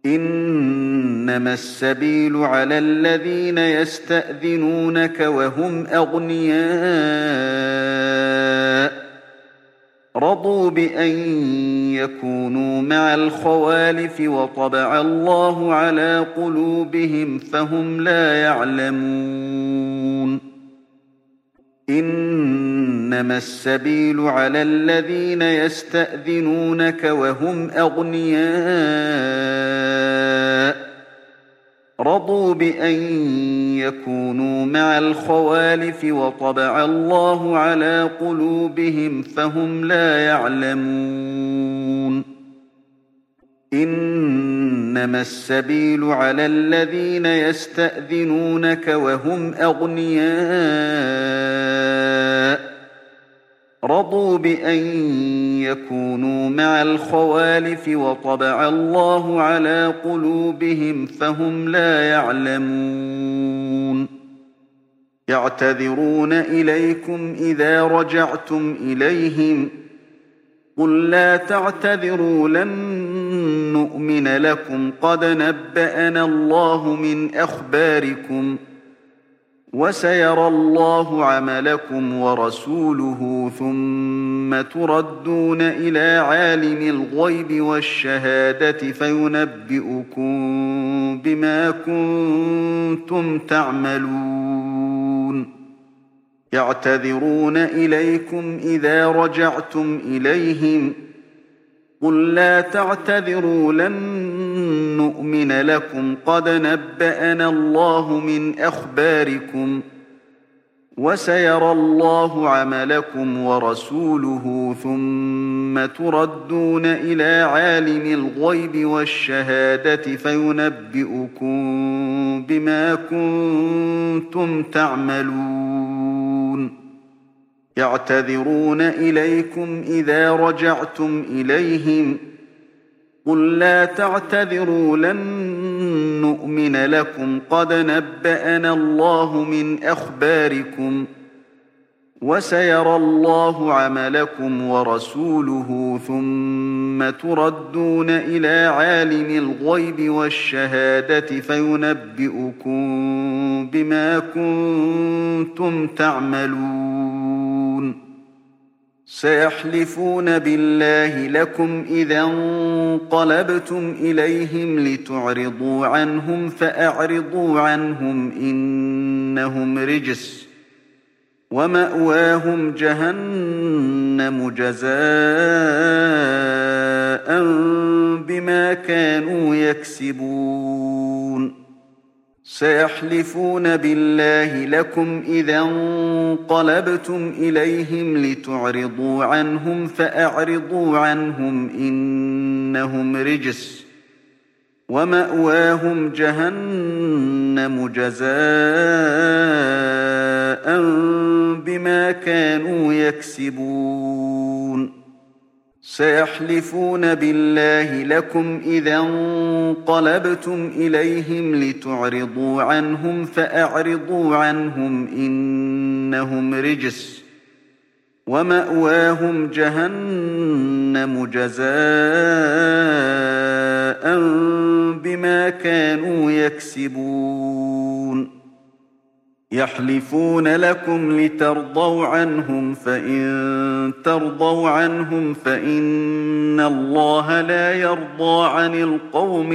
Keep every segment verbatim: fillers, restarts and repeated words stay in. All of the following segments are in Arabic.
إنما السبيل على الذين يستأذنونك وهم أغنياء رضوا بأن يكونوا مع الخوالف وطبع الله على قلوبهم فهم لا يعلمون إنما السبيل على الذين يستأذنونك وهم أغنياء رضوا بأن يكونوا مع الخوالف وطبع الله على قلوبهم فهم لا يعلمون إنما السبيل على الذين يستأذنونك وهم أغنياء رضوا بأن يكونوا مع الخوالف وطبع الله على قلوبهم فهم لا يعلمون يعتذرون إليكم إذا رجعتم إليهم قل لا تعتذروا لن نؤمن لكم قد نبأنا الله من أخباركم وسيرى الله عملكم ورسوله ثم تردون إلى عالم الغيب والشهادة فينبئكم بما كنتم تعملون يعتذرون إليكم إذا رجعتم إليهم قل لا تعتذروا لن نؤمن لكم قد نبأنا الله من أخباركم وسيرى الله عملكم ورسوله ثم تردون إلى عالم الغيب والشهادة فينبئكم بما كنتم تعملون يعتذرون إليكم إذا رجعتم إليهم قل لا تعتذروا لن نؤمن لكم قد نبأنا الله من أخباركم وسيرى الله عملكم ورسوله ثم تردون إلى عالم الغيب والشهادة فينبئكم بما كنتم تعملون سيحلفون بالله لكم إذا انقلبتم إليهم لتعرضوا عنهم فأعرضوا عنهم إنهم رجس ومأواهم جهنم جزاء بما كانوا يكسبون سيحلفون بالله لكم إذا انقلبتم إليهم لتعرضوا عنهم فأعرضوا عنهم إنهم رجس ومأواهم جهنم جزاء بما كانوا يكسبون سيحلفون بالله لكم إذا انقلبتم إليهم لتعرضوا عنهم فأعرضوا عنهم إنهم رجس ومأواهم جهنم جزاء بما كانوا يكسبون يحلفون لكم لترضوا عنهم فإن ترضوا عنهم فإن الله لا يرضى عن القوم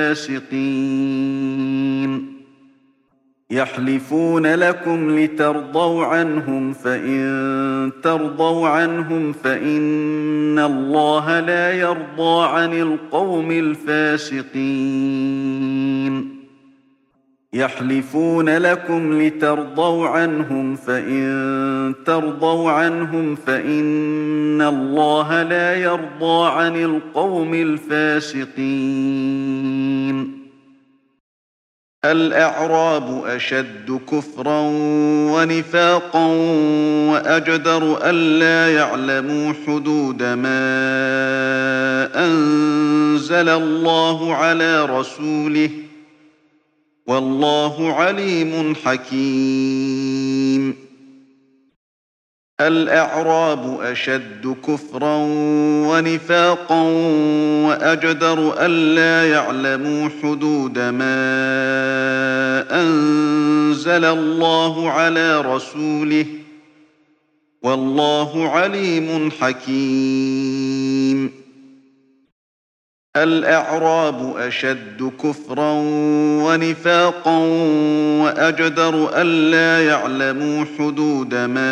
الفاسقين يحلفون لكم لترضوا عنهم فإن ترضوا عنهم فإن الله لا يرضى عن القوم الفاسقين يحلفون لكم لترضوا عنهم فإن ترضوا عنهم فإن الله لا يرضى عن القوم الفاسقين الأعراب أشد كفرا ونفاقا وأجدر ألا يعلموا حدود ما أنزل الله على رسوله والله عليم حكيم الأعراب أشد كفرا ونفاقا وأجدر ألا يعلموا حدود ما أنزل الله على رسوله والله عليم حكيم الأعراب أشد كفرا ونفاقا وأجدر ألا يعلموا حدود ما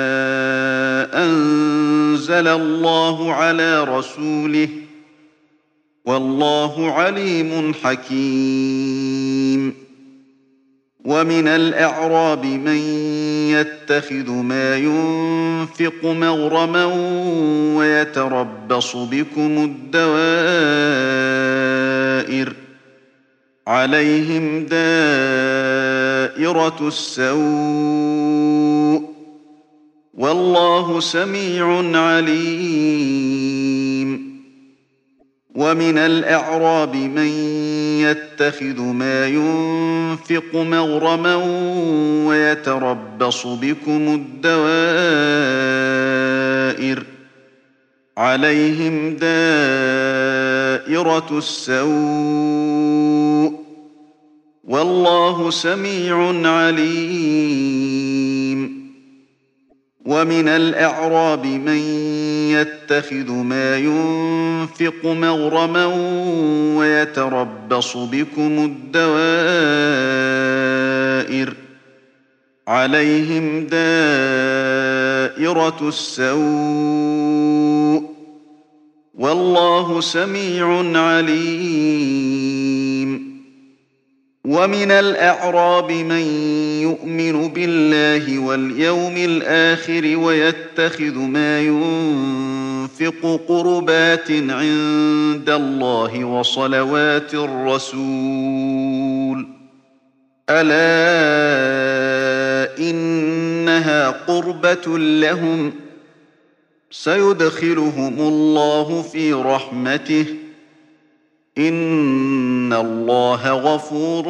أنزل الله على رسوله والله عليم حكيم ومن الأعراب من يتخذ ما ينفق مغرما ويتربص بكم الدوائر عليهم دائرة السوء والله سميع عليم ومن الأعراب من يتخذ ما ينفق مغرما ويتربص بكم الدوائر عليهم دائرة السوء والله سميع عليم ومن الأعراب من يتخذ ما ينفق مغرما ويتربص بكم الدوائر عليهم دائرة السوء والله سميع عليم ومن الأعراب من يؤمن بالله واليوم الآخر ويتخذ ما ينفق قربات عند الله وصلوات الرسول ألا إنها قربة لهم سيدخلهم الله في رحمته إن الله غفور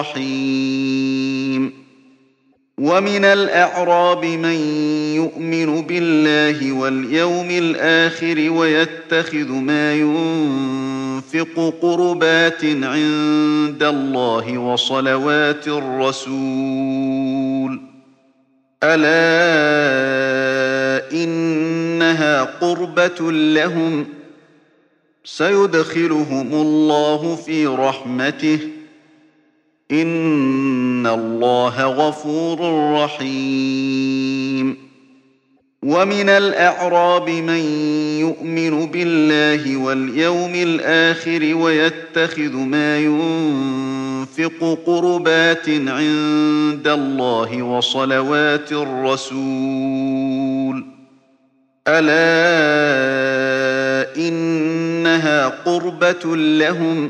رحيم ومن الأعراب من يؤمن بالله واليوم الآخر ويتخذ ما ينفق قربات عند الله وصلوات الرسول ألا إنها قربة لهم سيدخلهم الله في رحمته إن الله غفور رحيم ومن الأعراب من يؤمن بالله واليوم الآخر ويتخذ ما ينفق قربات عند الله وصلوات الرسول ألا إنها قربة لهم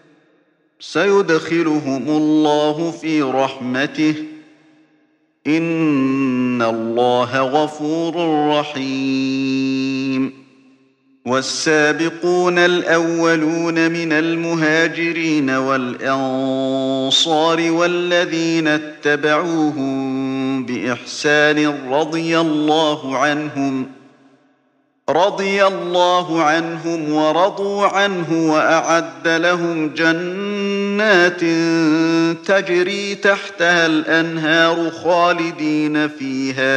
سيدخلهم الله في رحمته إن الله غفور رحيم والسابقون الأولون من المهاجرين والأنصار والذين اتبعوهم بإحسان رضي الله عنهم رضي الله عنهم ورضوا عنه وأعد لهم جنات تجري تحتها الأنهار خالدين فيها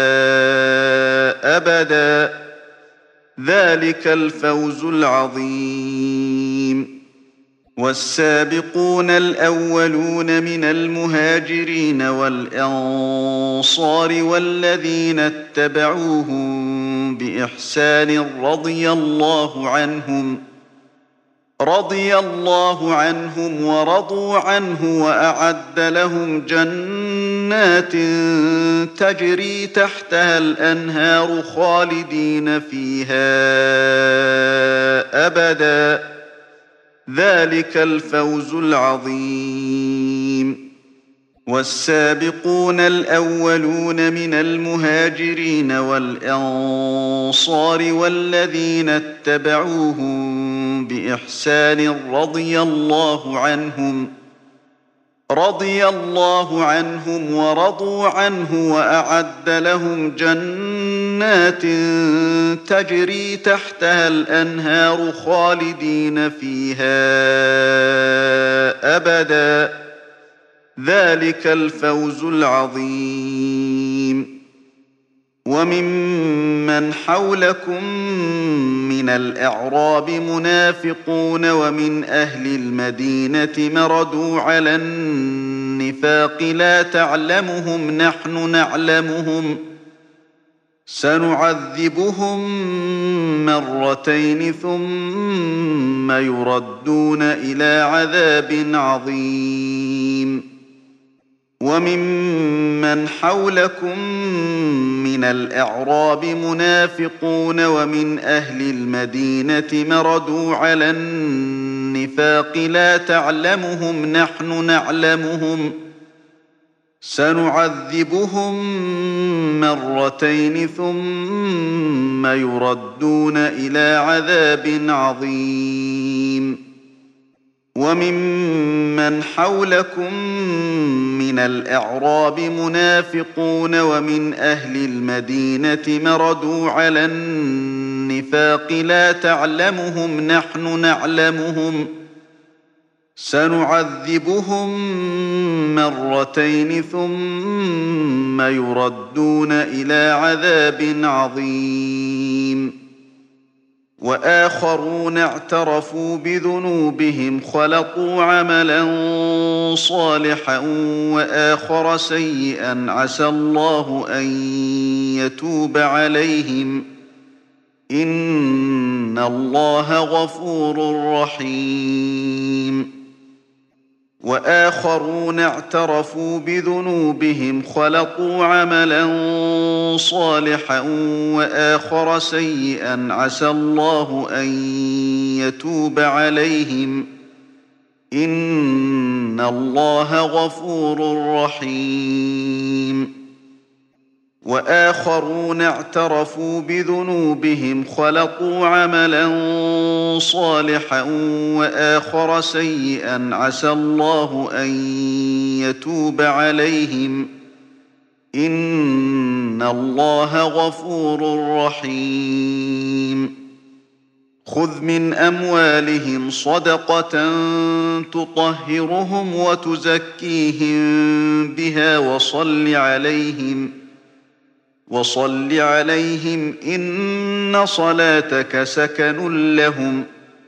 أبدا ذلك الفوز العظيم والسابقون الأولون من المهاجرين والأنصار والذين اتبعوهم بإحسان رضي الله عنهم رضي الله عنهم ورضوا عنه وأعد لهم جنات تجري تحتها الأنهار خالدين فيها أبدا ذلك الفوز العظيم والسابقون الأولون من المهاجرين والأنصار والذين اتبعوهم بإحسان رضي الله عنهم رضي الله عنهم ورضوا عنه وأعد لهم جنات جنات تجري تحتها الأنهار خالدين فيها أبدا ذلك الفوز العظيم وممن حولكم من الأعراب منافقون ومن أهل المدينة مردوا على النفاق لا تعلمهم نحن نعلمهم سنعذبهم مرتين ثم يردون إلى عذاب عظيم وممن حولكم من الأعراب منافقون ومن أهل المدينة مردوا على النفاق لا تعلمهم نحن نعلمهم سنعذبهم مرتين ثم يردون إلى عذاب عظيم وممن حولكم من الأعراب منافقون ومن أهل المدينة مردوا على النفاق لا تعلمهم نحن نعلمهم سنعذبهم مرتين ثم يردون إلى عذاب عظيم وآخرون اعترفوا بذنوبهم خلطوا عملا صالحا وآخر سيئا عسى الله أن يتوب عليهم إن الله غفور رحيم وآخرون اعترفوا بذنوبهم خلطوا عملا صالحا وآخر سيئا عسى الله أن يتوب عليهم إن الله غفور رحيم وآخرون اعترفوا بذنوبهم خلطوا عملا صالحا وآخر سيئا عسى الله أن يتوب عليهم إن الله غفور رحيم خذ من أموالهم صدقة تطهرهم وتزكيهم بها وصل عليهم وصل عليهم إن صلاتك سكن لهم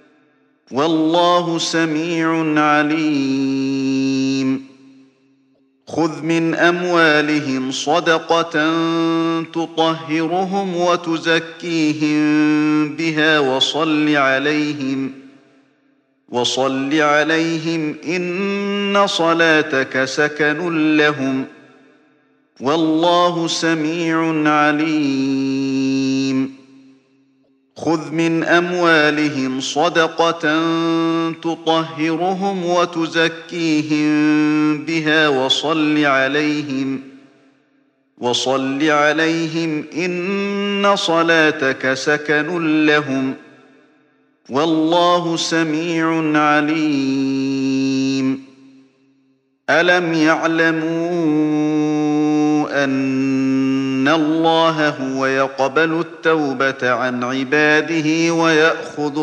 والله سميع عليم خذ من أموالهم صدقة تطهرهم وتزكيهم بها وصل عليهم وصل عليهم إن صلاتك سكن لهم والله سميع عليم خذ من أموالهم صدقة تطهرهم وتزكيهم بها وصل عليهم وصل عليهم إن صلاتك سكن لهم والله سميع عليم ألم يعلموا أن الله هو يقبل التوبة عن عباده ويأخذ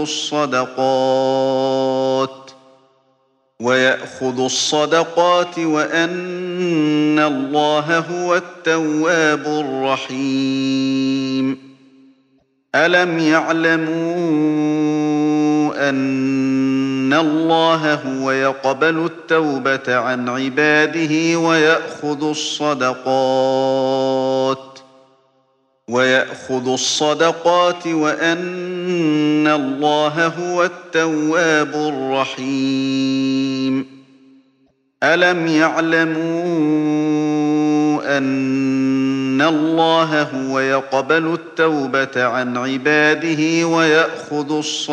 الصدقات ويأخذ الصدقات وأن الله هو التواب الرحيم ألم يعلموا أن الله هو يقبل التوبة عن عباده ويأخذ الصدقات ويأخذ الصدقات وأن الله هو التواب الرحيم ألم يعلموا أن الله هو يقبل التوبة عن عباده ويأخذ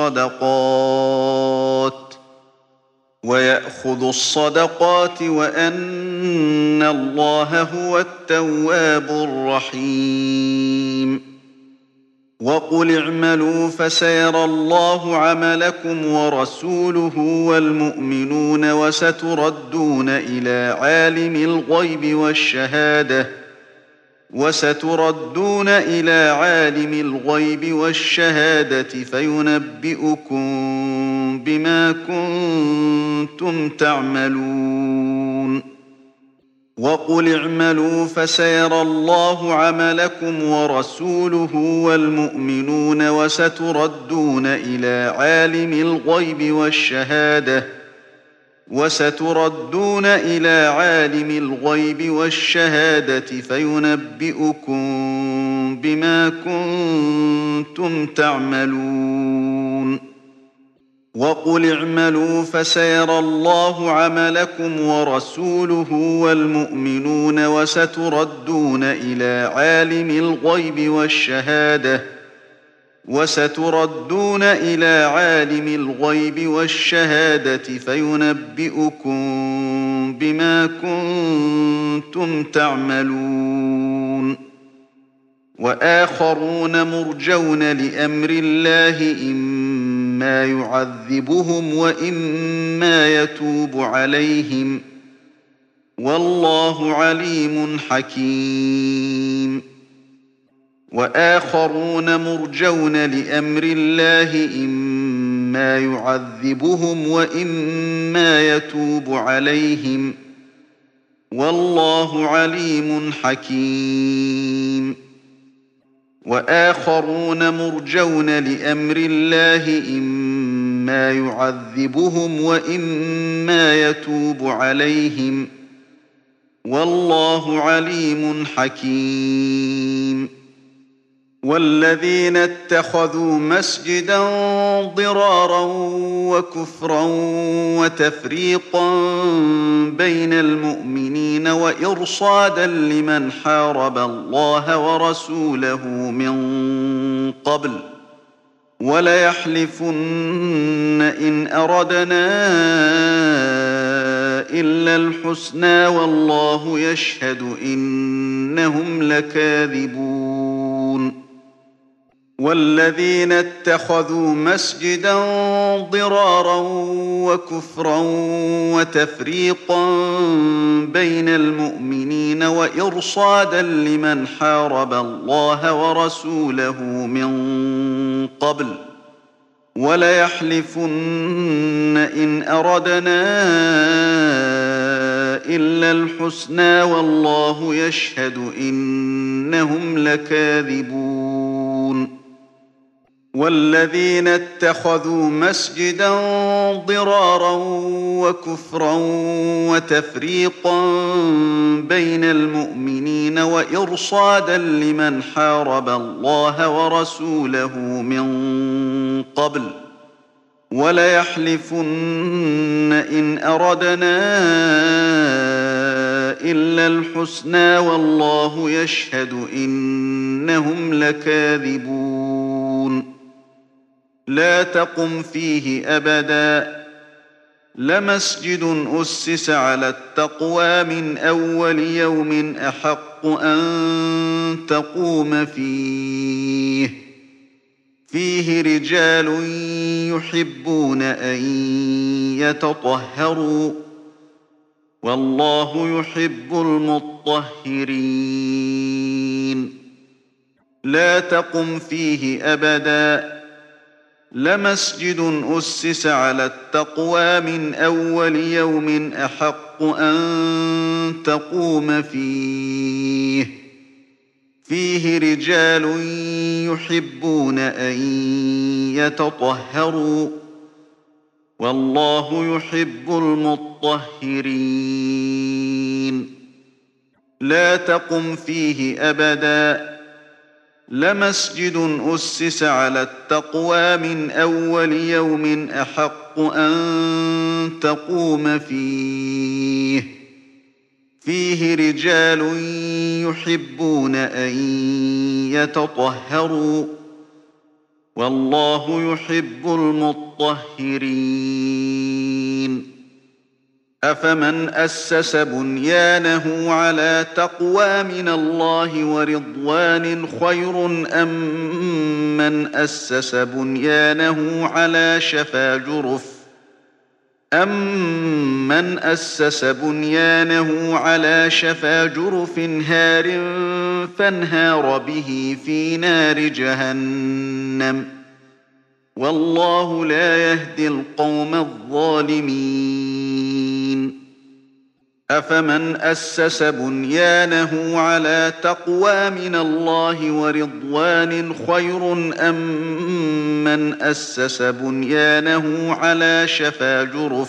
الصدقات ويأخذ الصدقات وأن الله هو التواب الرحيم وقل اعملوا فسيرى الله عملكم ورسوله والمؤمنون وستردون إلى عالم الغيب والشهادة وستردون إلى عالم الغيب والشهادة فينبئكم بما كنتم تعملون وقل اعملوا فسيرى الله عملكم ورسوله والمؤمنون وستردون إلى عالم الغيب والشهادة وستردون إلى عالم الغيب والشهادة فينبئكم بما كنتم تعملون وقل اعملوا فسيرى الله عملكم ورسوله والمؤمنون وستردون إلى عالم الغيب والشهادة وستردون إلى عالم الغيب والشهادة فينبئكم بما كنتم تعملون وآخرون مرجون لأمر الله إما يعذبهم وإما يتوب عليهم والله عليم حكيم وآخرون مرجون لأمر الله إما يعذبهم وإما يتوب عليهم والله عليم حكيم وآخرون مرجون لأمر الله إما يعذبهم وإما يتوب عليهم والله عليم حكيم والذين اتخذوا مسجدا ضرارا وكفرا وتفريقا بين المؤمنين وإرصادا لمن حارب الله ورسوله من قبل وليحلفن إن أردنا إلا الحسنى والله يشهد إنهم لكاذبون والذين اتخذوا مسجدا ضرارا وكفرا وتفريقا بين المؤمنين وإرصادا لمن حارب الله ورسوله من قبل وليحلفن إن أردنا إلا الحسنى والله يشهد إنهم لكاذبون والذين اتخذوا مسجدا ضرارا وكفرا وتفريقا بين المؤمنين وإرصادا لمن حارب الله ورسوله من قبل وليحلفن إن أردنا إلا الحسنى والله يشهد إنهم لكاذبون لا تقم فيه أبدا لمسجد أسس على التقوى من أول يوم أحق أن تقوم فيه فيه رجال يحبون أن يتطهروا والله يحب المطهرين لا تقم فيه أبدا لمسجد أسس على التقوى من أول يوم أحق أن تقوم فيه فيه رجال يحبون أن يتطهروا والله يحب المطهرين لا تقم فيه أبدا لمسجد أسس على التقوى من أول يوم أحق أن تقوم فيه فيه رجال يحبون أن يتطهروا والله يحب المطهرين أفمن أسس بنيانه على تقوى من الله ورضوان خير أم من أسس بنيانه على شفا جرف أمن أسس بنيانه على شفا جرف هار فانهار به في نار جهنم والله لا يهدي القوم الظالمين أفمن أسس بنيانه على تقوى من الله ورضوان خير أم من أسس بنيانه على شفا جرف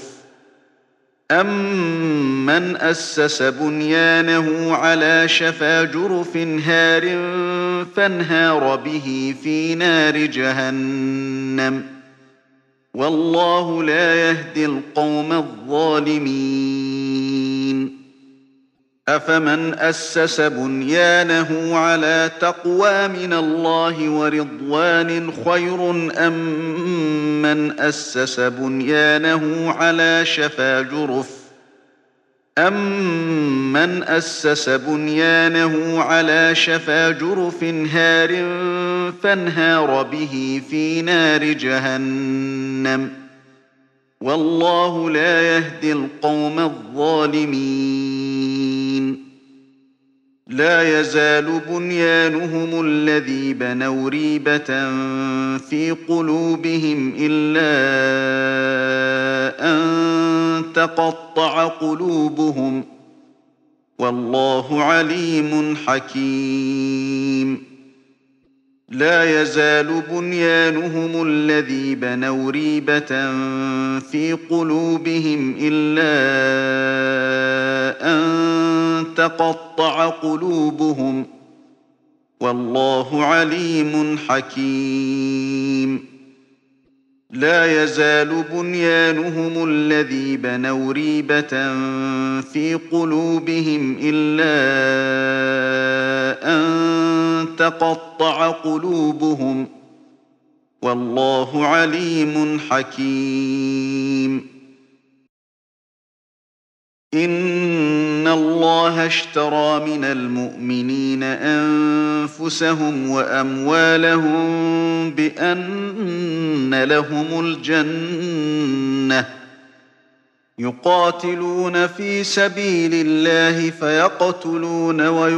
أَمَّنْ أَسَّسَ بُنْيَانَهُ عَلَىٰ شَفَا جُرُفٍ هَارٍ فَانْهَارَ بِهِ فِي نَارِ جَهَنَّمَ وَاللَّهُ لَا يَهْدِي الْقَوْمَ الظَّالِمِينَ أَفَمَنْ أَسَّسَ بُنْيَانَهُ عَلَىٰ تَقْوَىٰ مِنَ اللَّهِ وَرِضْوَانٍ خَيْرٌ أَم مَّنْ أَسَّسَ بُنْيَانَهُ عَلَىٰ شَفَا جُرُفٍ أَمَّنْ أَسَّسَ بُنْيَانَهُ عَلَىٰ شَفَا جُرُفٍ هَارٍ فَانْهَارَ بِهِ فِي نَارِ جَهَنَّمَ وَاللَّهُ لَا يَهْدِي الْقَوْمَ الظَّالِمِينَ لا يزال بنيانهم الذي بنوا ريبة في قلوبهم إلا أن تقطع قلوبهم والله عليم حكيم لا يزال بنيانهم الذي بنوا ريبة في قلوبهم إلا أن تقطع قلوبهم والله عليم حكيم لا يزال بنيانهم الذي بنوا ريبة في قلوبهم إلا أن تقطع قلوبهم والله عليم حكيم إن الله اشترى من المؤمنين أنفسهم وأموالهم بأن لهم الجنة يقاتلون في سبيل الله فيقتلون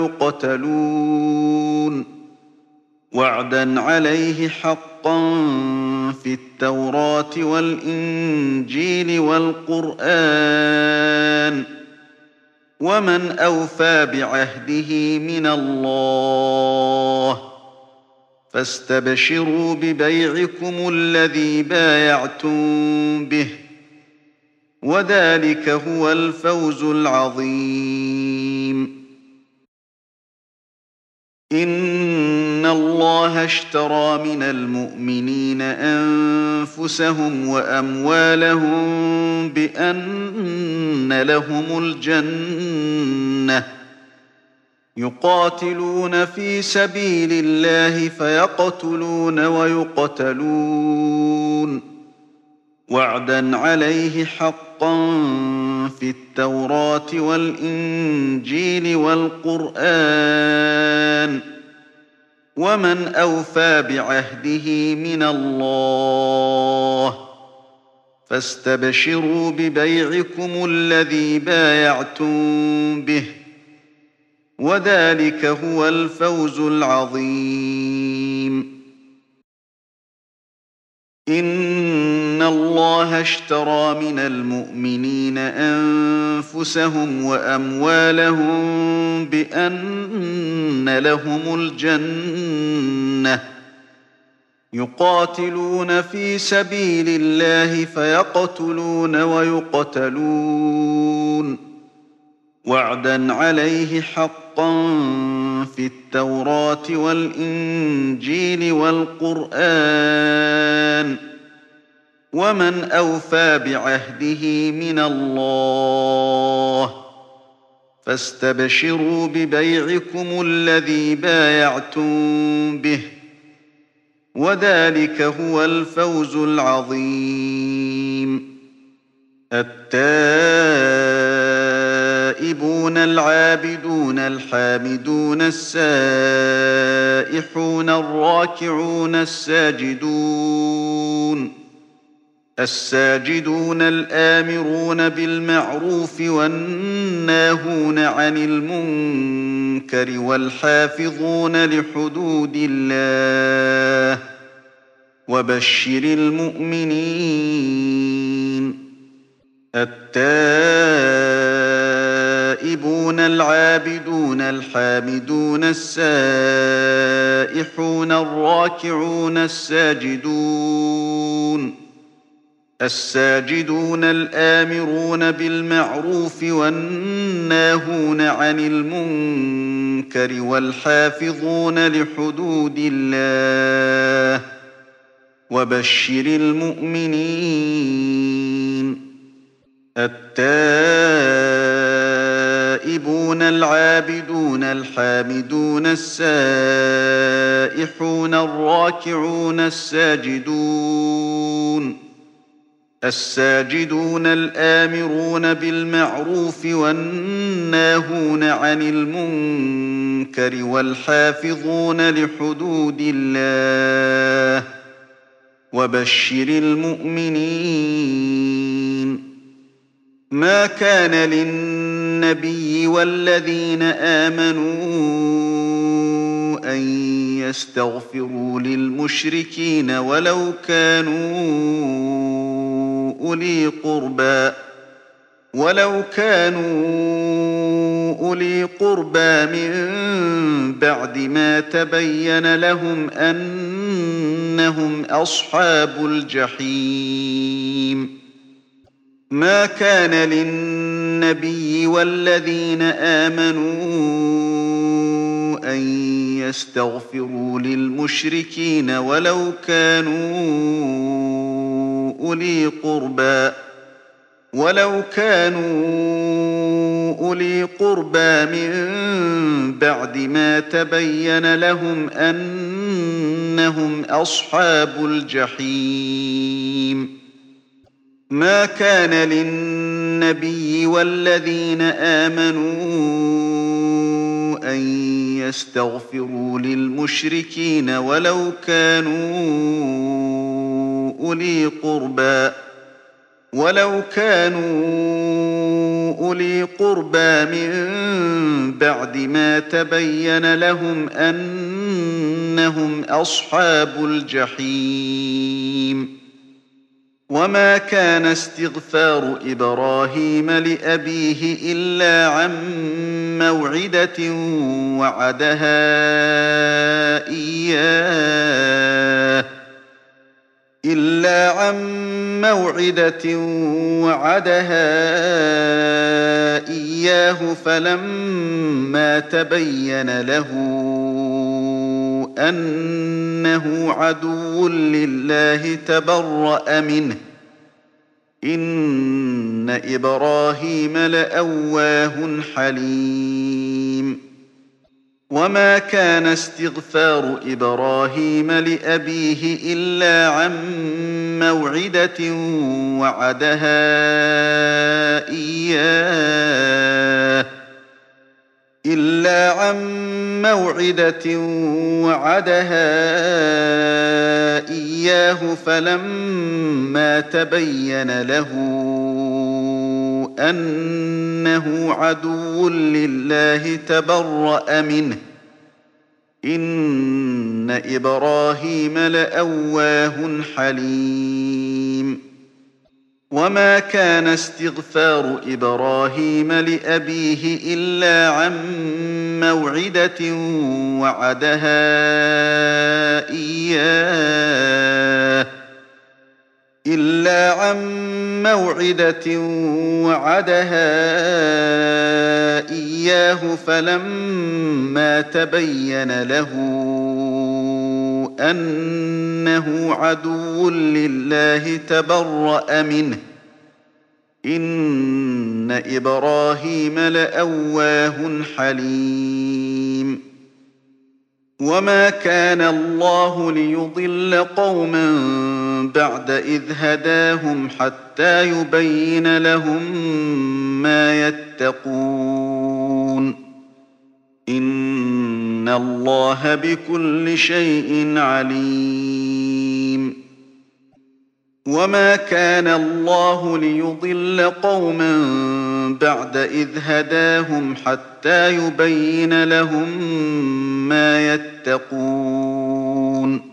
ويقتلون وعدا عليه حقا في التوراة والإنجيل والقرآن ومن أوفى بعهده من الله فاستبشروا ببيعكم الذي بايعتم به وذلك هو الفوز العظيم إن الله اشترى من المؤمنين أنفسهم وأموالهم بأن لهم الجنة يقاتلون في سبيل الله فيقتلون ويقتلون وعدا عليه حقا في التوراة والإنجيل والقرآن ومن أوفى بعهده من الله فاستبشروا ببيعكم الذي بايعتم به وذلك هو الفوز العظيم إن الله اشترى من المؤمنين أنفسهم وأموالهم بأن لهم الجنة يقاتلون في سبيل الله فيقتلون ويقتلون وعدا عليه حقا في التوراة والإنجيل والقرآن ومن أوفى بعهده من الله فاستبشروا ببيعكم الذي بايعتم به وذلك هو الفوز العظيم التائبون العابدون الحامدون السائحون الراكعون الساجدون الساجدون الآمرون بالمعروف والناهون عن المنكر الْمُنكَرِ وَالْحَافِظُونَ لِحُدُودِ اللَّهِ وَبَشِّرِ الْمُؤْمِنِينَ التائبون العابدون الحامدون السائحون الراكعون الساجدون الساجدون الآمرون بالمعروف والناهون عن المنكر والحافظون لحدود الله وبشر المؤمنين التائبون العابدون الحامدون السائحون الراكعون الساجدون الساجدون الآمرون بالمعروف والناهون عن المنكر والحافظون لحدود الله وبشر المؤمنين ما كان للنبي والذين آمنوا أن يستغفروا للمشركين ولو كانوا أولي قربى ولو كانوا أولي قربى من بعد ما تبين لهم أنهم أصحاب الجحيم ما كان للنبي والذين آمنوا أن يستغفروا للمشركين ولو كانوا أولي قربى ولو كانوا أولي قربى من بعد ما تبين لهم أنهم أصحاب الجحيم ما كان للنبي والذين آمنوا أن يستغفروا للمشركين ولو كانوا أولي قربى ولو كانوا أولي قربى من بعد ما تبين لهم أنهم أصحاب الجحيم وما كان استغفار إبراهيم لأبيه إلا عن موعدة وعدها إياه إلا عن موعدة وعدها إياه فلما تبين له أنه عدو لله تبرأ منه إن إبراهيم لأواه حليم وما كان استغفار إبراهيم لأبيه إلا عن موعدة وعدها إياه إلا عن موعدة وعدها إياه فلما تبين له أنه عدو لله تبرأ منه إن إبراهيم لأواه حليم وما كان استغفار إبراهيم لأبيه إلا عن موعدة وعدها إياه إلا عن موعدة وعدها إياه فلما تبين له أنه عدو لله تبرأ منه إن إبراهيم لأواه حليم وما كان الله ليضل قوما بعد إذ هداهم حتى يبين لهم ما يتقون إن الله بكل شيء عليم وما كان الله ليضل قوما بعد إذ هداهم حتى يبين لهم ما يتقون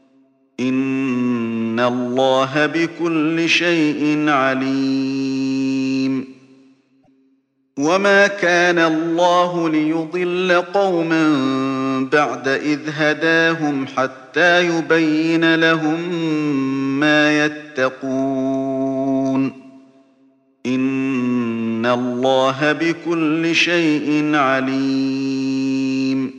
إن الله بكل شيء عليم وما كان الله ليضل قوما بعد إذ هداهم حتى يبين لهم ما يتقون إن الله بكل شيء عليم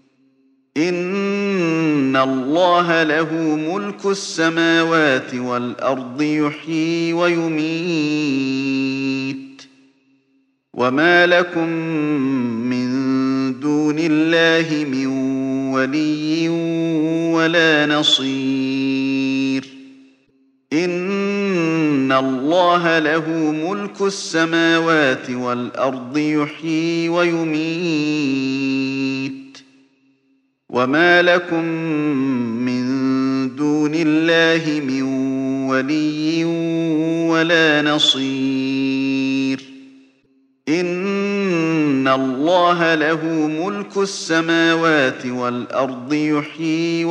إن الله له ملك السماوات والأرض يحيي ويميت وما لكم من دون الله من ولي ولا نصير إن الله له ملك السماوات والأرض يحيي ويميت وما لكم من دون الله من ولي ولا نصير إن الله له ملك السماوات والأرض يحيي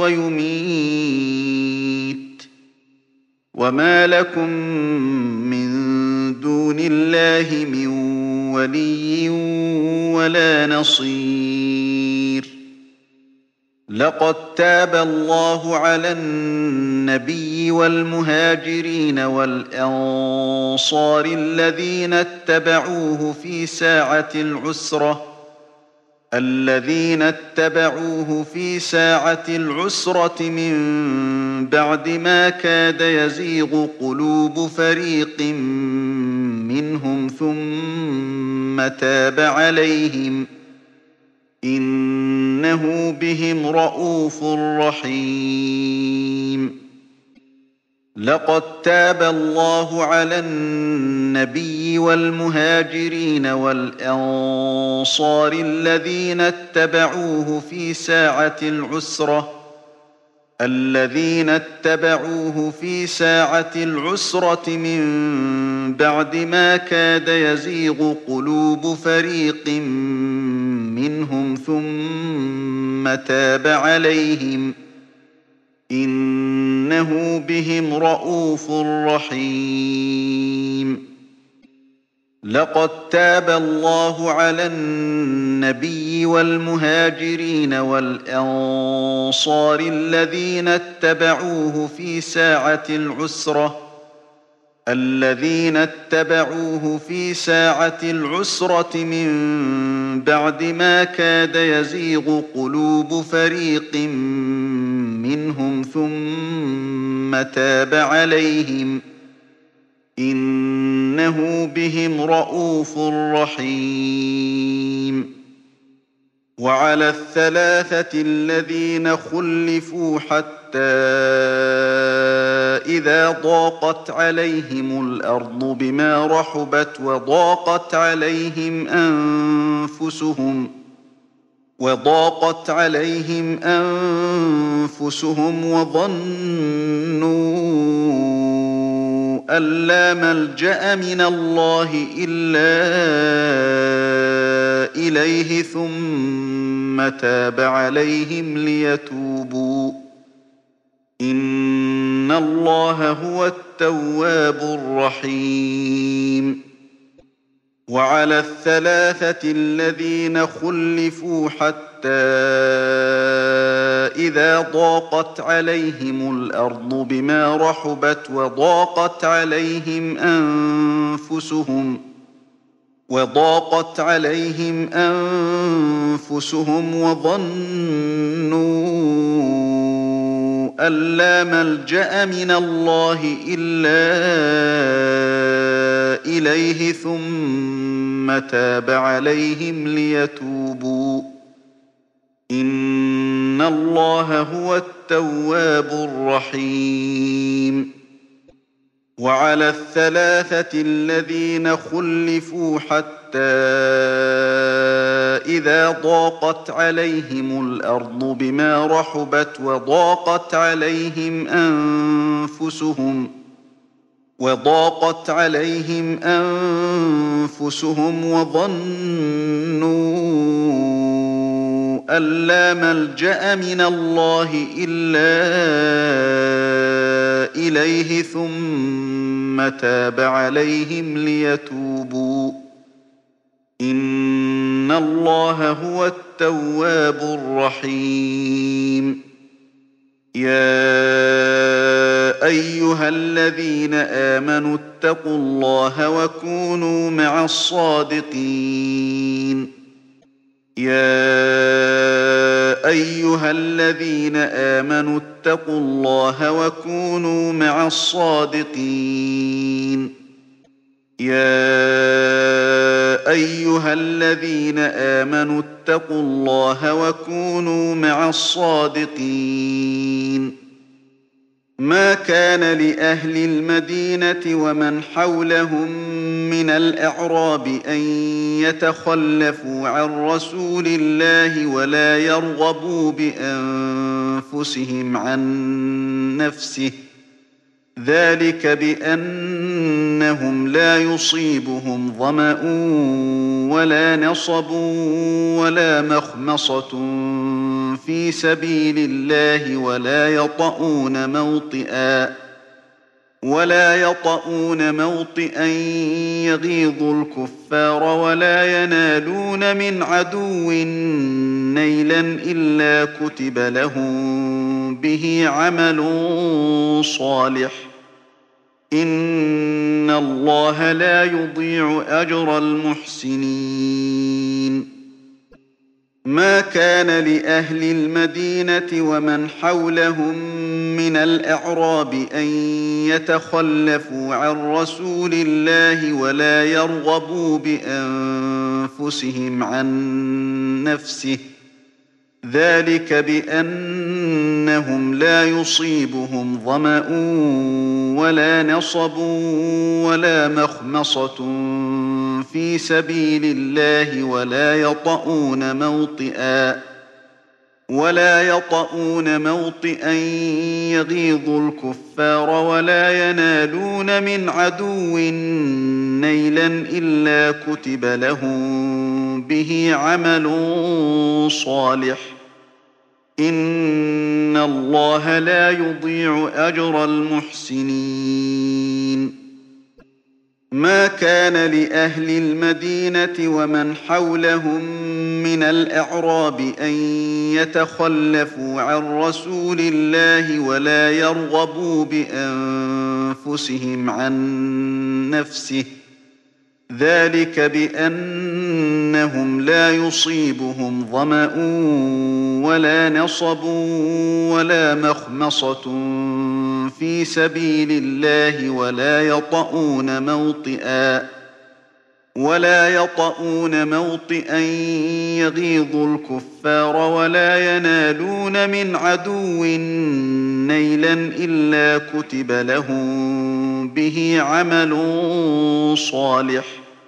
ويميت وما لكم من دون الله من ولي ولا نصير لقد تاب الله على النبي والمهاجرين والأنصار الذين اتبعوه في ساعة العسرة الذين اتبعوه في ساعة العسرة من بعد ما كاد يزيغ قلوب فريق منهم ثم تاب عليهم إنه بهم رءوف رحيم لقد تاب الله على النبي والمهاجرين والأنصار الذين اتبعوه في ساعة العسرة الذين اتبعوه في ساعة العسرة من بعد ما كاد يزيغ قلوب فريق منهم ثم تاب عليهم إنه بهم رءوف رحيم لقد تاب الله على النبي والمهاجرين والأنصار الذين اتبعوه في ساعة العسرة الذين اتبعوه في ساعة العسرة من بعد ما كاد يزيغ قلوب فريق منهم ثم تاب عليهم إنه بهم رءوف رحيم وعلى الثلاثة الذين خلفوا حتى إذا ضاقت عليهم الأرض بما رحبت وضاقت عليهم أنفسهم وضاقت عليهم أنفسهم وظنوا أن لا ملجأ من الله إلا إليه ثم تاب عليهم ليتوبوا إن الله هو التواب الرحيم وعلى الثلاثة الذين خلفوا حتى إذا ضاقت عليهم الأرض بما رحبت وضاقت عليهم أنفسهم وضاقت عليهم أنفسهم وظنوا أن لا ملجأ من الله إلا إليه ثم تاب عليهم ليتوبوا إن الله هو التواب الرحيم وعلى الثلاثة الذين خلفوا حتى إذا ضاقت عليهم الأرض بما رحبت وضاقت عليهم أنفسهم وضاقت عليهم أنفسهم وظنوا أن لا ملجأ من الله إلا إليه ثم تاب عليهم ليتوبوا إن الله هو التواب الرحيم يا أيها الذين آمنوا اتقوا الله وكونوا مع الصادقين يا أيها الذين آمنوا اتقوا الله وكونوا مع الصادقين يا أيها الذين آمنوا اتقوا الله وكونوا مع الصادقين ما كان لأهل المدينة ومن حولهم من الأعراب أن يتخلفوا عن رسول الله ولا يرغبوا بأنفسهم عن نفسه ذلك بأنهم لا يصيبهم ظمأ ولا نصب ولا مخمصة في سبيل الله ولا يطؤون موطئا ولا يطؤون موطئا يغيظ الكفار ولا ينالون من عدو نيلا إلا كتب لهم به عمل صالح إن الله لا يضيع أجر المحسنين ما كان لأهل المدينة ومن حولهم من الأعراب أن يتخلفوا عن رسول الله ولا يرغبوا بأنفسهم عن نفسه ذلك بأنهم لا يصيبهم ظمأ ولا نصب ولا مخمصة في سبيل الله ولا يطؤون موطئا ولا يطؤون موطئا يغيظ الكفار ولا ينالون من عدو نيلا إلا كتب لهم به عمل صالح إن الله لا يضيع أجر المحسنين ما كان لأهل المدينة ومن حولهم من الأعراب أن يتخلفوا عن رسول الله ولا يرغبوا بأنفسهم عن نفسه ذلك بأنهم لا يصيبهم ظمأ ولا نصب ولا مخمصة في سبيل الله ولا يطؤون موطئا ولا يطؤون موطئا يغيظ الكفار ولا ينالون من عدو نيلا إلا كتب لهم به عمل صالح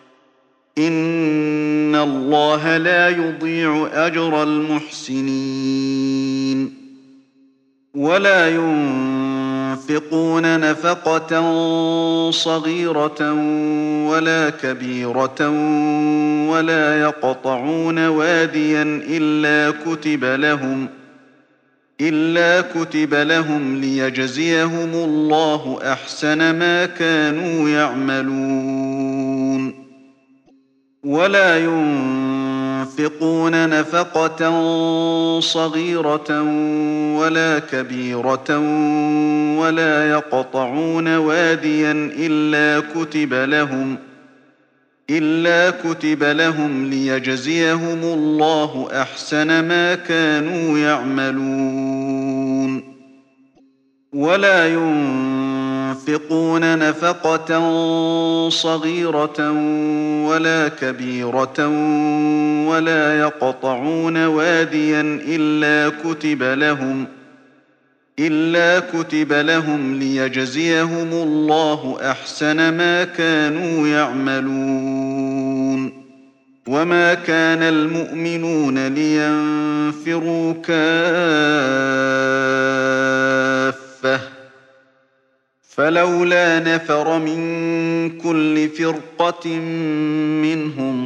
إن الله لا يضيع أجر المحسنين ولا ينفقون نفقة صغيرة ولا كبيرة ولا يقطعون واديا إلا كتب لهم إلا كتب لهم ليجزيهم الله أحسن ما كانوا يعملون ولا ينفقون نفقة صغيرة ولا كبيرة ولا يقطعون واديا إلا كتب لهم إلا كتب لهم ليجزيهم الله أحسن ما كانوا يعملون ولا ينفقون نفقة صغيرة ولا كبيرة ولا يقطعون واديا إلا كتب لهم إلا كتب لهم ليجزيهم الله أحسن ما كانوا يعملون وما كان المؤمنون لينفروا كافة فلولا نفر من كل فرقة منهم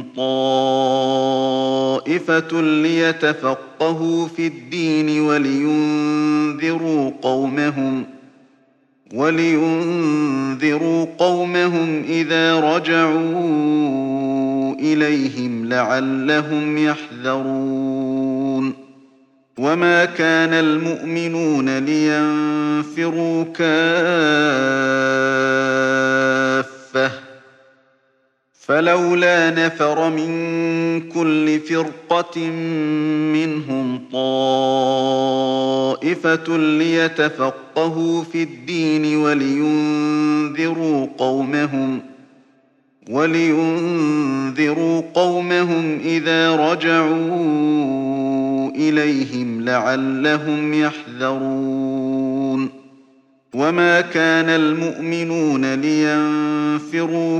طائفة ليتفقهوا في الدين ولينذروا قومهم ولينذروا قومهم إذا رجعوا إليهم لعلهم يحذرون وما كان المؤمنون لينفروا كافة فلولا نفر من كل فرقة منهم طائفة ليتفقهوا في الدين ولينذروا قومهم ولينذروا قومهم إذا رجعوا إليهم لعلهم يحذرون وما كان المؤمنون لينفروا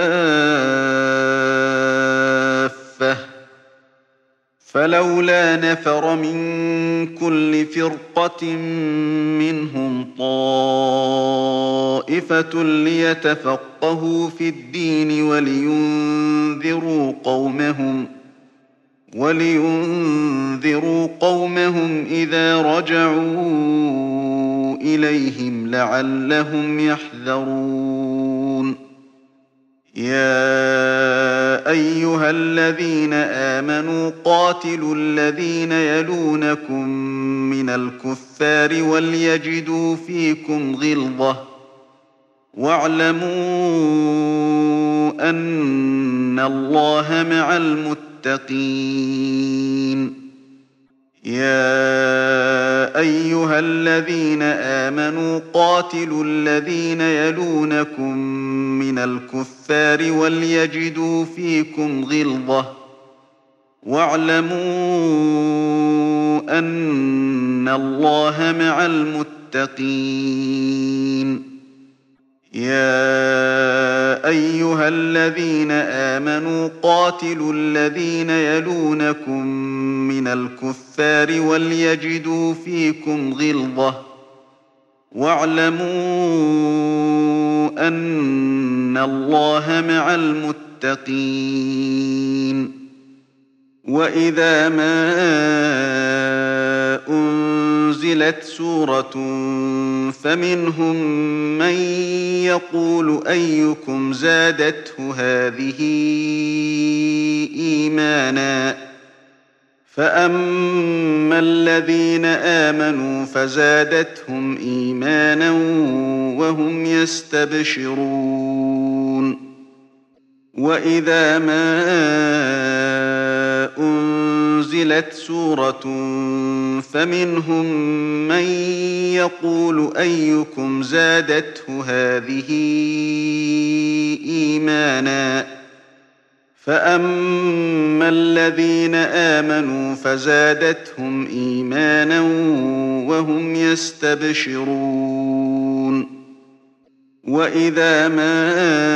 كافة فلولا نفر من كل فرقة منهم طائفة ليتفقهوا في الدين ولينذروا قومهم ولينذروا قومهم إذا رجعوا إليهم لعلهم يحذرون يا أيها الذين آمنوا قاتلوا الذين يلونكم من الكفار وليجدوا فيكم غلظة واعلموا أن الله مع المتقين يا أيها الذين آمنوا قاتلوا الذين يلونكم من الكفار وليجدوا فيكم غلظة واعلموا أن الله مع المتقين يا أيها الذين آمنوا قاتلوا الذين يلونكم من الكفار وليجدوا فيكم غلظة واعلموا أن الله مع المتقين وإذا ما أنزلت سورة فمنهم من يقول أيكم زادته هذه إيمانا فأما الذين آمنوا فزادتهم إيمانا وهم يستبشرون وإذا ما أنزلت سورة فمنهم من يقول أيكم زادته هذه إيمانا فأما الذين آمنوا فزادتهم إيمانا وهم يستبشرون وإذا ما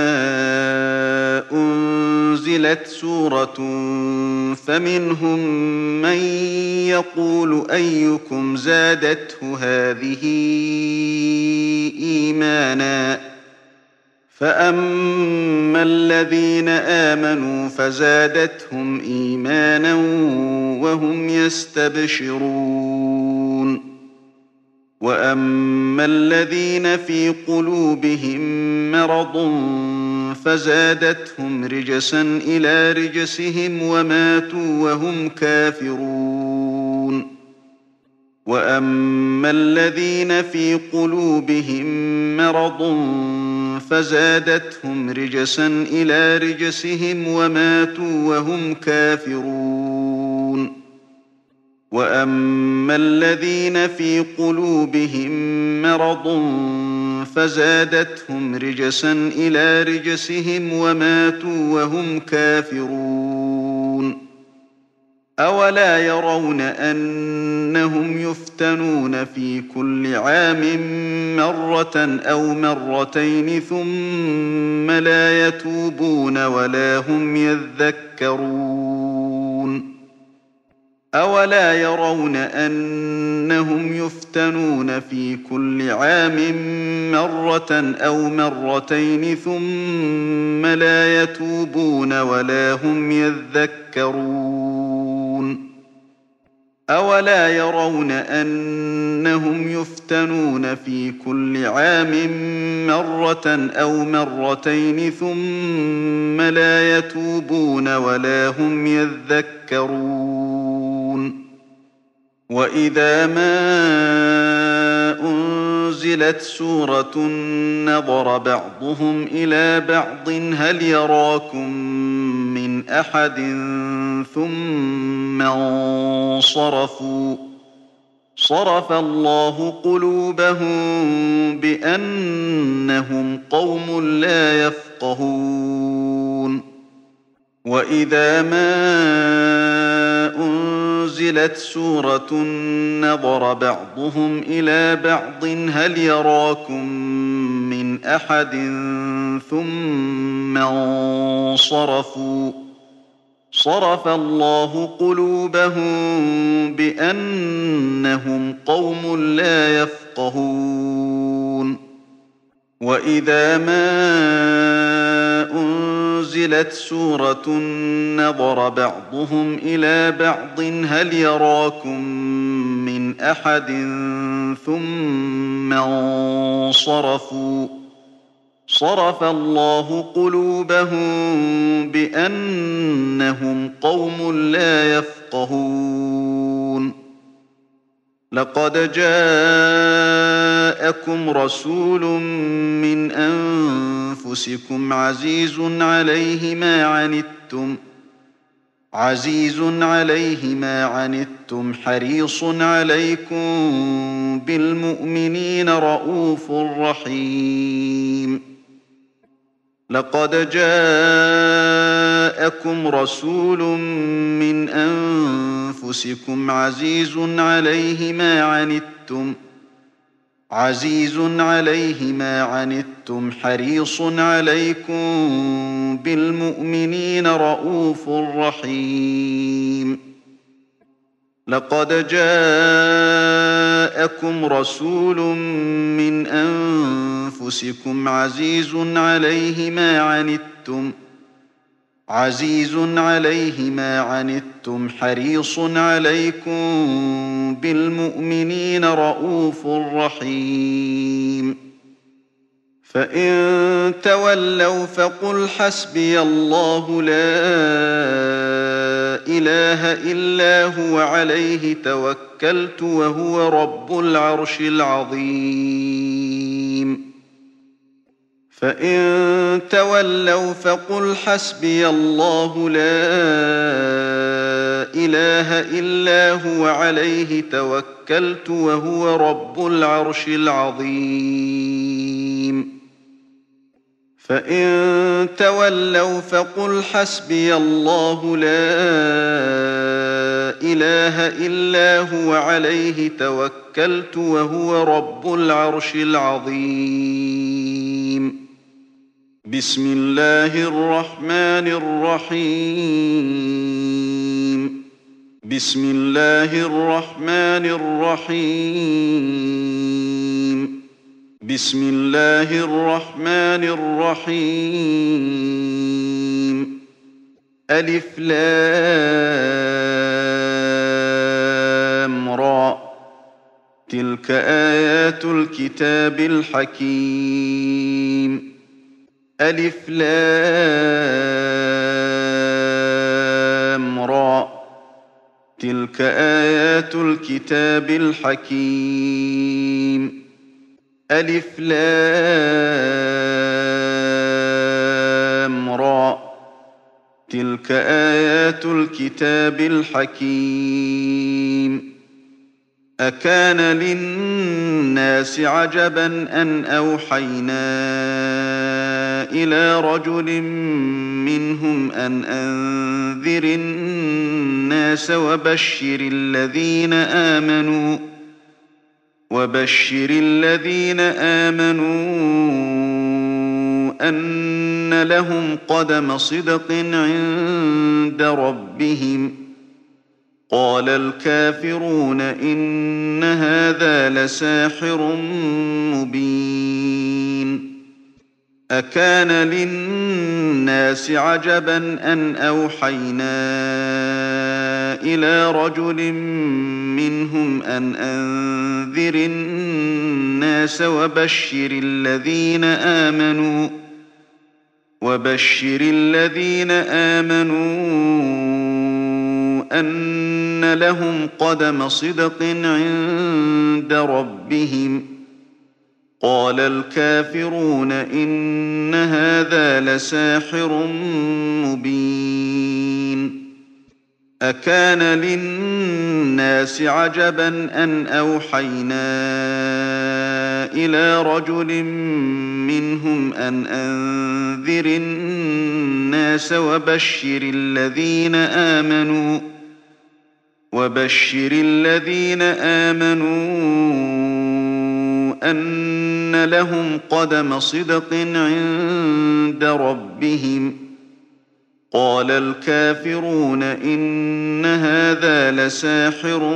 أنزلت سورة فمنهم من يقول أيكم زادته هذه إيمانا فأما الذين آمنوا فزادتهم إيمانا وهم يستبشرون وأما الذين في قلوبهم مرض فزادتهم رجسا إلى رجسهم وماتوا وهم كافرون وأما الذين في قلوبهم مرض فزادتهم رجسا إلى رجسهم وماتوا وهم كافرون وأما الذين في قلوبهم مرض فزادتهم رجسا إلى رجسهم وماتوا وهم كافرون أولا يرون أنهم يفتنون في كل عام مرة أو مرتين ثم لا يتوبون ولا هم يذكرون أولا يرون أنهم يفتنون في كل عام مرة أو مرتين ثم لا يتوبون ولا هم يذكرون أولا يرون أنهم يفتنون في كل عام مرة أو مرتين ثم لا يتوبون ولا هم يذكرون وإذا ما أنزلت سورة نظر بعضهم إلى بعض هل يراكم من أحد ثم انصرفوا صرف الله قلوبهم بأنهم قوم لا يفقهون وإذا ما أنزلت سورة نظر بعضهم إلى بعض هل يراكم من أحد ثم انصرفوا صرف الله قلوبهم بأنهم قوم لا يفقهون وإذا ما أنزلت سورة نظر بعضهم إلى بعض هل يراكم من أحد ثم انصرفوا صرف الله قلوبهم بأنهم قوم لا يفقهون لقد جاءكم رسول من أنفسكم عزيز عليه ما عنتم عزيز عليه ما عنتم حريص عليكم بالمؤمنين رءوف رحيم لقد جاءكم رسول من أنفسكم عزيز عليه ما عنتم عزيز عليه ما عنتم حريص عليكم بالمؤمنين رءوف رحيم لقد جاءكم رسول من أنفسكم عزيز عليه ما عنتم عزيز عليه ما عنتم حريص عليكم بالمؤمنين رءوف رحيم فإن تولوا فقل حسبي الله لا إله إلا هو عليه توكلت وهو رب العرش العظيم فإن تولوا فقل حسبي الله لا إله إلا هو عليه توكلت وهو رب العرش العظيم فإن تولوا فقل حسبي الله لا إله إلا هو عليه توكلت وهو رب العرش العظيم بسم الله الرحمن الرحيم بسم الله الرحمن الرحيم بسم الله الرحمن الرحيم ألف لام را تلك آيات الكتاب الحكيم ألف لام را تلك آيات الكتاب الحكيم ألف لام را تلك آيات الكتاب الحكيم أكان للناس عجبا أن أوحينا إلى رجل منهم أن أنذر الناس وبشر الذين آمنوا وبشر الذين آمنوا أن لهم قدم صدق عند ربهم قال الكافرون إن هذا لساحر مبين أكان للناس عجبا أن أوحينا إلى رجل منهم أن أنذر الناس وبشر الذين آمنوا وبشر الذين آمنوا أن لهم قدم صدق عند ربهم قال الكافرون إن هذا لساحر مبين أكان للناس عجبا أن أوحينا إلى رجل منهم أن أنذر الناس وبشر الذين آمنوا وبشر الذين آمنوا أن لهم قدم صدق عند ربهم قال الكافرون إن هذا لساحر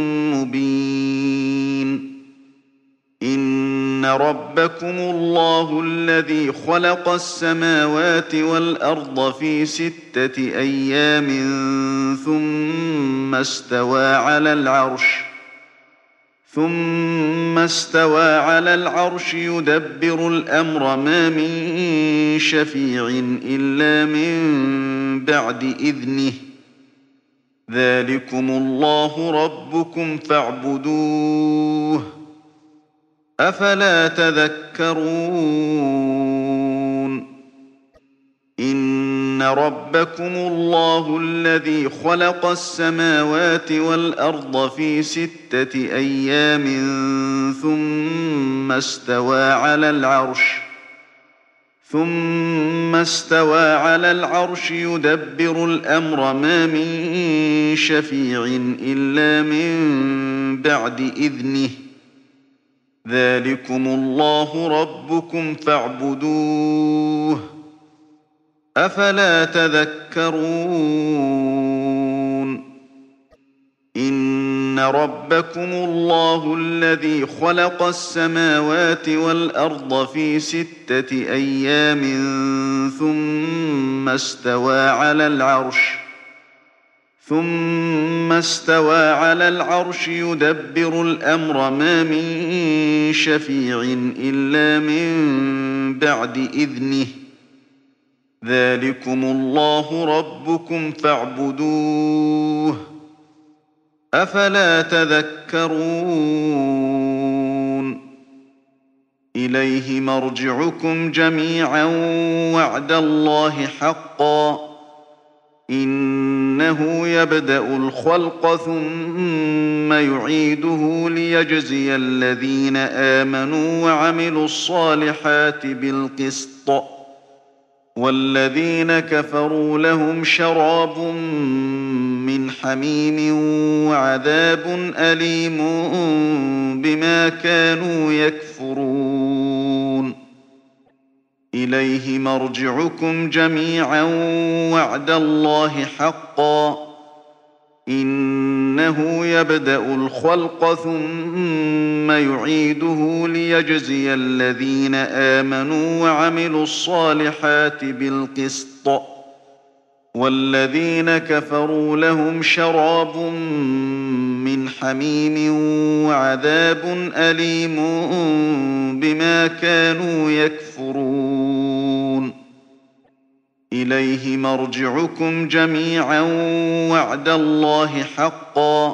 مبين إن ربكم الله الذي خلق السماوات والأرض في ستة أيام ثم استوى على العرش ثم استوى على العرش يدبر الأمر ما من شفيع إلا من بعد إذنه ذلكم الله ربكم فاعبدوه أفلا تذكرون إن ربكم الله الذي خلق السماوات والأرض في ستة أيام ثم استوى على العرش ثم استوى على العرش يدبر الأمر ما من شفيع إلا من بعد إذنه ذلكم الله ربكم فاعبدوه أفلا تذكرون إن ربكم الله الذي خلق السماوات والأرض في ستة أيام ثم استوى على العرش ثم استوى على العرش يدبر الأمر ما من شفيع إلا من بعد إذنه ذلكم الله ربكم فاعبدوه أفلا تذكرون إليه مرجعكم جميعا وعد الله حقا إنه يبدأ الخلق ثم يعيده ليجزي الذين آمنوا وعملوا الصالحات بالقسط والذين كفروا لهم شراب من حميم وعذاب أليم بما كانوا يكفرون إليه مرجعكم جميعا وعد الله حقا إنه يبدأ الخلق ثم يعيده ليجزي الذين آمنوا وعملوا الصالحات بالقسط والذين كفروا لهم شراب من حميم وعذاب أليم بما كانوا يكفرون إليه مرجعكم جميعا وعد الله حقا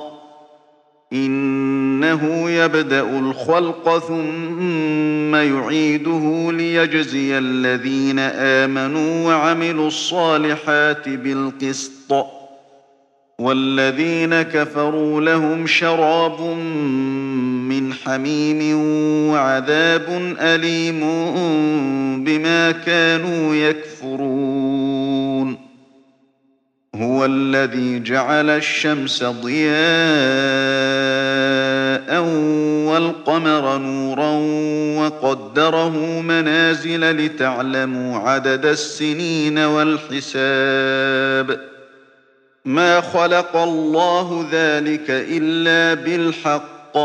إنه يبدأ الخلق ثم يعيده ليجزي الذين آمنوا وعملوا الصالحات بالقسط والذين كفروا لهم شراب من حميم وعذاب أليم بما كانوا يكفرون هو الذي جعل الشمس ضياء والقمر نورا وقدره منازل لتعلموا عدد السنين والحساب ما خلق الله ذلك إلا بالحق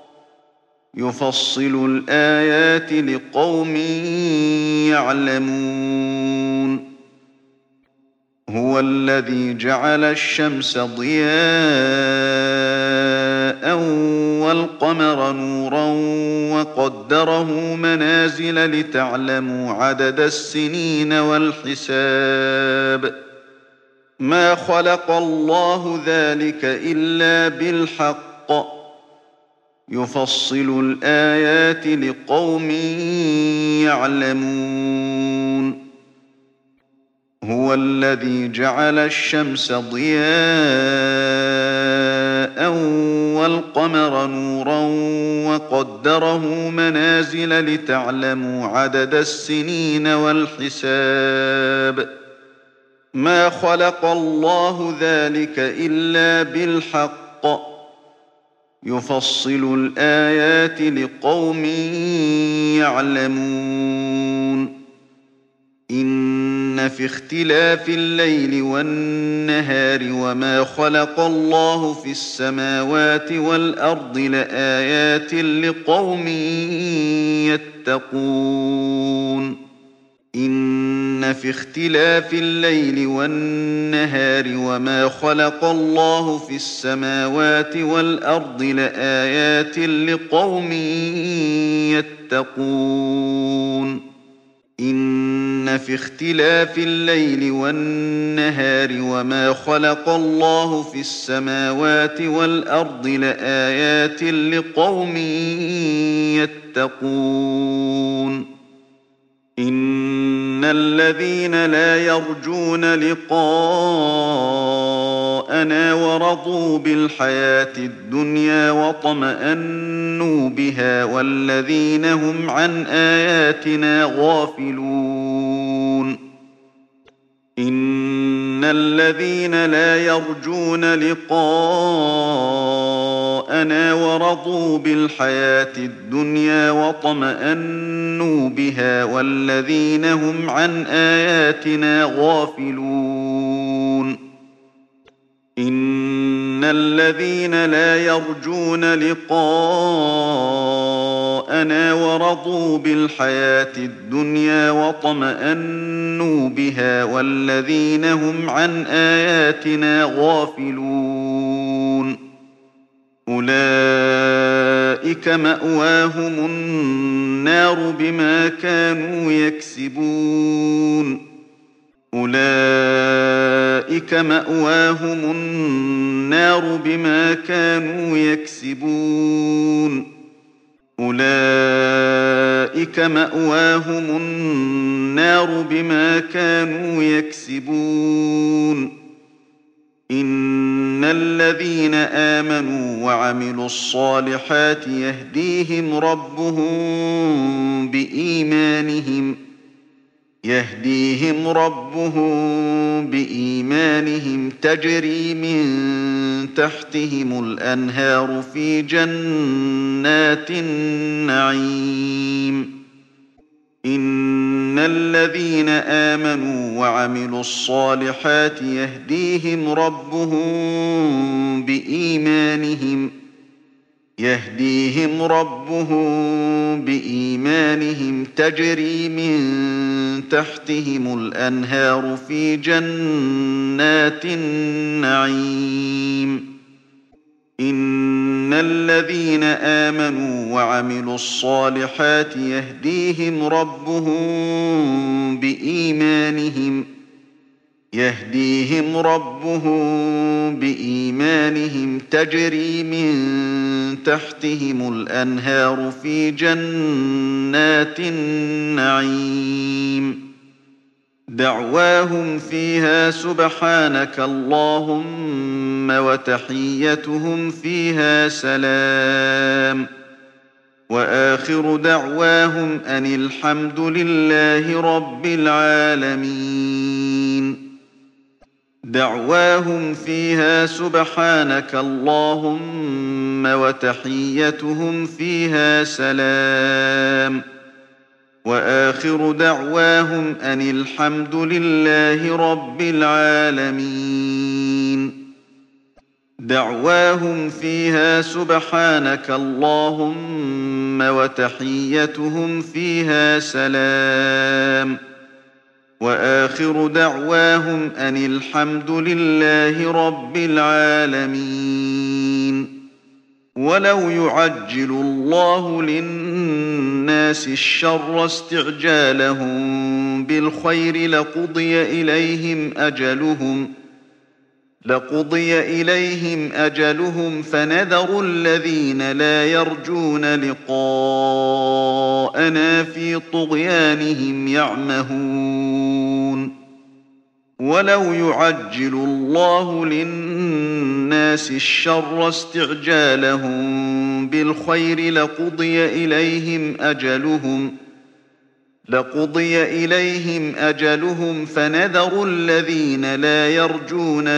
يفصل الآيات لقوم يعلمون هو الذي جعل الشمس ضياء والقمر نورا وقدره منازل لتعلموا عدد السنين والحساب ما خلق الله ذلك إلا بالحق يفصل الآيات لقوم يعلمون هو الذي جعل الشمس ضياء والقمر نورا وقدره منازل لتعلموا عدد السنين والحساب ما خلق الله ذلك إلا بالحق يفصل الآيات لقوم يعلمون إن في اختلاف الليل والنهار وما خلق الله في السماوات والأرض لآيات لقوم يتقون إن في اختلاف الليل والنهار وما خلق الله في السماوات والأرض لآيات لقوم يتقون إن في اختلاف الليل والنهار وما خلق الله في السماوات والأرض لآيات لقوم يتقون إن الذين لا يرجون لقاءنا ورضوا بالحياة الدنيا واطمأنوا بها والذين هم عن آياتنا غافلون إن الذين لا يرجون لقاءنا ورضوا بالحياة الدنيا واطمأنوا بها والذين هم عن آياتنا غافلون إن الذين لا يرجون لقاءنا ورضوا بالحياة الدنيا واطمأنوا بها والذين هم عن آياتنا غافلون أولئك مأواهم النار بما كانوا يكسبون أولئك مأواهم النار بما كانوا يكسبون أولئك مأواهم النار بما كانوا يكسبون إن الذين آمنوا وعملوا الصالحات يهديهم ربهم بإيمانهم يهديهم ربهم بإيمانهم تجري من تحتهم الأنهار في جنات النعيم إن الذين آمنوا وعملوا الصالحات يهديهم ربهم بإيمانهم يهديهم ربهم بإيمانهم تجري من تحتهم الأنهار في جنات النعيم إن الذين آمنوا وعملوا الصالحات يهديهم ربهم بإيمانهم يهديهم ربهم بإيمانهم تجري من تحتهم الأنهار في جنات النعيم دعواهم فيها سبحانك اللهم وتحيتهم فيها سلام وآخر دعواهم أن الحمد لله رب العالمين دعواهم فيها سبحانك اللهم وتحيتهم فيها سلام وآخر دعواهم أن الحمد لله رب العالمين دعواهم فيها سبحانك اللهم وتحيتهم فيها سلام وآخر دعواهم أن الحمد لله رب العالمين. ولو يعجل الله للناس الشر استعجالهم بالخير لقضي إليهم أجلهم لقضي إليهم أجلهم فنذر الذين لا يرجون لقاءنا في طغيانهم يعمهون. ولو يعجل الله للناس الشر استعجالهم بالخير لقضي إليهم أجلهم لقضي إليهم أجلهم فنذر الذين لا يرجون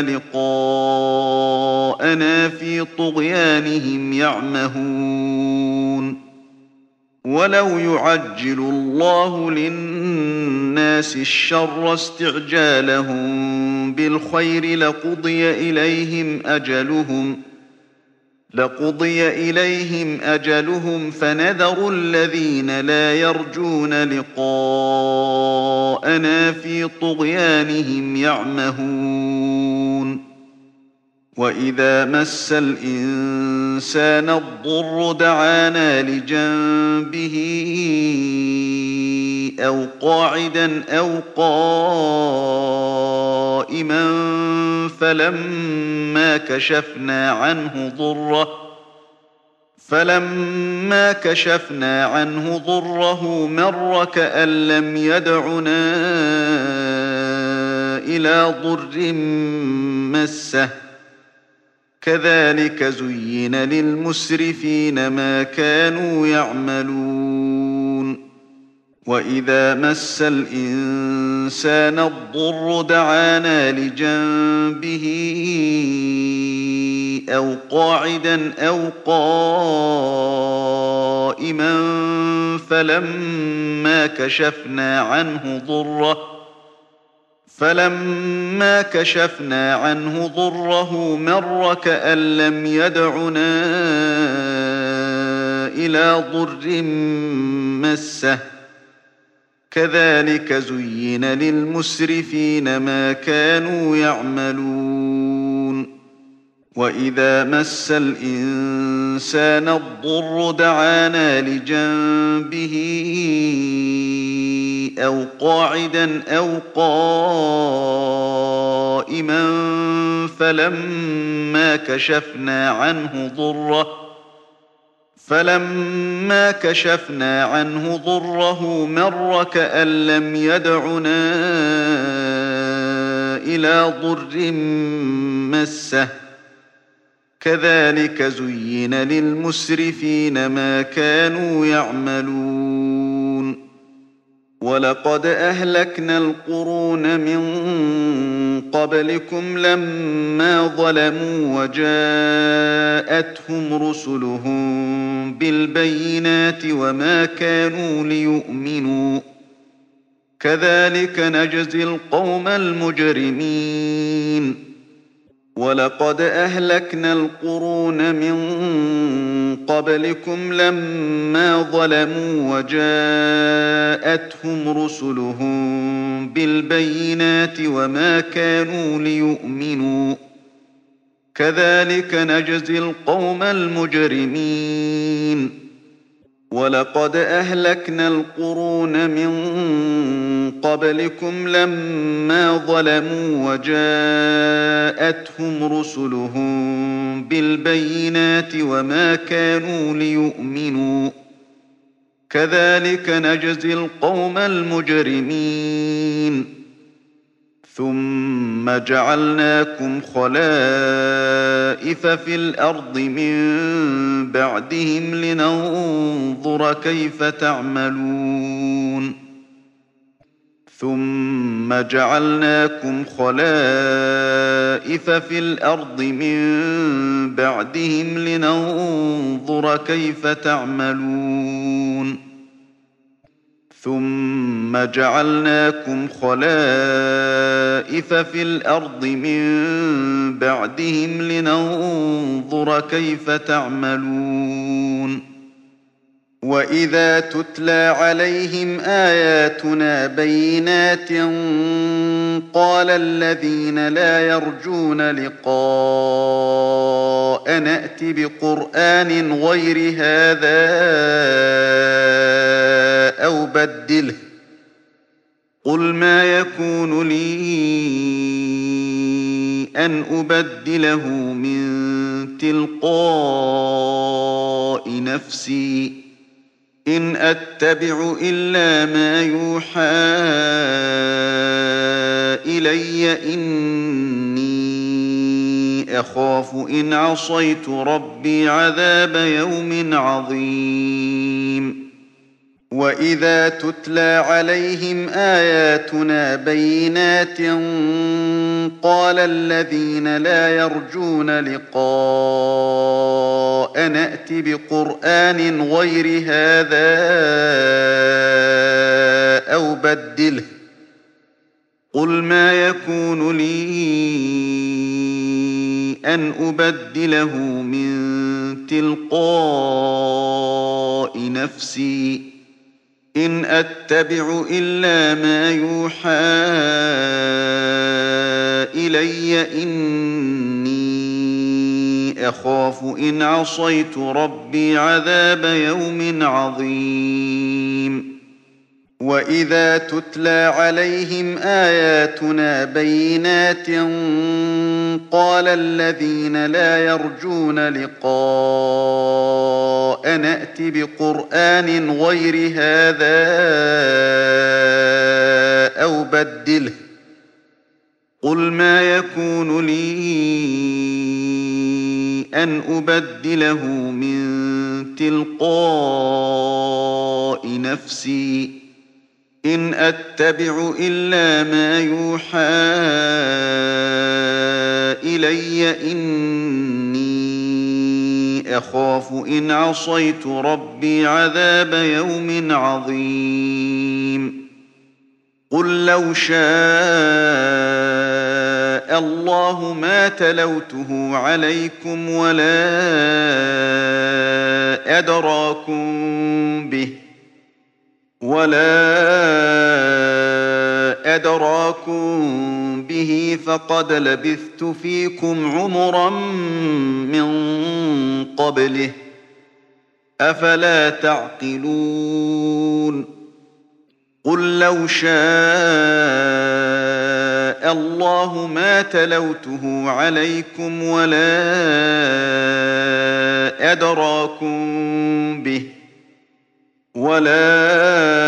لقاءنا في طغيانهم يعمهون. ولو يعجل الله للناس الشر استعجالهم بالخير لقضي إليهم أجلهم لقضي إليهم أجلهم فنذر الذين لا يرجون لقاءنا في طغيانهم يعمهون. وإذا مس الإنسان الضر دعانا لجنبه أو قاعدا أو قائما فلما كشفنا عنه ضره فلما كشفنا عنه ضره مر كأن لم يدعنا إلى ضر مسه كذلك زين للمسرفين ما كانوا يعملون. وإذا مس الإنسان الضر دعانا لجنبه أو قاعدا أو قائما فلما كشفنا عنه ضره فلما كشفنا عنه ضره مر كأن لم يدعنا إلى ضر مسه كذلك زين للمسرفين ما كانوا يعملون. وإذا مس الإنسان الضر دعانا لجنبه أو قاعدا أو قائما فلما كشفنا عنه ضره فلما كشفنا عنه ضره مر كأن لم يدعنا إلى ضر مسه كذلك زين للمسرفين ما كانوا يعملون. ولقد أهلكنا القرون من قبلكم لما ظلموا وجاءتهم رسلهم بالبينات وما كانوا ليؤمنوا كذلك نجزي القوم المجرمين. ولقد أهلكنا القرون من قبلكم لما ظلموا وجاءتهم رسلهم بالبينات وما كانوا ليؤمنوا كذلك نجزي القوم المجرمين. ولقد أهلكنا القرون من قبلكم لما ظلموا وجاءتهم رسلهم بالبينات وما كانوا ليؤمنوا كذلك نجزي القوم المجرمين. ثم جعلناكم خلائف في الأرض من بعدهم لننظر كيف تعملون ثم جعلناكم خلائف في الأرض من بعدهم لننظر كيف تعملون ثم جعلناكم خلائف في الأرض من بعدهم لننظر كيف تعملون وإذا تتلى عليهم آياتنا بينات قال الذين لا يرجون لقاء نأت بقرآن غير هذا أو بدله قل ما يكون لي أن أبدله من تلقاء نفسي إن أتبع إلا ما يوحى إلي إني أخاف إن عصيت ربي عذاب يوم عظيم وإذا تتلى عليهم آياتنا بينات قال الذين لا يرجون لقاء نأت بقرآن غير هذا أو بدله قل ما يكون لي أن أبدله من تلقاء نفسي إن أتبع إلا ما يوحى إلي إني أخاف إن عصيت ربي عذاب يوم عظيم وإذا تتلى عليهم آياتنا بينات قال الذين لا يرجون لقاء نأت بقرآن غير هذا أو بدله قل ما يكون لي أن أبدله من تلقاء نفسي إن أتبع إلا ما يوحى إلي إني أخاف إن عصيت ربي عذاب يوم عظيم قل لو شاء الله ما تلوته عليكم ولا أدراكم به ولا أدراكم به فقد لبثت فيكم عمرا من قبله أفلا تعقلون قل لو شاء الله ما تلوته عليكم ولا أدراكم به ولا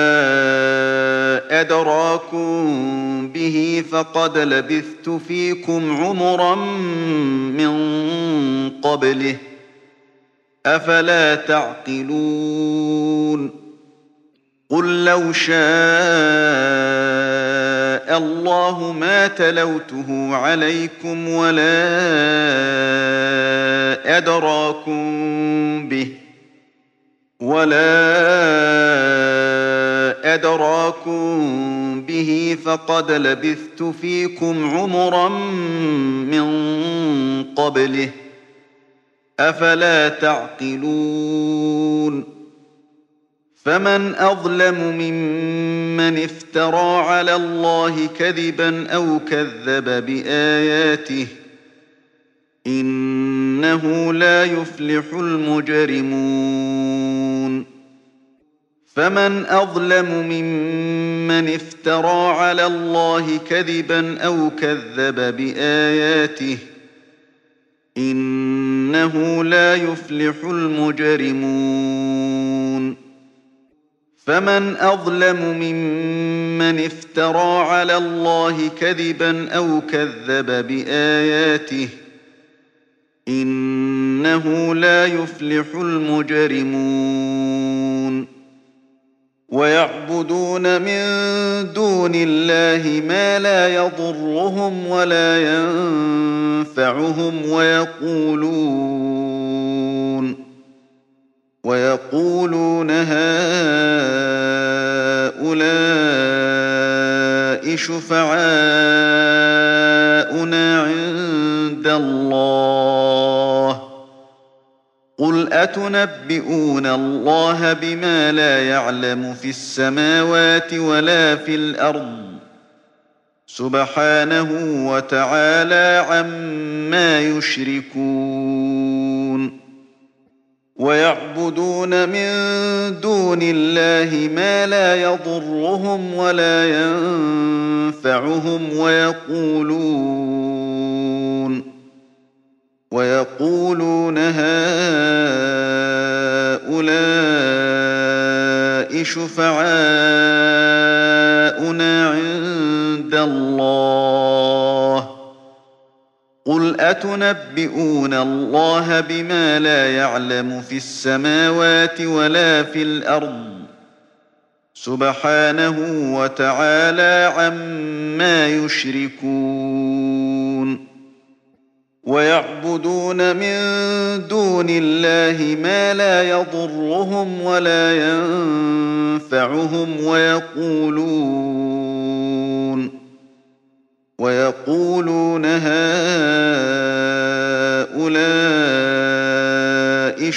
أدراكم به فقد لبثت فيكم عمرا من قبله أفلا تعقلون قل لو شاء الله ما تلوته عليكم ولا أدراكم به ولا أدراكم به فقد لبثت فيكم عمرا من قبله أفلا تعقلون فمن أظلم ممن افترى على الله كذبا أو كذب بآياته إنه لا يفلح المجرمون فمن أظلم ممن افترى على الله كذبا أو كذب بآياته إنه لا يفلح المجرمون فمن أظلم ممن افترى على الله كذبا أو كذب بآياته إنه لا يفلح المجرمون ويعبدون من دون الله ما لا يضرهم ولا ينفعهم ويقولون ويقولون هؤلاء شفعاؤنا عند الله قل أتنبئون الله بما لا يعلم في السماوات ولا في الأرض سبحانه وتعالى عما يشركون ويعبدون من دون الله ما لا يضرهم ولا ينفعهم ويقولون ويقولون هؤلاء شفعاؤنا عند الله قل أتنبئون الله بما لا يعلم في السماوات ولا في الأرض سبحانه وتعالى عما يشركون ويعبدون من دون الله ما لا يضرهم ولا ينفعهم ويقولون ويقولون هؤلاء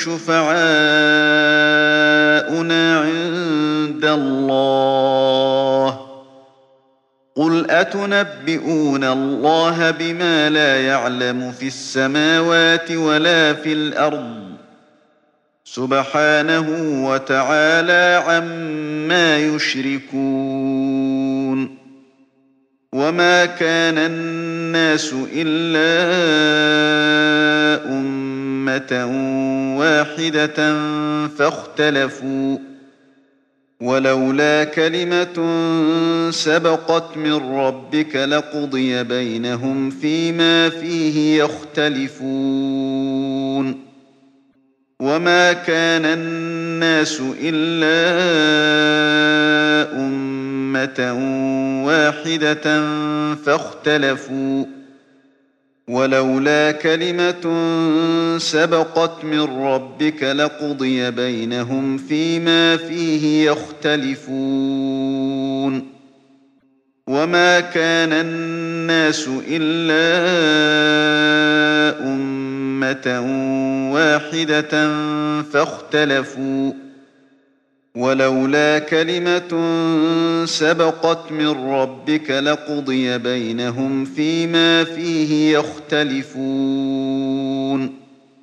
شفعاؤنا عند الله قل أتنبئون الله بما لا يعلم في السماوات ولا في الأرض سبحانه وتعالى عما يشركون وما كان الناس إلا أمة واحدة فاختلفوا ولولا كلمة سبقت من ربك لقضي بينهم فيما فيه يختلفون وما كان الناس إلا أمة واحدة فاختلفوا ولولا كلمة سبقت من ربك لقضي بينهم فيما فيه يختلفون وما كان الناس إلا أمة واحدة فاختلفوا ولولا كلمة سبقت من ربك لقضي بينهم فيما فيه يختلفون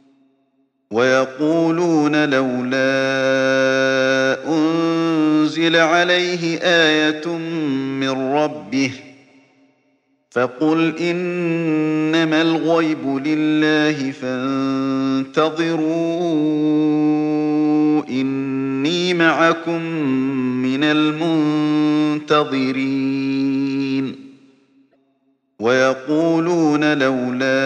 ويقولون لولا أنزل عليه آية من ربه فقل إنما الغيب لله فانتظروا إني معكم من المنتظرين ويقولون لولا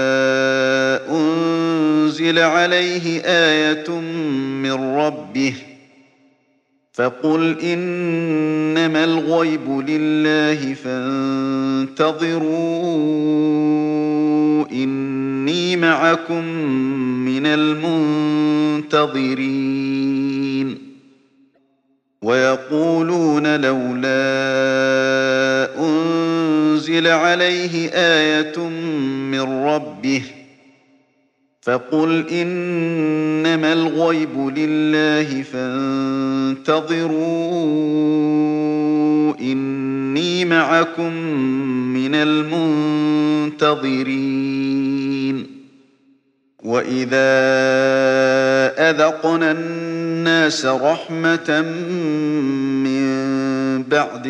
أنزل عليه آية من ربه فقل إنما الغيب لله فانتظروا إني معكم من المنتظرين ويقولون لولا أنزل عليه آية من ربه فقل إنما الغيب لله فانتظروا إني معكم من المنتظرين وإذا أذقنا الناس رحمة من بعد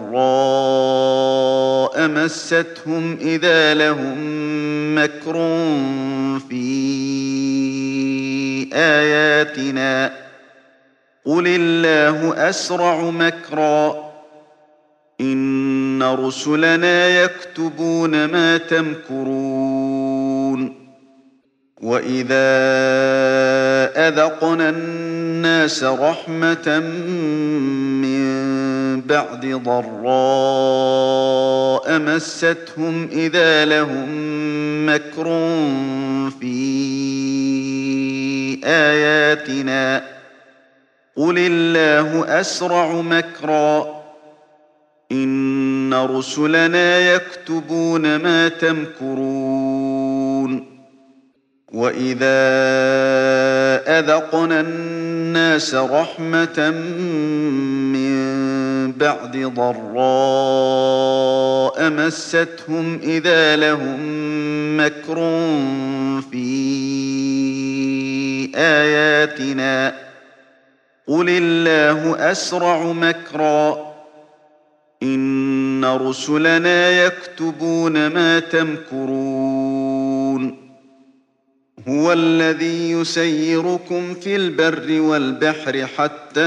ضراء مستهم إذا لهم مكر في آياتنا قل الله أسرع مكرا إن رسلنا يكتبون ما تمكرون وإذا أذقنا الناس رحمة من بعد ضراء مستهم إذا لهم مكر في آياتنا قل الله أسرع مكرا إن رسلنا يكتبون ما تمكرون وإذا أذقنا الناس رحمة من بعد ضراء مستهم إذا لهم مكر في آياتنا قل الله أسرع مكرا إن رسلنا يكتبون ما تمكرون هو الذي يسيركم في البر والبحر حتى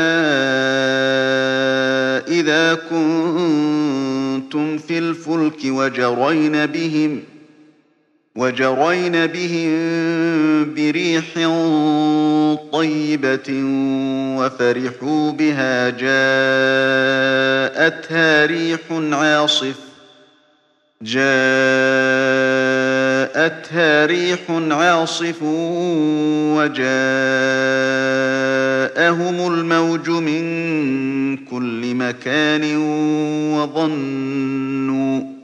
إذا كنتم في الفلك وجرين بهم وجرين بهم بريح طيبة وفرحوا بها جاءتها ريح عاصف جاءتها ريح عاصف وجاءهم الموج من كل مكان وظنوا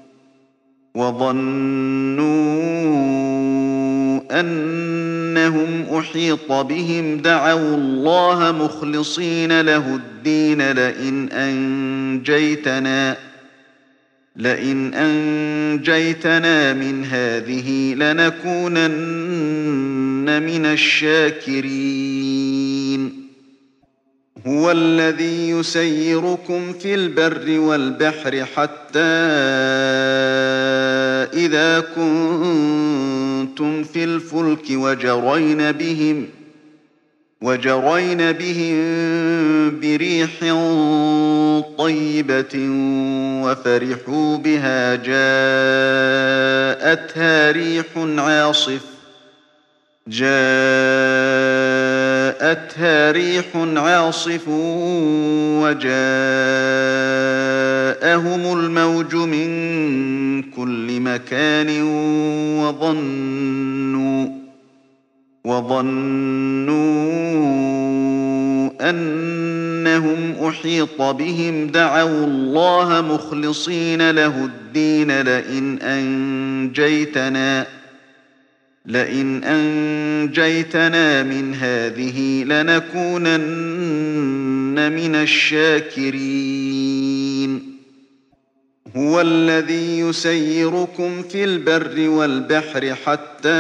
وظنوا أنهم أحيط بهم دعوا الله مخلصين له الدين لئن أنجيتنا لئن أنجيتنا من هذه لنكونن من الشاكرين هو الذي يسيركم في البر والبحر حتى إذا كنتم في الفلك وجرين بهم وجرين بهم بريح طيبة وفرحوا بها جاءتها ريح عاصف جاءتها ريح عاصف وجاءهم الموج من كل مكان وظنوا وظنوا أنهم أحيط بهم دعوا الله مخلصين له الدين لئن أنجيتنا لئن أنجيتنا من هذه لنكونن من الشاكرين هو الذي يسيركم في البر والبحر حتى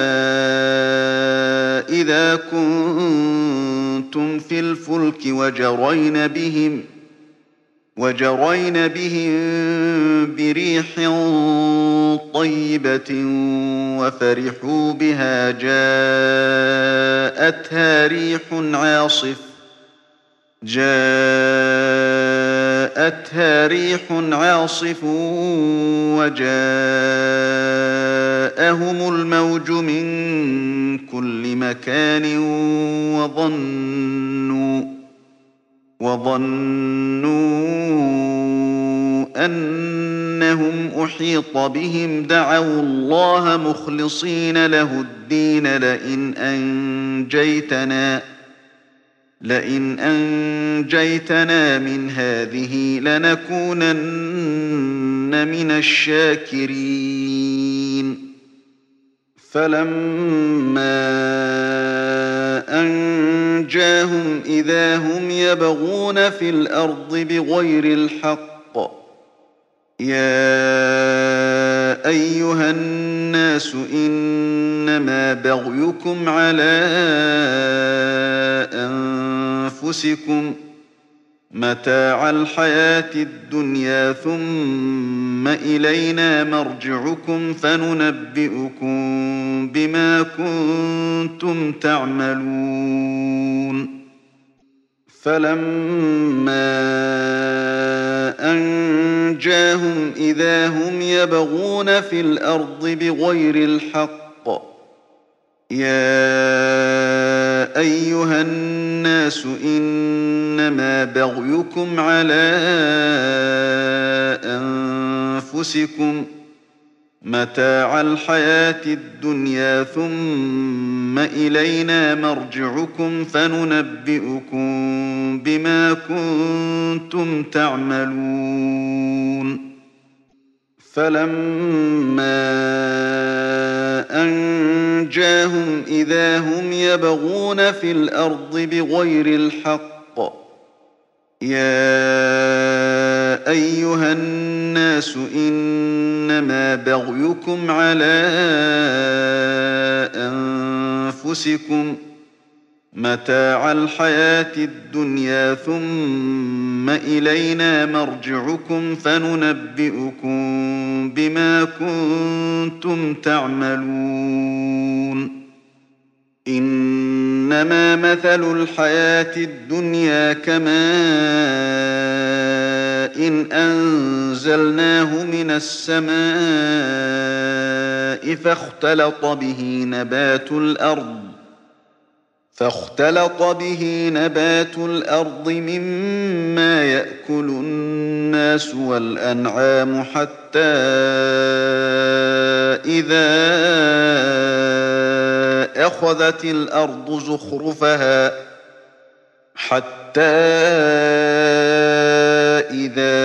إذا كنتم في الفلك وجرين بهم وجرين بهم بريح طيبة وفرحوا بها جاءتها ريح عاصف جاءتها ريح عاصف وجاءهم الموج من كل مكان وظنوا وظنوا أنهم أحيط بهم دعوا الله مخلصين له الدين لئن أنجيتنا لئن أنجيتنا من هذه لنكونن من الشاكرين فلما أنجاهم إذا هم يبغون في الأرض بغير الحق يا أيها الناس إنما بغيكم على أنفسكم متاع الحياة الدنيا ثم إلينا مرجعكم فننبئكم بما كنتم تعملون فلما أنجاهم إذا هم يبغون في الأرض بغير الحق يا أيها الناس إنما بغيكم على أنفسكم متاع الحياة الدنيا ثم إلينا مرجعكم فننبئكم بما كنتم تعملون فلما أنجاهم إذا هم يبغون في الأرض بغير الحق يا أيها الناس إنما بغيكم على أنفسكم متاع الحياة الدنيا ثم إلينا مرجعكم فننبئكم بما كنتم تعملون إنما مثل الحياة الدنيا كماء إن أنزلناه من السماء فاختلط به نبات الأرض فاختلط به نبات الأرض مما يأكل الناس والأنعام حتى إذا أخذت الأرض زخرفها حتى إذا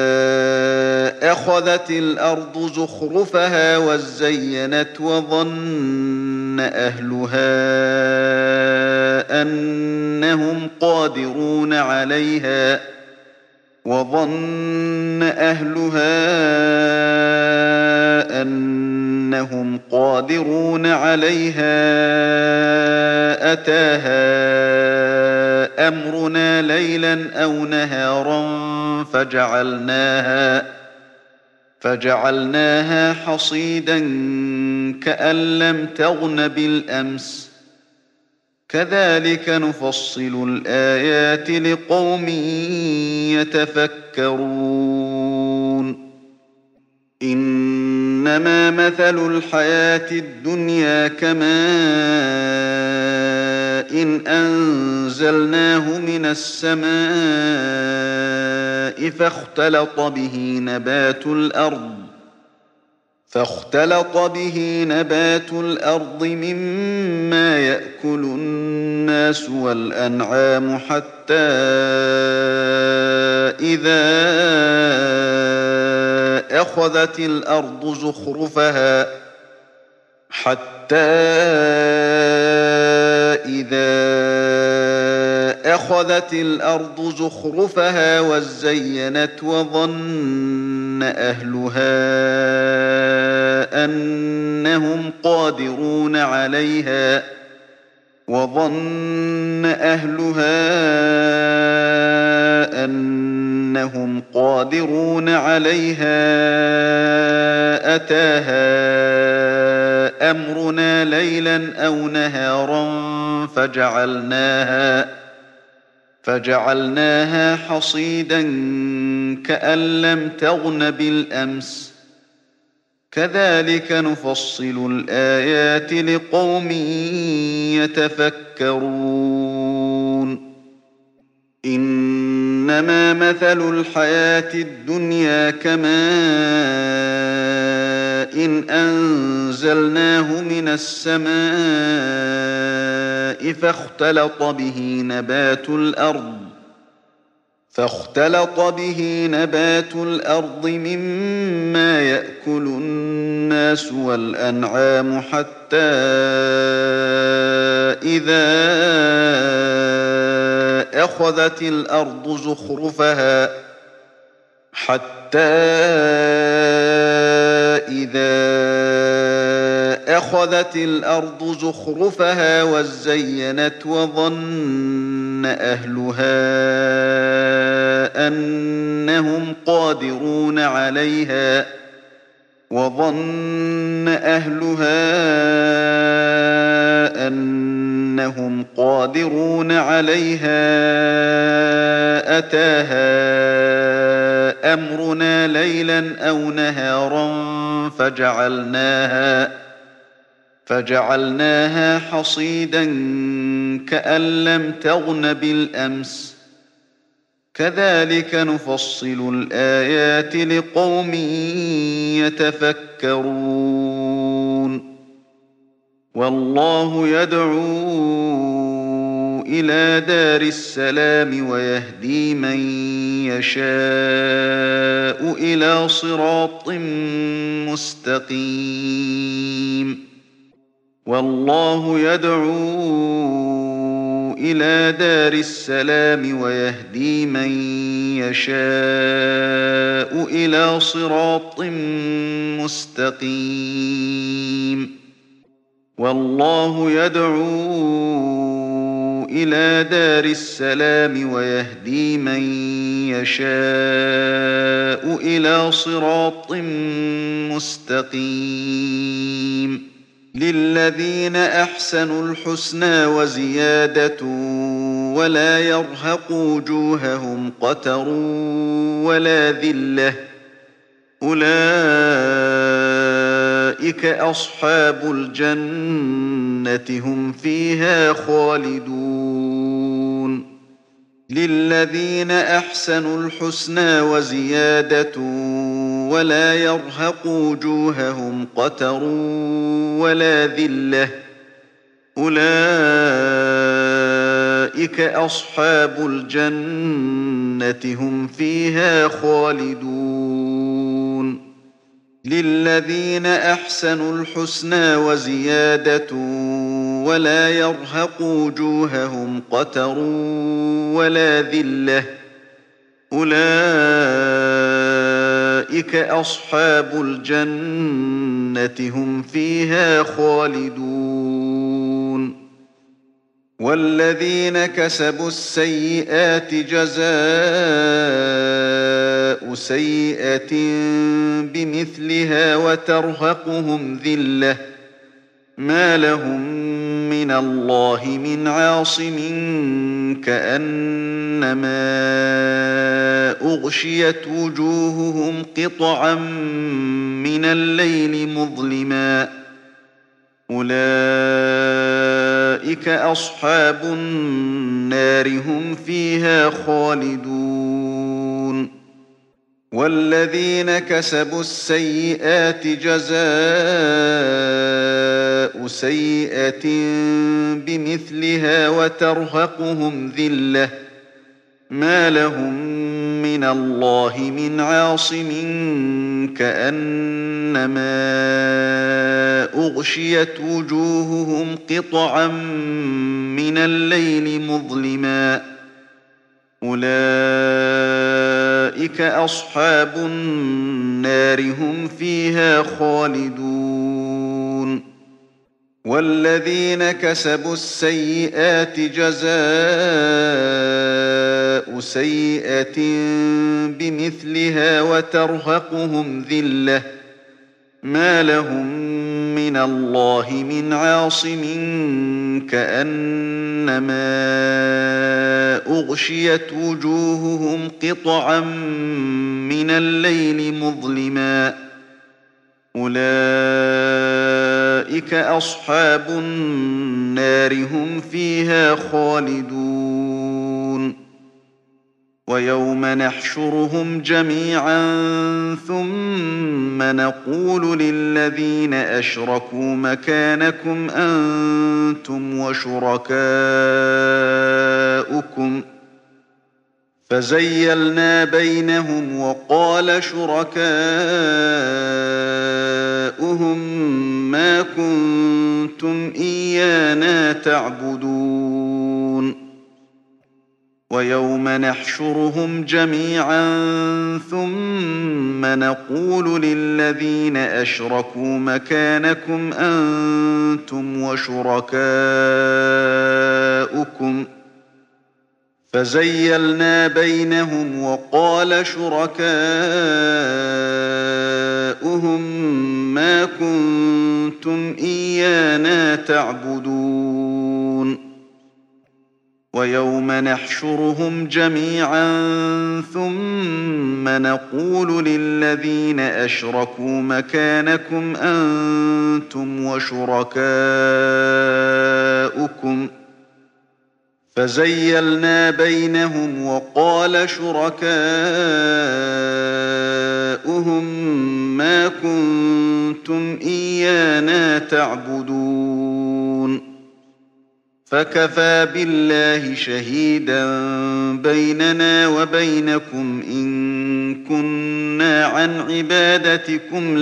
أخذت الأرض زخرفها وزينت وظن أهلها أنهم قادرون عليها وظن أهلها أنهم قادرون عليها أتاها أمرنا ليلا أو نهارا فجعلناها فجعلناها حصيدا كأن لم تغن بالأمس كذلك نفصل الآيات لقوم يتفكرون إنما مثل الحياة الدنيا كماء إن أنزلناه من السماء فاختلط به نبات الأرض فاختلط به نبات الأرض مما يأكل الناس والأنعام حتى إذا أخذت الأرض زخرفها حتى إذا أخذت الأرض زخرفها وزينت وظن أهلها أنهم قادرون عليها وظن أهلها أنهم قادرون عليها أتاها أمرنا ليلا أو نهارا فجعلناها فجعلناها حصيدا كأن لم تغن بالأمس كذلك نفصل الآيات لقوم يتفكرون إنما مثل الحياة الدنيا كماء إن أنزلناه من السماء فاختلط به نبات الأرض فاختلط به نبات الأرض مما يأكل الناس والأنعام حتى إذا أخذت الأرض زخرفها حتى إذا أخذت الأرض زخرفها وزينت وظن أهلها أنهم قادرون عليها وظن أهلها أنهم قادرون عليها أتاها أمرنا ليلا أو نهارا فجعلناها فجعلناها حصيدا كأن لم تغن بالأمس كذلك نفصل الآيات لقوم يتفكرون والله يدعو إلى دار السلام ويهدي من يشاء إلى صراط مستقيم والله يدعو إلى دار السلام ويهدي من يشاء إلى صراط مستقيم والله يدعو إلى دار السلام ويهدي من يشاء إلى صراط مستقيم للذين أحسنوا الحسنى وزيادة ولا يرهق وجوههم قتر ولا ذلة أولئك أصحاب الجنة هم فيها خالدون للذين أحسنوا الحسنى وزيادة ولا يرهق وجوههم قتر ولا ذلة أولئك أصحاب الجنة هم فيها خالدون للذين أحسنوا الحسنى وزيادة ولا يرهق وجوههم قتر ولا ذلة أولئك أصحاب الجنة هم فيها خالدون والذين كسبوا السيئات جزاء سيئة بمثلها وترهقهم ذلة ما لهم من الله من عاصم كأنما أغشيت وجوههم قطعا من الليل مظلما أولئك أصحاب النار هم فيها خالدون والذين كسبوا السيئات جزاء سيئة بمثلها وترهقهم ذلة ما لهم من الله من عاصم كأنما أغشيت وجوههم قطعا من الليل مظلما أولئك أصحاب النار هم فيها خالدون والذين كسبوا السيئات جزاء سيئة بمثلها وترهقهم ذلة ما لهم من الله من عاصم كأنما أغشيت وجوههم قطعا من الليل مظلما أولئك أصحاب النار هم فيها خالدون ويوم نحشرهم جميعا ثم نقول للذين أشركوا مكانكم أنتم وشركاؤكم فزيلنا بينهم وقال شركاؤهم ما كنتم إيانا تعبدون ويوم نحشرهم جميعا ثم نقول للذين أشركوا مكانكم أنتم وشركاؤكم فزيلنا بينهم وقال شركاؤهم ما كنتم إيانا تعبدون ويوم نحشرهم جميعا ثم نقول للذين أشركوا مكانكم أنتم وشركاؤكم فزيلنا بينهم وقال شركاؤهم ما كنتم إيانا تعبدون فكفى بالله شهيدا بيننا وبينكم إن كنا عن عبادتكم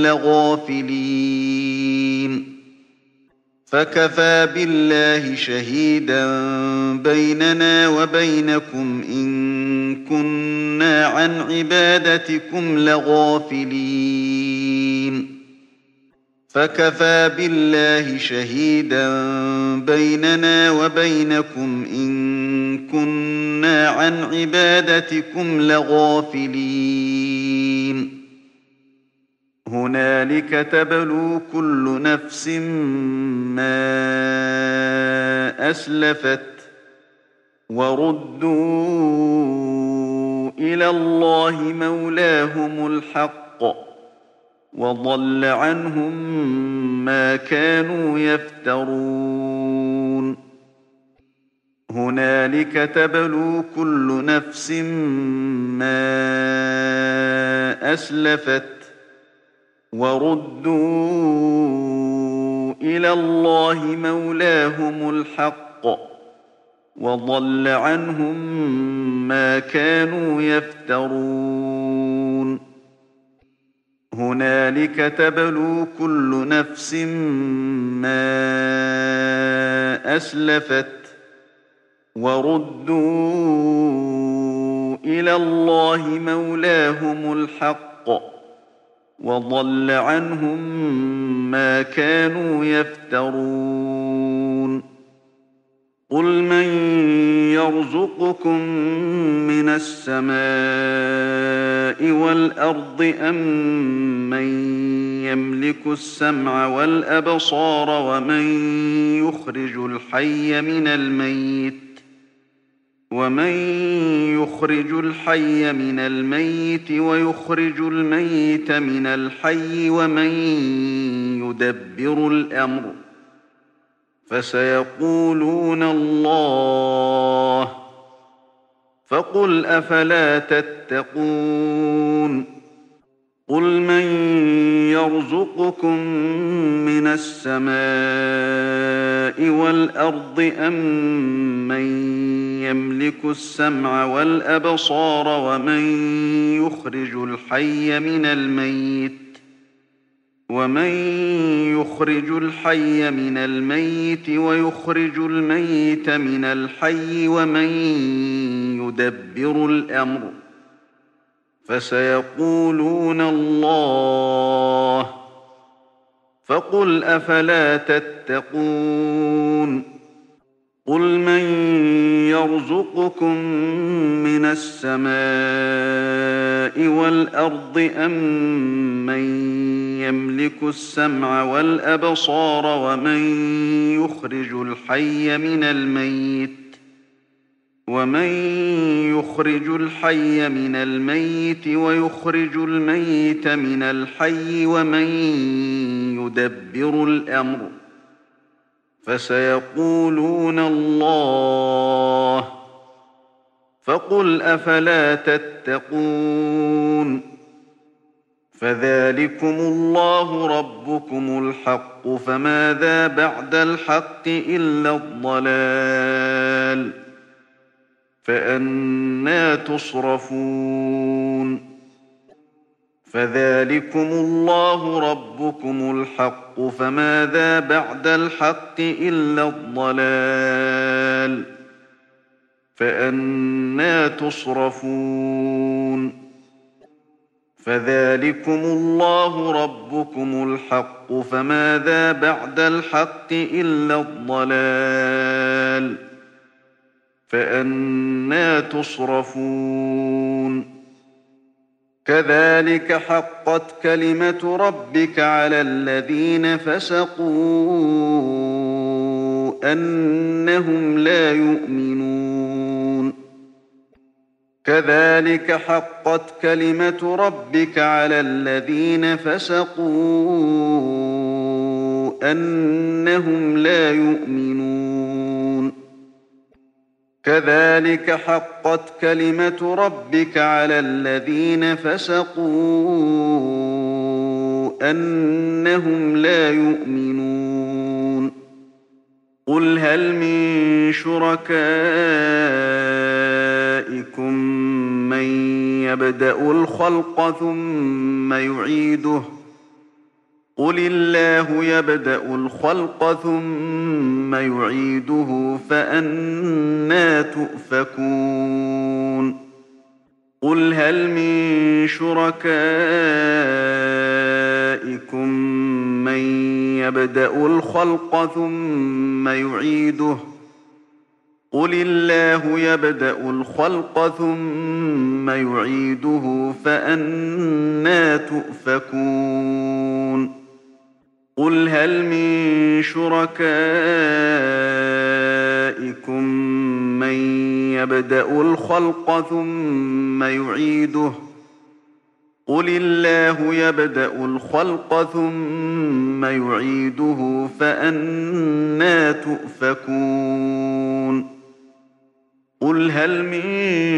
لغافلين فكفى بالله شهيدا بيننا وبينكم إن كنا عن عبادتكم لغافلين فكفى بالله شهيدا بيننا وبينكم إن كنا عن عبادتكم لغافلين هنالك تبلو كل نفس ما أسلفت وردوا إلى الله مولاهم الحق وضل عنهم ما كانوا يفترون هنالك تبلو كل نفس ما أسلفت وردوا إلى الله مولاهم الحق وضل عنهم ما كانوا يفترون هنالك تبلو كل نفس ما أسلفت وردوا إلى الله مولاهم الحق وضل عنهم ما كانوا يفترون قل من يرزقكم من السماء والأرض أم من يملك السمع والأبصار ومن يخرج الحي من الميت ومن يخرج الحي من الميت ويخرج الميت من الحي ومن يدبر الأمر فسيقولون الله فقل أفلا تتقون قل من يرزقكم من السماء والأرض أم من يملك السمع والأبصار ومن يخرج الحي من الميت ومن يخرج الحي من الميت ويخرج الميت من الحي ومن يدبر الأمر فسيقولون الله فقل أفلا تتقون قل من يرزقكم من السماء والأرض أم من يملك السمع والأبصار ومن يخرج الحي من الميت ومن يخرج الحي من الميت ويخرج الميت من الحي ومن يدبر الأمر فسيقولون الله فقل أفلا تتقون فذلكم الله ربكم الحق فماذا بعد الحق إلا الضلال فأنى تصرفون فذلكم الله ربكم الحق فماذا بعد الحق إلا الضلال فأنى تصرفون فذلكم الله ربكم الحق فماذا بعد الحق إلا الضلال فأنى تصرفون كذلك حقت كلمة ربك على الذين فسقوا أنهم لا يؤمنون كذلك حقت كلمة ربك على الذين فسقوا أنهم لا يؤمنون كذلك حقت كلمة ربك على الذين فسقوا أنهم لا يؤمنون قل هل من شركائكم من يبدأ الخلق ثم يعيده قل الله يبدأ الخلق ثم يعيده فأنى تؤفكون قل هل من شركائكم من يبدأ الخلق ثم يعيده قل الله يبدأ الخلق ثم يعيده فأنى تؤفكون قل هل من شركائكم من يبدأ الخلق ثم يعيده قل الله يبدأ الخلق ثم يعيده فأنى تؤفكون قل هل من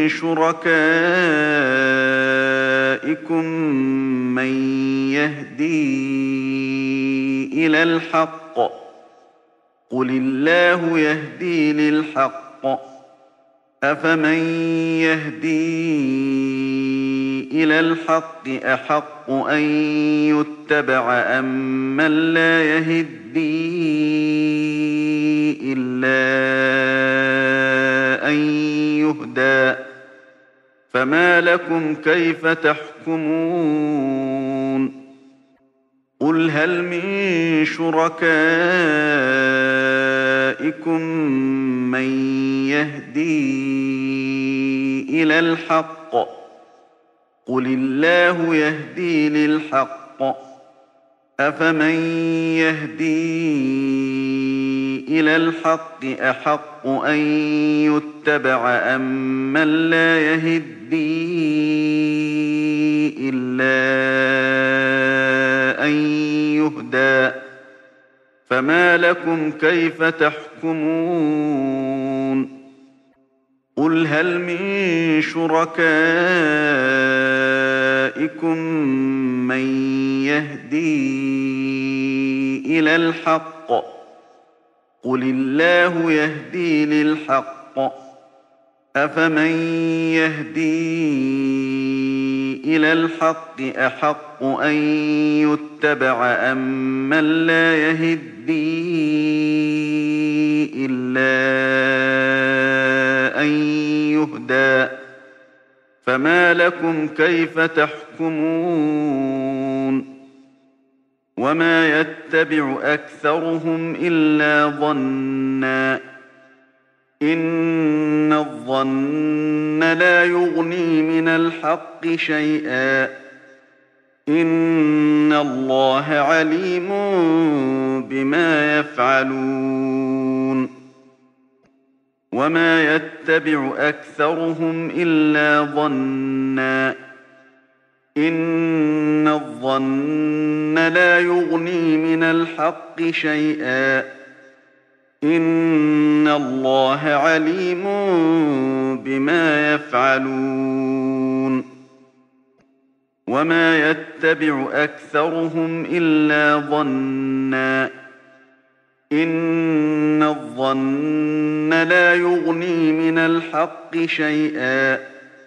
شركائكم من يهدي إلى الحق قل الله يهدي للحق أفمن يهدي إلى الحق أحق أن يتبع أم من لا يهدي إلا أن يهدى فما لكم كيف تحكمون قل هل من شركائكم من يهدي إلى الحق قل الله يهدي للحق أفمن يهدي إلى الحق أحق أن يتبع أم من لا يهدي إلا أن يهدى فما لكم كيف تحكمون قل هل من شركائكم من يهدي إلى الحق قل الله يهدي للحق أفمن يهدي إلى الحق أحق أن يتبع أم من لا يهدي إلا أن يهدى فما لكم كيف تحكمون وما يتبع أكثرهم إلا ظنا إن الظن لا يغني من الحق شيئا إن الله عليم بما يفعلون وما يتبع أكثرهم إلا ظنا إن الظن لا يغني من الحق شيئا إن الله عليم بما يفعلون وما يتبع أكثرهم إلا ظنا إن الظن لا يغني من الحق شيئا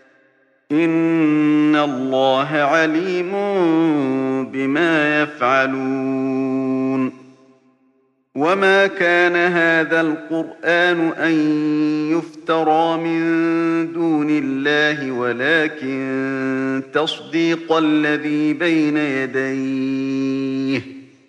إن الله عليم بما يفعلون وما كان هذا القرآن أن يفترى من دون الله ولكن تصديق الذي بين يديه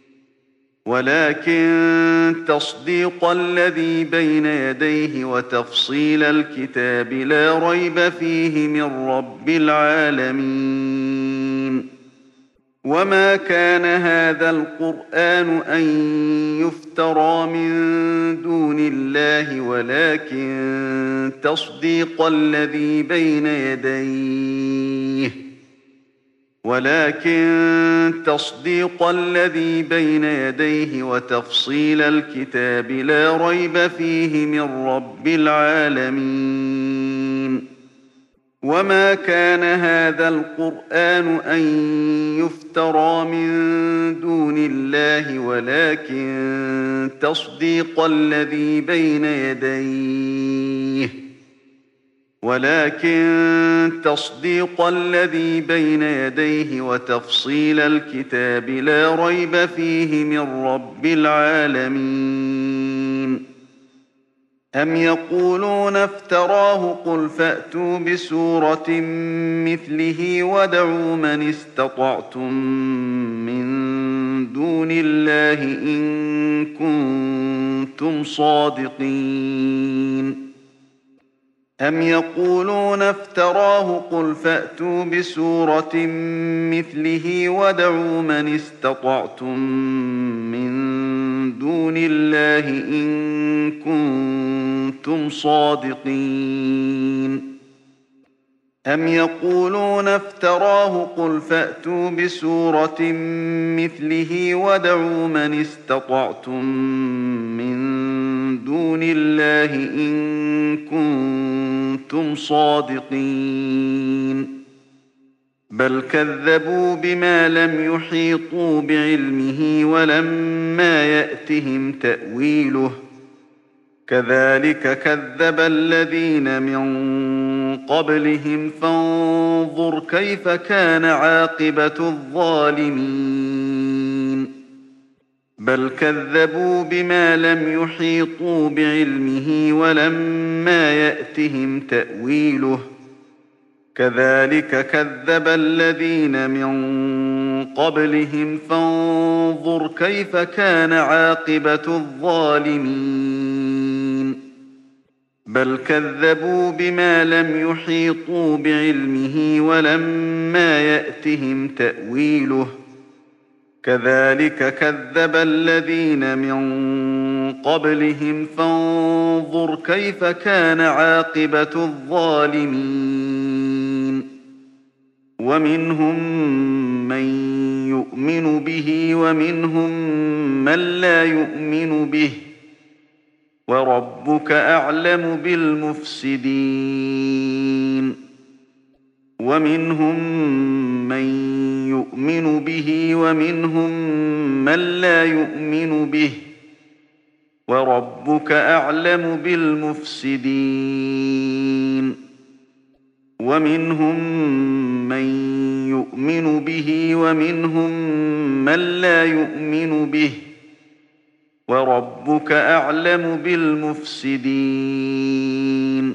ولكن تصديق الذي بين يديه وتفصيل الكتاب لا ريب فيه من رب العالمين وما كان هذا القرآن أن يفترى من دون الله ولكن تصديق الذي بين يديه ولكن تصديق الذي بين يديه وتفصيل الكتاب لا ريب فيه من رب العالمين. وما كان هذا القرآن أن يفترى من دون الله ولكن تصديق الذي بين يديه ولكن تصديق الذي بين يديه وتفصيل الكتاب لا ريب فيه من رب العالمين. أم يقولون افتراه قل فأتوا بسورة مثله وادعوا من استطعتم من دون الله إن كنتم صادقين. أم يقولون افتراه قل فأتوا بسورة مثله وادعوا من استطعتم من دون الله إن كنتم صادقين. أم يقولون افتراه قل فأتوا بسورة مثله وادعوا من استطعتم من دون الله إن كنتم صادقين. بل كذبوا بما لم يحيطوا بعلمه ولما يأتهم تأويله كذلك كذب الذين من قبلهم فانظر كيف كان عاقبة الظالمين. بل كذبوا بما لم يحيطوا بعلمه ولما يأتهم تأويله كذلك كذب الذين من قبلهم فانظر كيف كان عاقبة الظالمين. بل كذبوا بما لم يحيطوا بعلمه ولما يأتهم تأويله كذلك كذب الذين من قبلهم فانظر كيف كان عاقبة الظالمين. ومنهم من يؤمن به ومنهم من لا يؤمن به وربك أعلم بالمفسدين. ومنهم من يؤمن به ومنهم من لا يؤمن به وربك أعلم بالمفسدين. ومنهم من يؤمن به ومنهم من لا يؤمن به وربك أعلم بالمفسدين.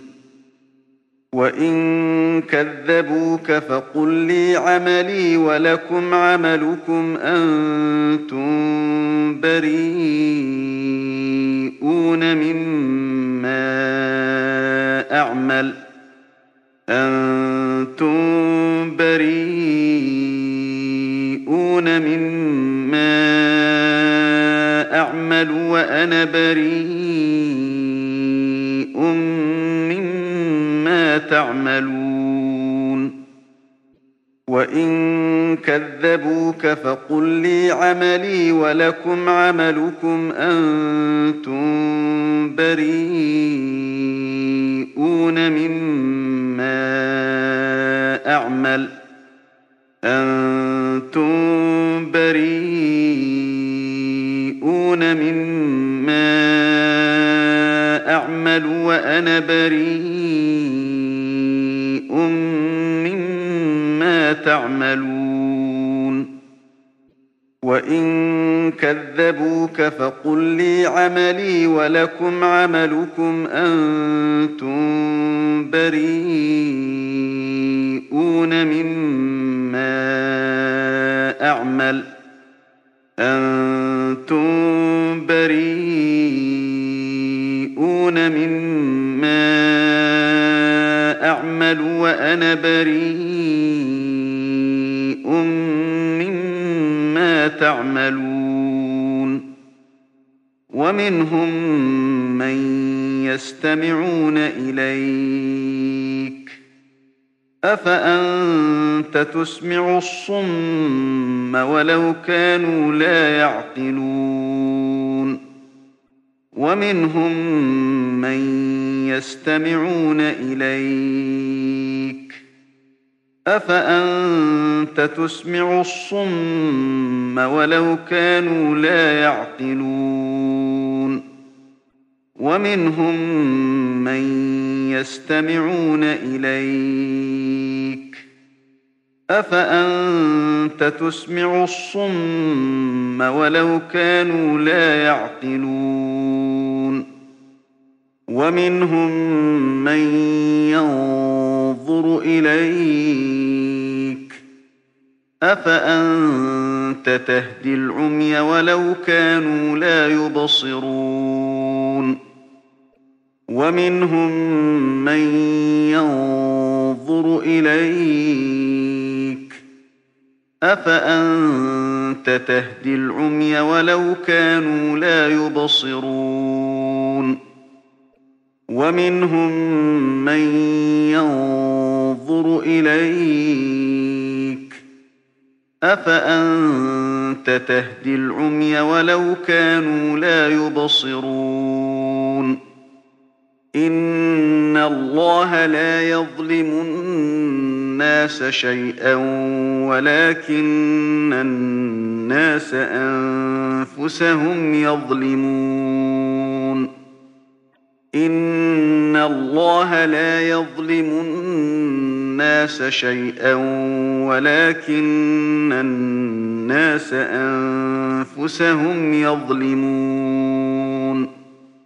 وإن كذبوك فقل لي عملي ولكم عملكم أنتم بريئون مما أعمل أنتم بريئون مما أعمل وأنا بريء مما تعملون. وإن كذبوك فقل لي عملي ولكم عملكم أنتم بريئون مما أعمل أنتم بريئون مما أعمل وأنا بريء مما تعملون. وإن كذبوك فقل لي عملي ولكم عملكم أنتم بريئون مما أعمل أنتم بريئون مما أعمل وأنا بريء مما تعملون. ومنهم من يستمعون إليك أفأنت تسمع الصم ولو كانوا لا يعقلون ومنهم من يستمعون إليك أفأنت تسمع الصم ولو كانوا لا يعقلون ومنهم من يستمعون إليك أفأنت تسمع الصم ولو كانوا لا يعقلون ومنهم من ينظر إليك أفأنت تهدي العمي ولو كانوا لا يبصرون ومنهم من ينظر إليك أفأنت تهدي العمي ولو كانوا لا يبصرون ومنهم من ينظر إليك أفأنت تهدي العمي ولو كانوا لا يبصرون إن الله لا يظلم الناس شيئا ولكن الناس أنفسهم يظلمون إن الله لا يظلم الناس شيئا ولكن الناس أنفسهم يظلمون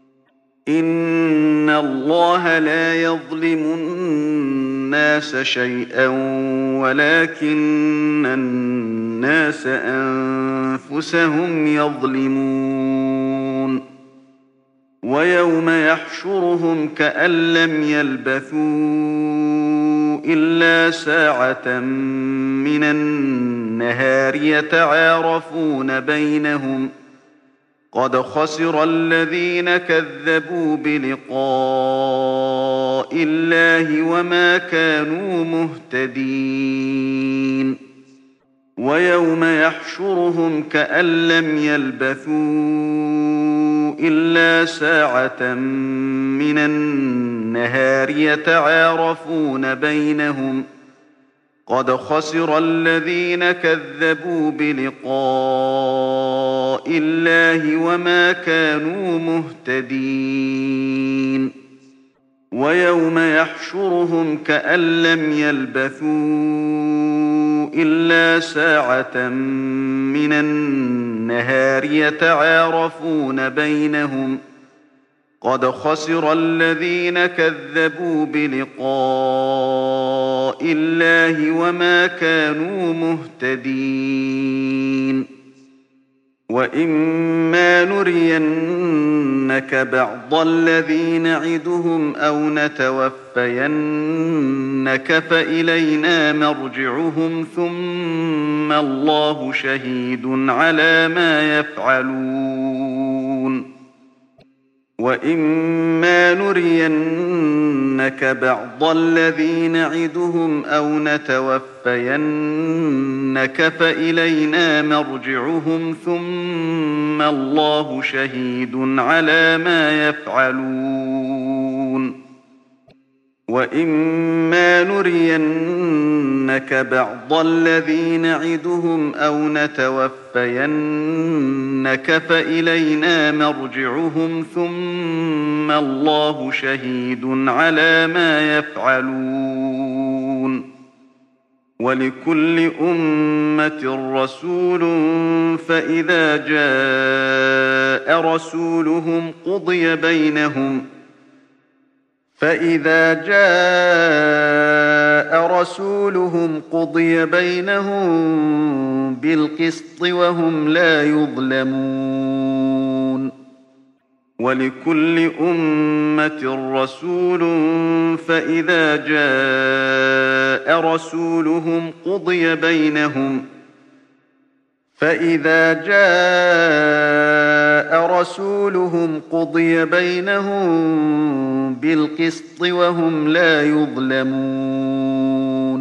إن الله لا يظلم الناس شيئا ولكن الناس أنفسهم يظلمون ويوم يحشرهم كأن لم يلبثوا إلا ساعة من النهار يتعارفون بينهم قد خسر الذين كذبوا بلقاء الله وما كانوا مهتدين ويوم يحشرهم كأن لم يلبثوا إلا ساعة من النهار يتعارفون بينهم قد خسر الذين كذبوا بلقاء الله وما كانوا مهتدين ويوم يحشرهم كأن لم يلبثوا إلا ساعة من النهار يتعارفون بينهم قد خسر الذين كذبوا بلقاء الله وما كانوا مهتدين وإما نرينك بعض الذي نعدهم أو نتوفينك فإلينا مرجعهم ثم الله شهيد على ما يفعلون وإما نرينك بعض الذي نعدهم أو نتوفينك فإلينا مرجعهم ثم الله شهيد على ما يفعلون وإما نرينك بعض الذي نعدهم أو نتوفينك فإلينا مرجعهم ثم الله شهيد على ما يفعلون ولكل أمة رسول فإذا جاء رسولهم قضي بينهم فإذا جاء رسولهم قضي بينهم بالقسط وهم لا يظلمون ولكل أمة رسول فإذا جاء رسولهم قضي بينهم فإذا جاء رسولهم قضي بينهم بالقسط وهم لا يظلمون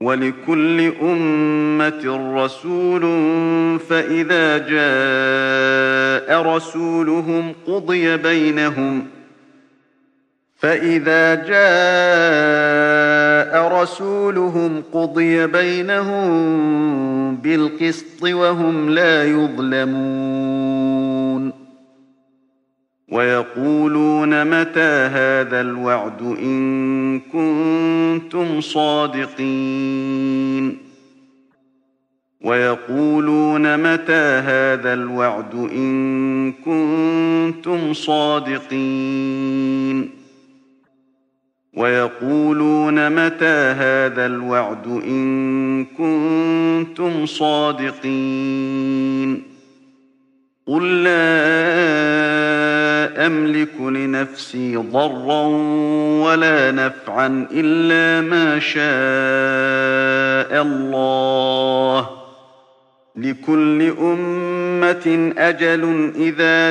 ولكل أمة رسول فإذا جاء رسولهم قضي بينهم فإذا جاء رسولهم قضي بينهم بالقسط وهم لا يظلمون ويقولون متى هذا الوعد إن كنتم صادقين ويقولون متى هذا الوعد إن كنتم صادقين ويقولون متى هذا الوعد إن كنتم صادقين قل لا أملك لنفسي ضرا ولا نفعا إلا ما شاء الله لكل أمة أجل إذا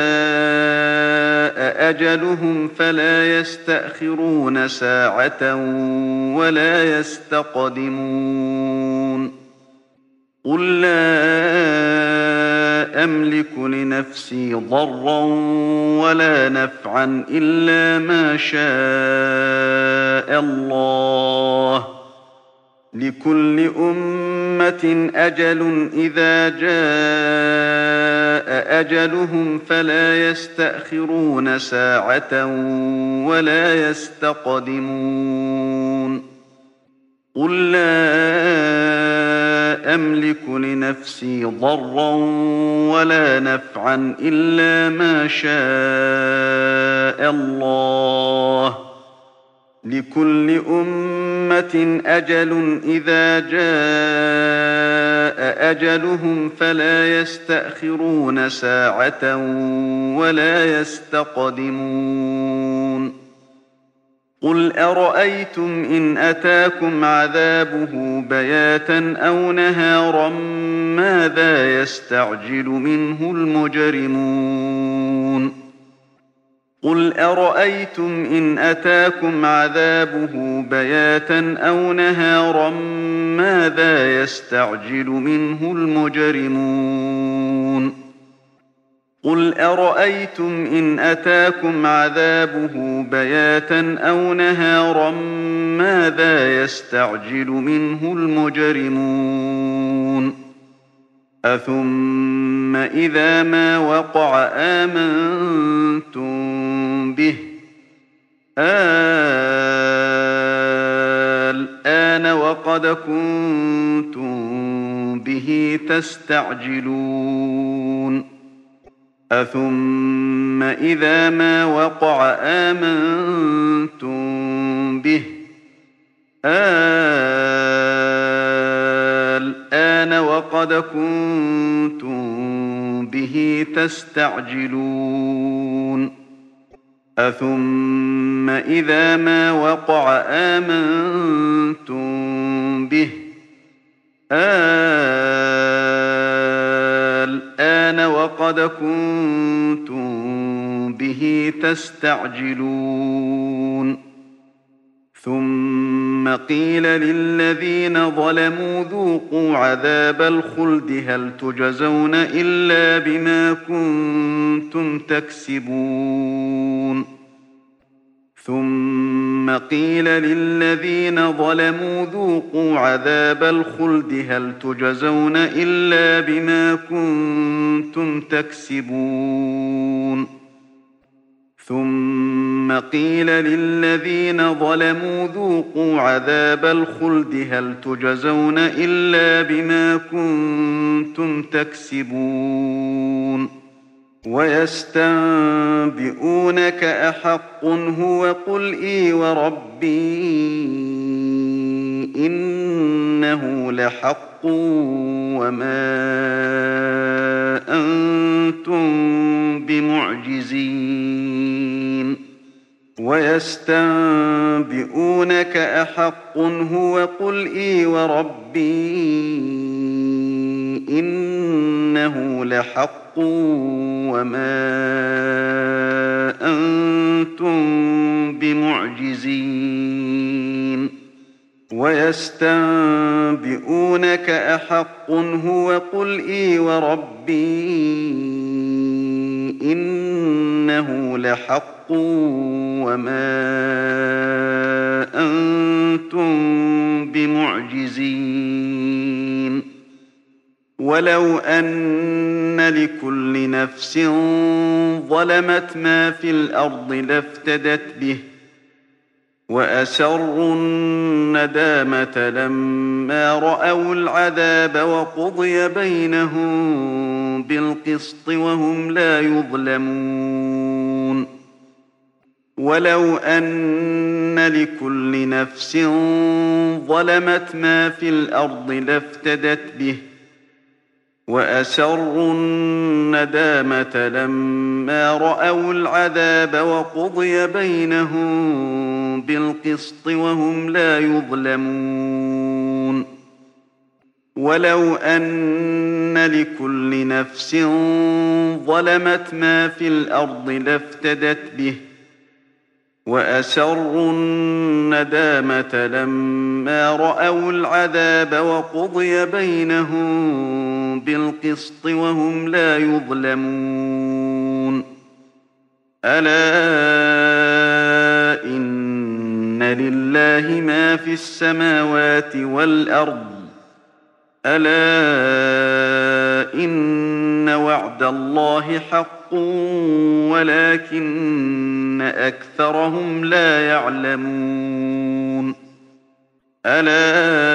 جاء أجلهم فلا يستأخرون ساعة ولا يستقدمون قل لا أملك لنفسي ضرا ولا نفعا إلا ما شاء الله لكل أمة أجل إذا جاء أجلهم فلا يستأخرون ساعة ولا يستقدمون قل لا أملك لنفسي ضرا ولا نفعا إلا ما شاء الله لكل أمة أجل إذا جاء أجلهم فلا يستأخرون ساعة ولا يستقدمون قل أرأيتم إن أتاكم عذابه بياتا أو نهارا ماذا يستعجل منه المجرمون قل أرأيتم إن أتاكم عذابه بياتا أو نهارا ماذا يستعجل منه المجرمون قل أرأيتم إن أتاكم عذابه بياتا أو نهارا ماذا يستعجل منه المجرمون أثم إذا ما وقع آمنتم به الآن وقد كنتم به تستعجلون أثم إذا ما وقع آمنتم به الآن وقد كنتم به تستعجلون أثم إذا ما وقع آمنتم به الآن وقد كنتم به تستعجلون ثم قيل للذين ظلموا ذوقوا عذاب الخلد هل تجزون إلا بما كنتم تكسبون ثم قيل للذين ظلموا ذوقوا عذاب الخلد هل تجزون إلا بما كنتم تكسبون ثم قيل للذين ظلموا ذوقوا عذاب الخلد هل تجزون إلا بما كنتم تكسبون ويستنبئونك أحق هو قل إي وربي إنه لحق وما أنتم بمعجزين ويستنبئونك أحق هو قل إي وربي إنه لحق وما أنتم بمعجزين ويستنبئونك أحق هو قل إي وربي إنه لحق وما أنتم بمعجزين ولو أن لكل نفس ظلمت ما في الأرض لافتدت به وأسروا الندامة لما رأوا العذاب وقضي بينهم بالقسط وهم لا يظلمون ولو أن لكل نفس ظلمت ما في الأرض لافتدت به وأسروا الندامة لما رأوا العذاب وقضي بينهم بالقسط وهم لا يظلمون ولو أن لكل نفس ظلمت ما في الأرض لافتدت به وأسروا الندامة لما رأوا العذاب وقضي بينهم بالقسط وهم لا يظلمون ألا إن لله ما في السماوات والأرض ألا إن وعد الله حق ولكن أكثرهم لا يعلمون ألا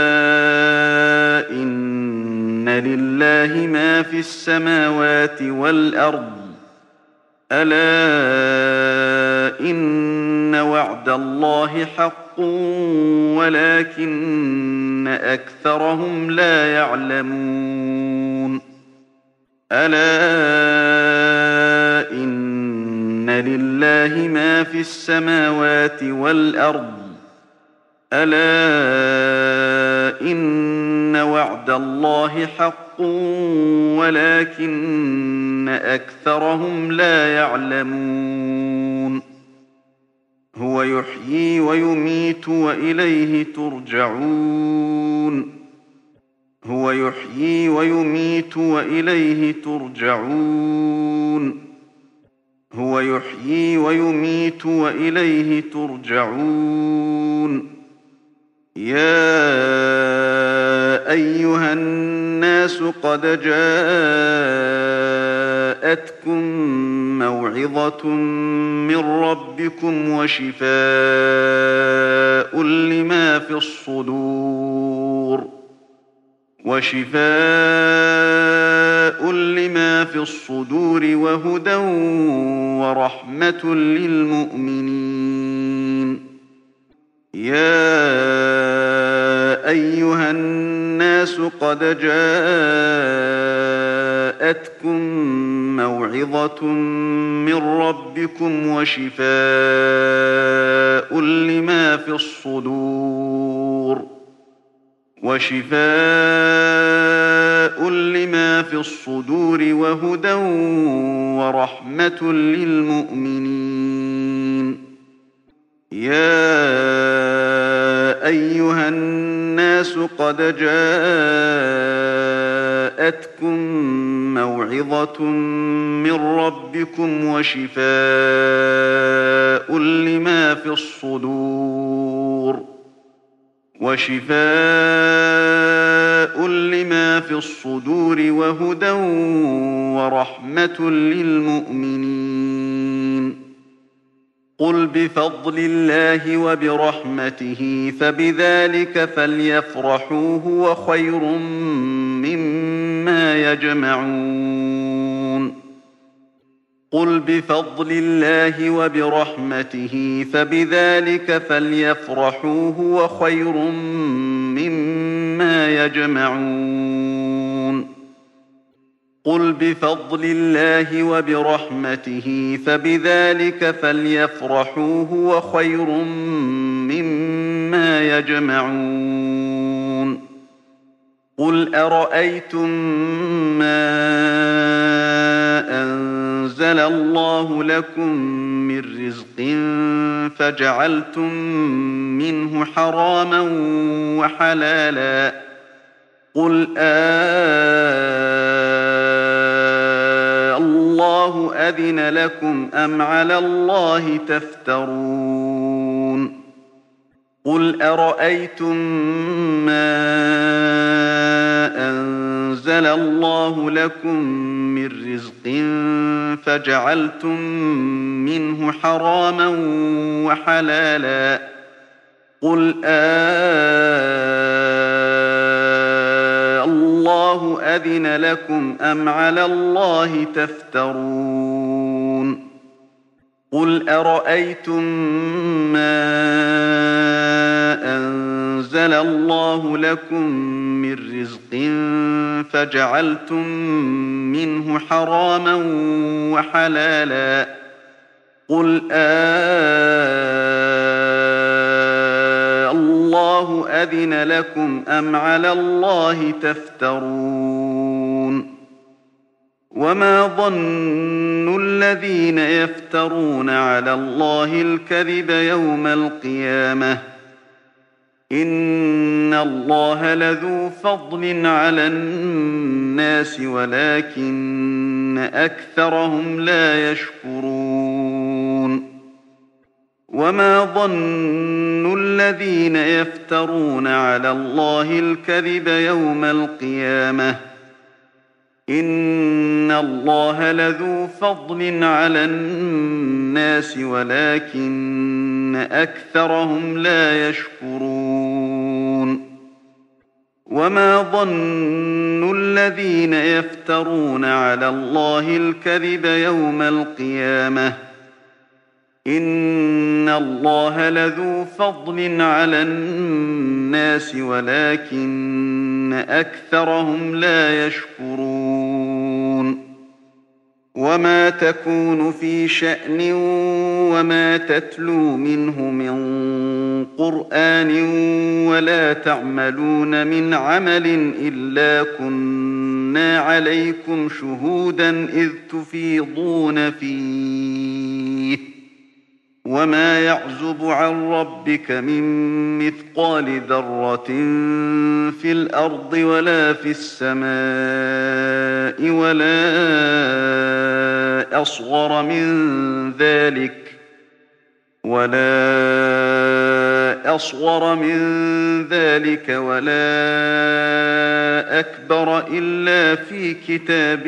إن لله ما في السماوات والأرض ألا إن وعد الله حق ولكن أكثرهم لا يعلمون ألا إن لله ما في السماوات والأرض ألا إن وعد الله حق ولكن أكثرهم لا يعلمون هو يحيي ويميت وإليه ترجعون هو يحيي ويميت وإليه ترجعون هو يحيي ويميت وإليه ترجعون يا أيها الناس قد جاءتكم موعظة من ربكم وشفاء لما في الصدور وشفاء لما في الصدور وهدى ورحمة للمؤمنين يا أيها الناس قد جاءتكم موعظة من ربكم وشفاء لما في الصدور وشفاء لما في الصدور وهدى ورحمة للمؤمنين يا أيها الناس قد جاءتكم موعظة من ربكم وشفاء لما في الصدور وشفاء لما في الصدور وهدى ورحمة للمؤمنين قل بفضل الله وبرحمته فبذلك فليفرحوا هو خير مما يجمعون قل بفضل الله وبرحمته فبذلك فليفرحوا هو خير مما يجمعون قل بفضل الله وبرحمته فبذلك فليفرحوا هو خير مما يجمعون قل أرأيتم ما أنزل الله لكم من رزق فجعلتم منه حراما وحلالا قل آه الله أذن لكم أم على الله تفترون قل أرأيتم ما أنزل الله لكم من رزق فجعلتم منه حراما وحلالا قل آه الله أذن لكم أم على الله تفترون قل أرأيتم ما أنزل الله لكم من رزق فجعلتم منه حراما وحلالا قل آه الله أذن لكم أم على الله تفترون وما ظن الذين يفترون على الله الكذب يوم القيامة إن الله لذو فضل على الناس ولكن أكثرهم لا يشكرون وما ظن الذين يفترون على الله الكذب يوم القيامة إن الله لذو فضل على الناس ولكن أكثرهم لا يشكرون وما ظن الذين يفترون على الله الكذب يوم القيامة إن الله لذو فضل على الناس ولكن أكثرهم لا يشكرون وما تكون في شأن وما تتلو منه من قرآن ولا تعملون من عمل إلا كنا عليكم شهودا إذ تفيضون فيه وما يعزب عن ربك من مثقال ذرة في الأرض ولا في السماء ولا أصغر من ذلك ولا أصغر من ذلك ولا أكبر إلا في كتاب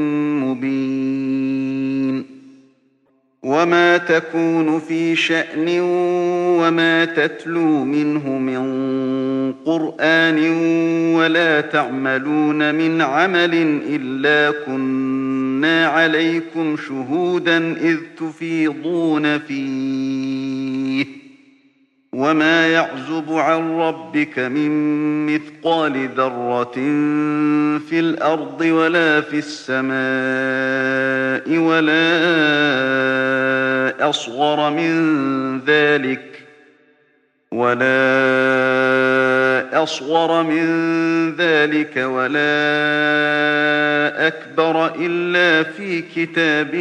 مبين وما تكون في شأن وما تتلو منه من قرآن ولا تعملون من عمل إلا كنا عليكم شهودا إذ تفيضون فيه وما يعزب عن ربك من مثقال ذرة في الأرض ولا في السماء ولا أصغر من ذلك ولا أصغر من ذلك ولا أكبر إلا في كتاب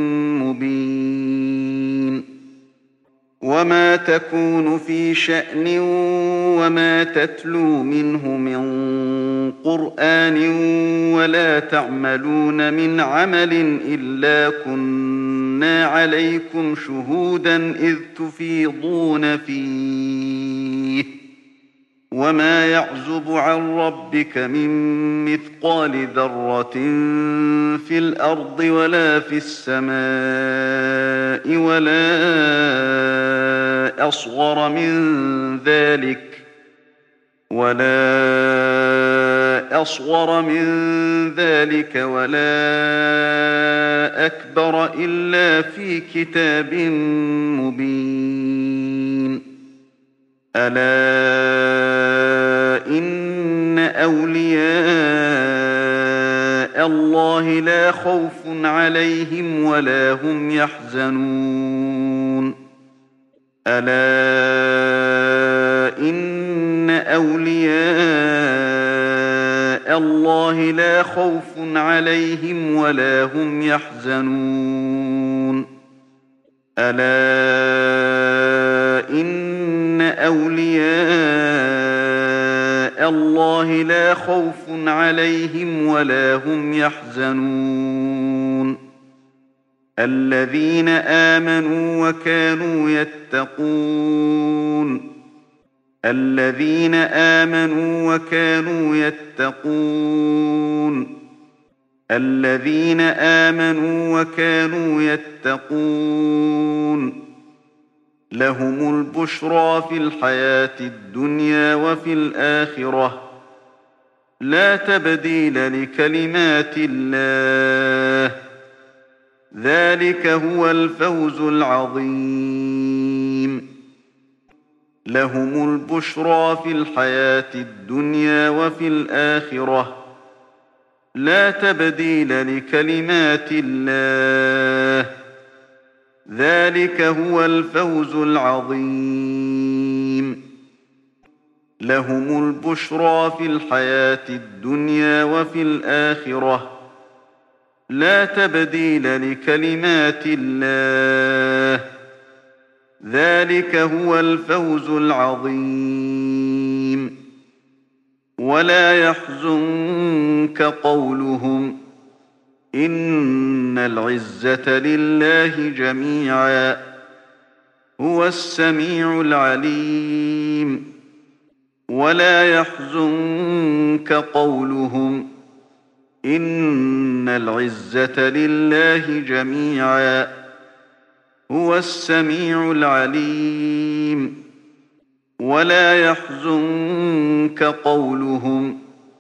مبين وما تكون في شأن وما تتلو منه من قرآن ولا تعملون من عمل إلا كنا عليكم شهودا إذ تفيضون فيه وما يعزب عن ربك من مثقال ذرة في الأرض ولا في السماء ولا أصغر من ذلك ولا أصغر من ذلك ولا أكبر إلا في كتاب مبين ألا إن أولياء الله لا خوف عليهم ولا هم يحزنون ألا إن أولياء الله لا خوف عليهم ولا هم يحزنون ألا إن أولياء الله لا خوف عليهم ولا هم يحزنون الذين آمنوا وكانوا يتقون الذين آمنوا وكانوا يتقون الذين آمنوا وكانوا يتقون لهم البشرى في الحياة الدنيا وفي الآخرة لا تبديل لكلمات الله ذلك هو الفوز العظيم لهم البشرى في الحياة الدنيا وفي الآخرة لا تبديل لكلمات الله ذلك هو الفوز العظيم لهم البشرى في الحياة الدنيا وفي الآخرة لا تبديل لكلمات الله ذلك هو الفوز العظيم ولا يحزنك قولهم إن العزة لله جميعا هو السميع العليم ولا يحزنك قولهم إن العزة لله جميعا هو السميع العليم ولا يحزنك قولهم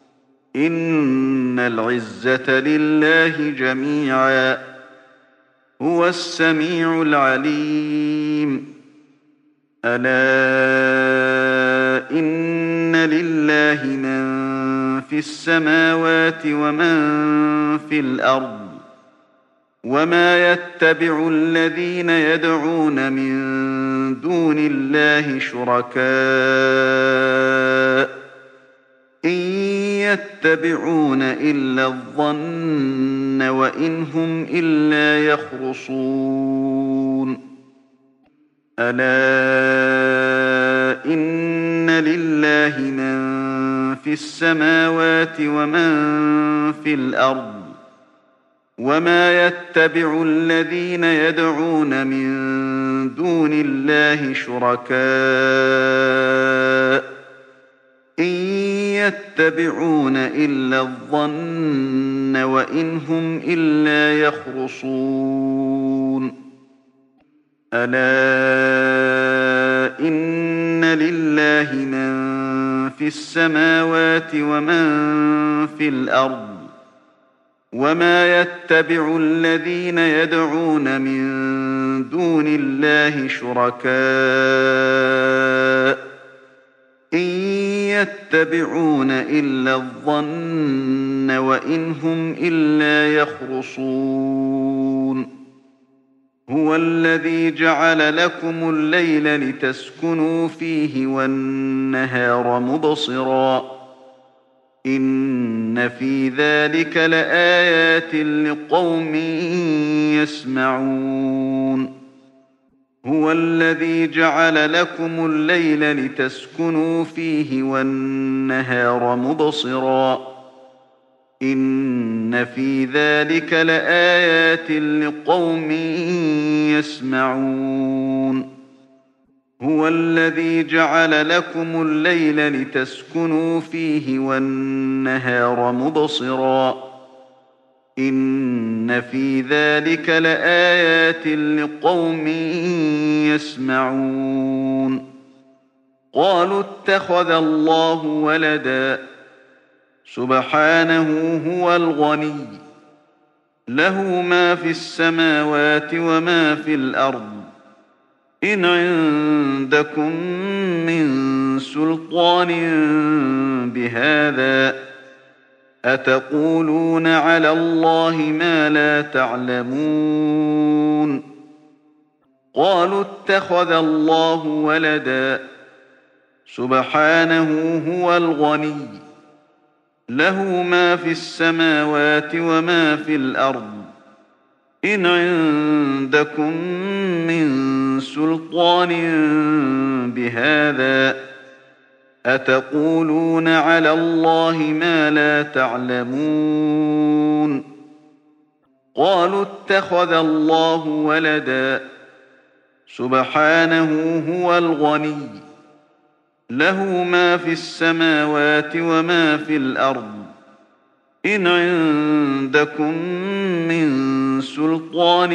إن العزة لله جميعا هو السميع العليم ألا إن لله من في السماوات ومن في الأرض وما يتبع الذين يدعون من دون الله شركاء إن يتبعون إلا الظن وإن هم إلا يخرصون ألا إن لله من في السماوات ومن في الأرض وما يتبع الذين يدعون من دون الله شركاء إن يتبعون إلا الظن وإن هم إلا يخرصون ألا إن لله من في السماوات ومن في الأرض وما يتبع الذين يدعون من دون الله شركاء إن يتبعون إلا الظن وإن هم إلا يخرصون هو الذي جعل لكم الليل لتسكنوا فيه والنهار مبصرا إن في ذلك لآيات لقوم يسمعون هو الذي جعل لكم الليل لتسكنوا فيه والنهار مبصرا إن في ذلك لآيات لقوم يسمعون هو الذي جعل لكم الليل لتسكنوا فيه والنهار مبصرا إن في ذلك لآيات لقوم يسمعون قالوا اتخذ الله ولدا سبحانه هو الغني له ما في السماوات وما في الأرض إن عندكم من سلطان بهذا أتقولون على الله ما لا تعلمون قالوا اتخذ الله ولدا سبحانه هو الغني له ما في السماوات وما في الأرض إن عندكم من سلطان بهذا أتقولون على الله ما لا تعلمون قالوا اتخذ الله ولدا سبحانه هو الغني له ما في السماوات وما في الأرض إن عندكم من سلطان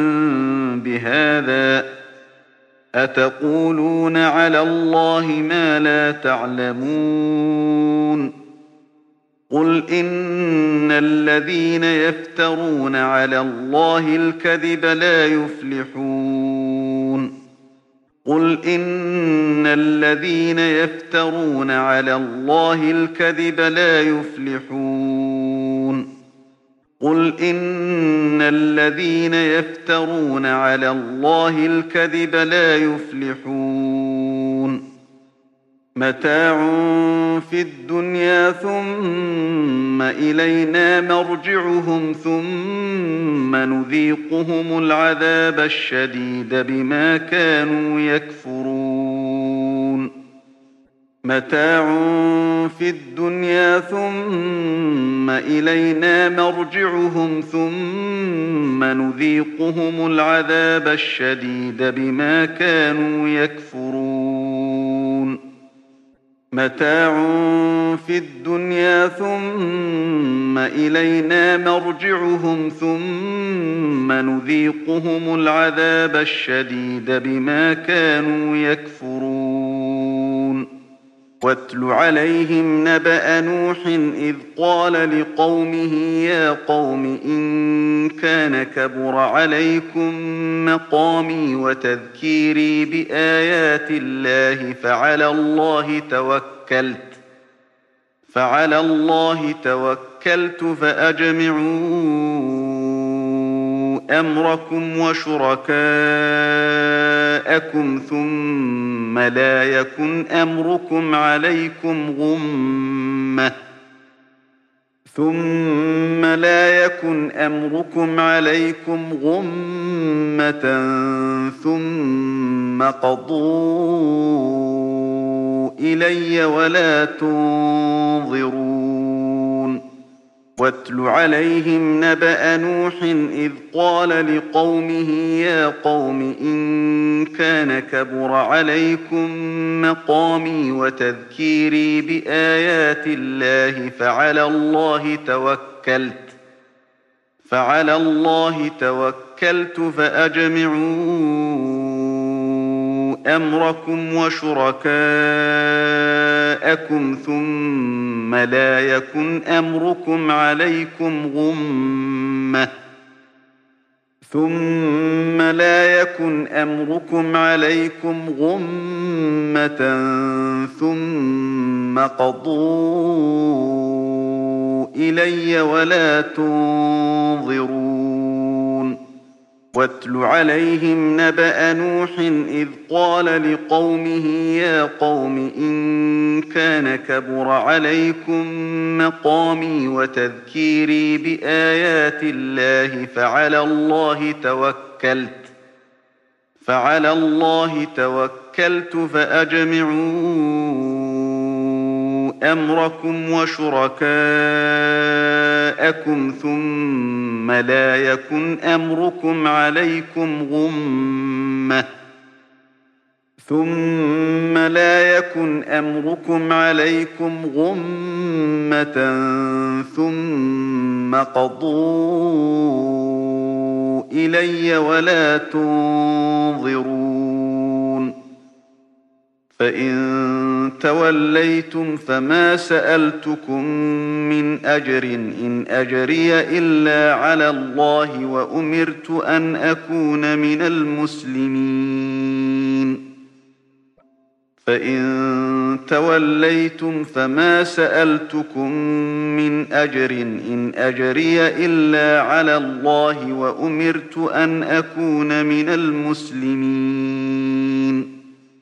بهذا أتقولون على الله ما لا تعلمون قل إن الذين يفترون على الله الكذب لا يفلحون قل إن الذين يفترون على الله الكذب لا يفلحون قل إن الذين يفترون على الله الكذب لا يفلحون متاع في الدنيا ثم إلينا مرجعهم ثم نذيقهم العذاب الشديد بما كانوا يكفرون متاع في الدنيا ثم إلينا مرجعهم ثم نذيقهم العذاب الشديد بما كانوا يكفرون متاع في الدنيا ثم إلينا مرجعهم ثم نذيقهم العذاب الشديد بما كانوا يكفرون واتل عليهم نبأ نوح إذ قال لقومه يا قوم إن كان كبر عليكم مقامي وتذكيري بآيات الله فعلى الله توكلت فعلى الله توكلت فأجمعوا أمركم وشركاءكم ثم لا يكن أمركم عليكم غمة ثم لا يكن أمركم عليكم غمة ثم قضوا إلي ولا تنظرون واتل عليهم نبأ نوح إذ قال لقومه يا قوم إن كان كبر عليكم مقامي وتذكيري بآيات الله فعلى الله توكلت فعلى الله توكلت فأجمعوا أمركم وشركاءكم ثم لا يكن أمركم عليكم غمة ثم لا يكن أمركم عليكم غمة ثم قضوا إلي ولا تنظرون واتل عليهم نبأ نوح إذ قال لقومه يا قوم إن كان كبر عليكم مقامي وتذكيري بآيات الله فعلى الله توكلت فعلى الله توكلت فأجمعوا أمركم وشركاءكم ثم لا يكن أمركم عليكم غمة ثم لا يكن أمركم عليكم غمة ثم قضوا إلي ولا تنظرون فإن توليتم فما سألتكم من أجر إن أجري إلا على الله وأمرت أن أكون من المسلمين فإن توليتم فما سألتكم من أجر إن أجري إلا على الله وأمرت أن أكون من المسلمين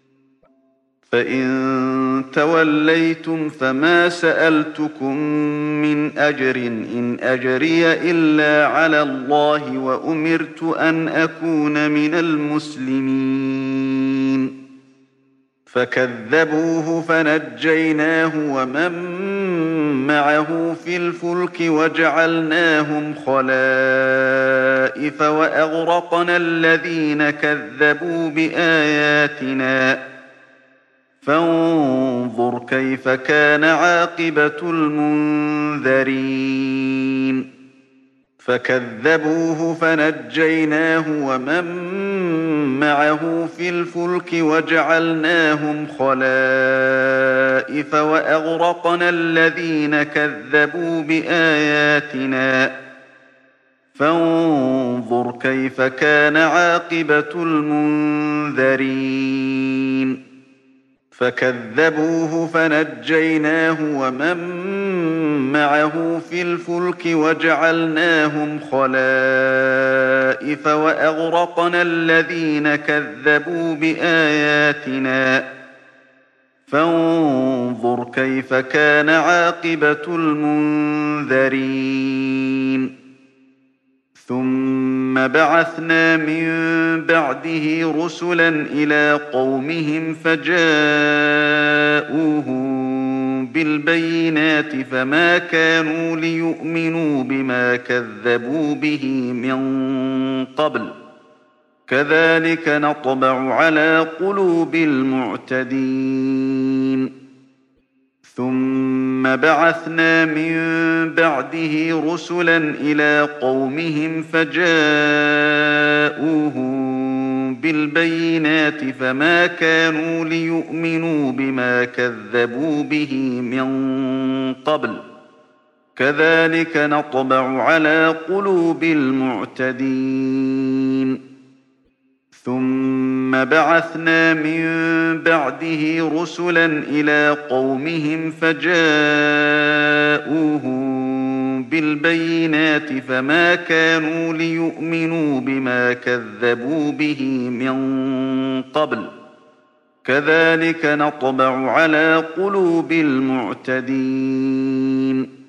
فإن توليتم فما سألتكم من أجر إن أجري إلا على الله وأمرت أن أكون من المسلمين فكذبوه فنجيناه ومن معه في الفلك وجعلناهم خلائف وأغرقنا الذين كذبوا بآياتنا فانظر كيف كان عاقبة المنذرين فكذبوه فنجيناه ومن معه في الفلك وجعلناهم خلائف وأغرقنا الذين كذبوا بآياتنا فانظر كيف كان عاقبة المنذرين فكذبوه فنجيناه ومن معه في الفلك وجعلناهم خلائف وأغرقنا الذين كذبوا بآياتنا فانظر كيف كان عاقبة المنذرين ثم بعثنا من بعده رسلا إلى قومهم فجاءوهم بالبينات فما كانوا ليؤمنوا بما كذبوا به من قبل كذلك نطبع على قلوب المعتدين ثم بعثنا من بعده رسلا إلى قومهم فجاءوهم بالبينات فما كانوا ليؤمنوا بما كذبوا به من قبل كذلك نطبع على قلوب المعتدين ثم بعثنا من بعده رسلا إلى قومهم فجاءوهم بالبينات فما كانوا ليؤمنوا بما كذبوا به من قبل كذلك نطبع على قلوب المعتدين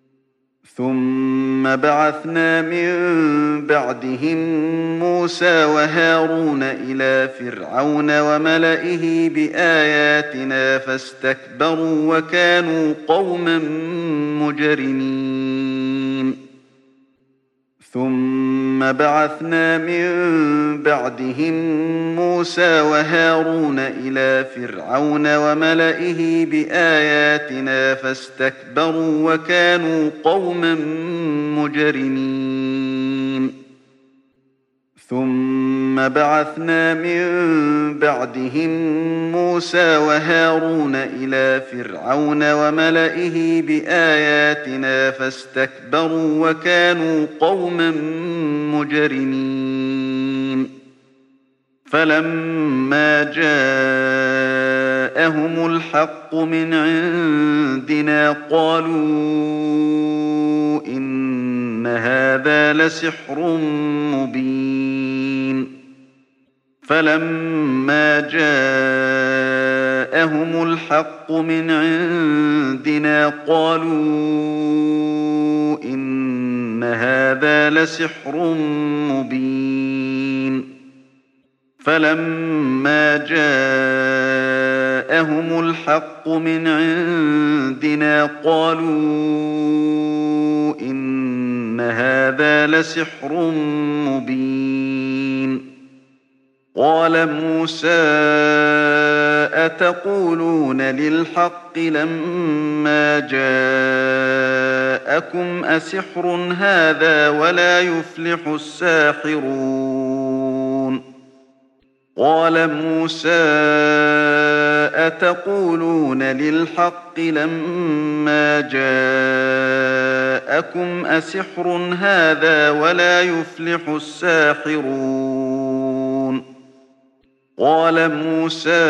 ثم بعثنا من بعدهم موسى وهارون إلى فرعون وملئه بآياتنا فاستكبروا وكانوا قوما مجرمين ثم بعثنا من بعدهم موسى وهارون إلى فرعون وملئه بآياتنا فاستكبروا وكانوا قوما مجرمين ثم بعثنا من بعدهم موسى وهارون إلى فرعون وملئه بآياتنا فاستكبروا وكانوا قوما مجرمين فلما جاءهم الحق من عندنا قالوا إن هذا لسحر مبين فلما جاءهم الحق من عندنا قالوا إن هذا لسحر مبين فلما جاءهم الحق من عندنا قالوا إن هذا لسحر مبين قال موسى أتقولون للحق لما جاءكم أسحر هذا ولا يفلح الساحرون قال موسى أتقولون للحق لما جاءكم أسحر هذا ولا يفلح الساحرون قال موسى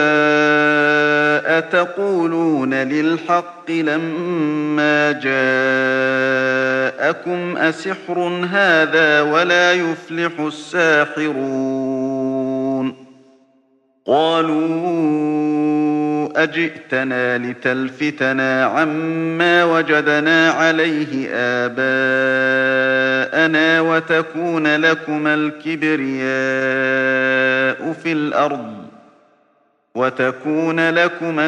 أتقولون للحق لما جاءكم أسحر هذا ولا يفلح الساحرون قالوا أجئتنا لتلفتنا عما وجدنا عليه آباءنا وتكون لكما الكبرياء في الأرض وتكون لكما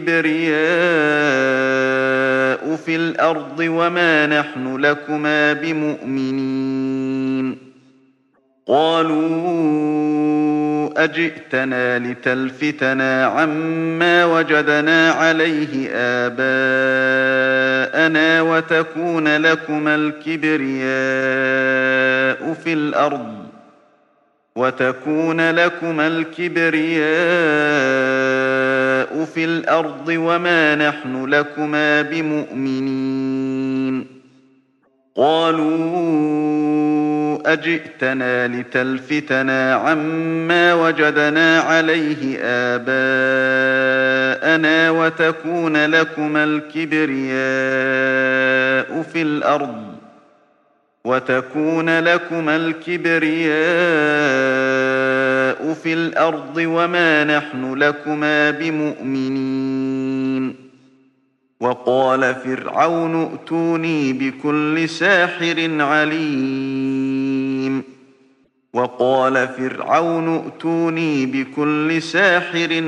الكبرياء في الأرض وما نحن لكما بمؤمنين قالوا أجئتنا لتلفتنا عما وجدنا عليه آباءنا وتكون لكما الكبرياء في الأرض وتكون لكما الكبرياء في الأرض وما نحن لكما بمؤمنين قالوا أجئتنا لتلفتنا عما وجدنا عليه آباءنا وتكون لكما الكبرياء في الأرض وتكون لكما الكبرياء في الأرض وما نحن لكما بمؤمنين وقال فرعون ائتوني بكل ساحر عليم وقال فرعون ائتوني بكل ساحر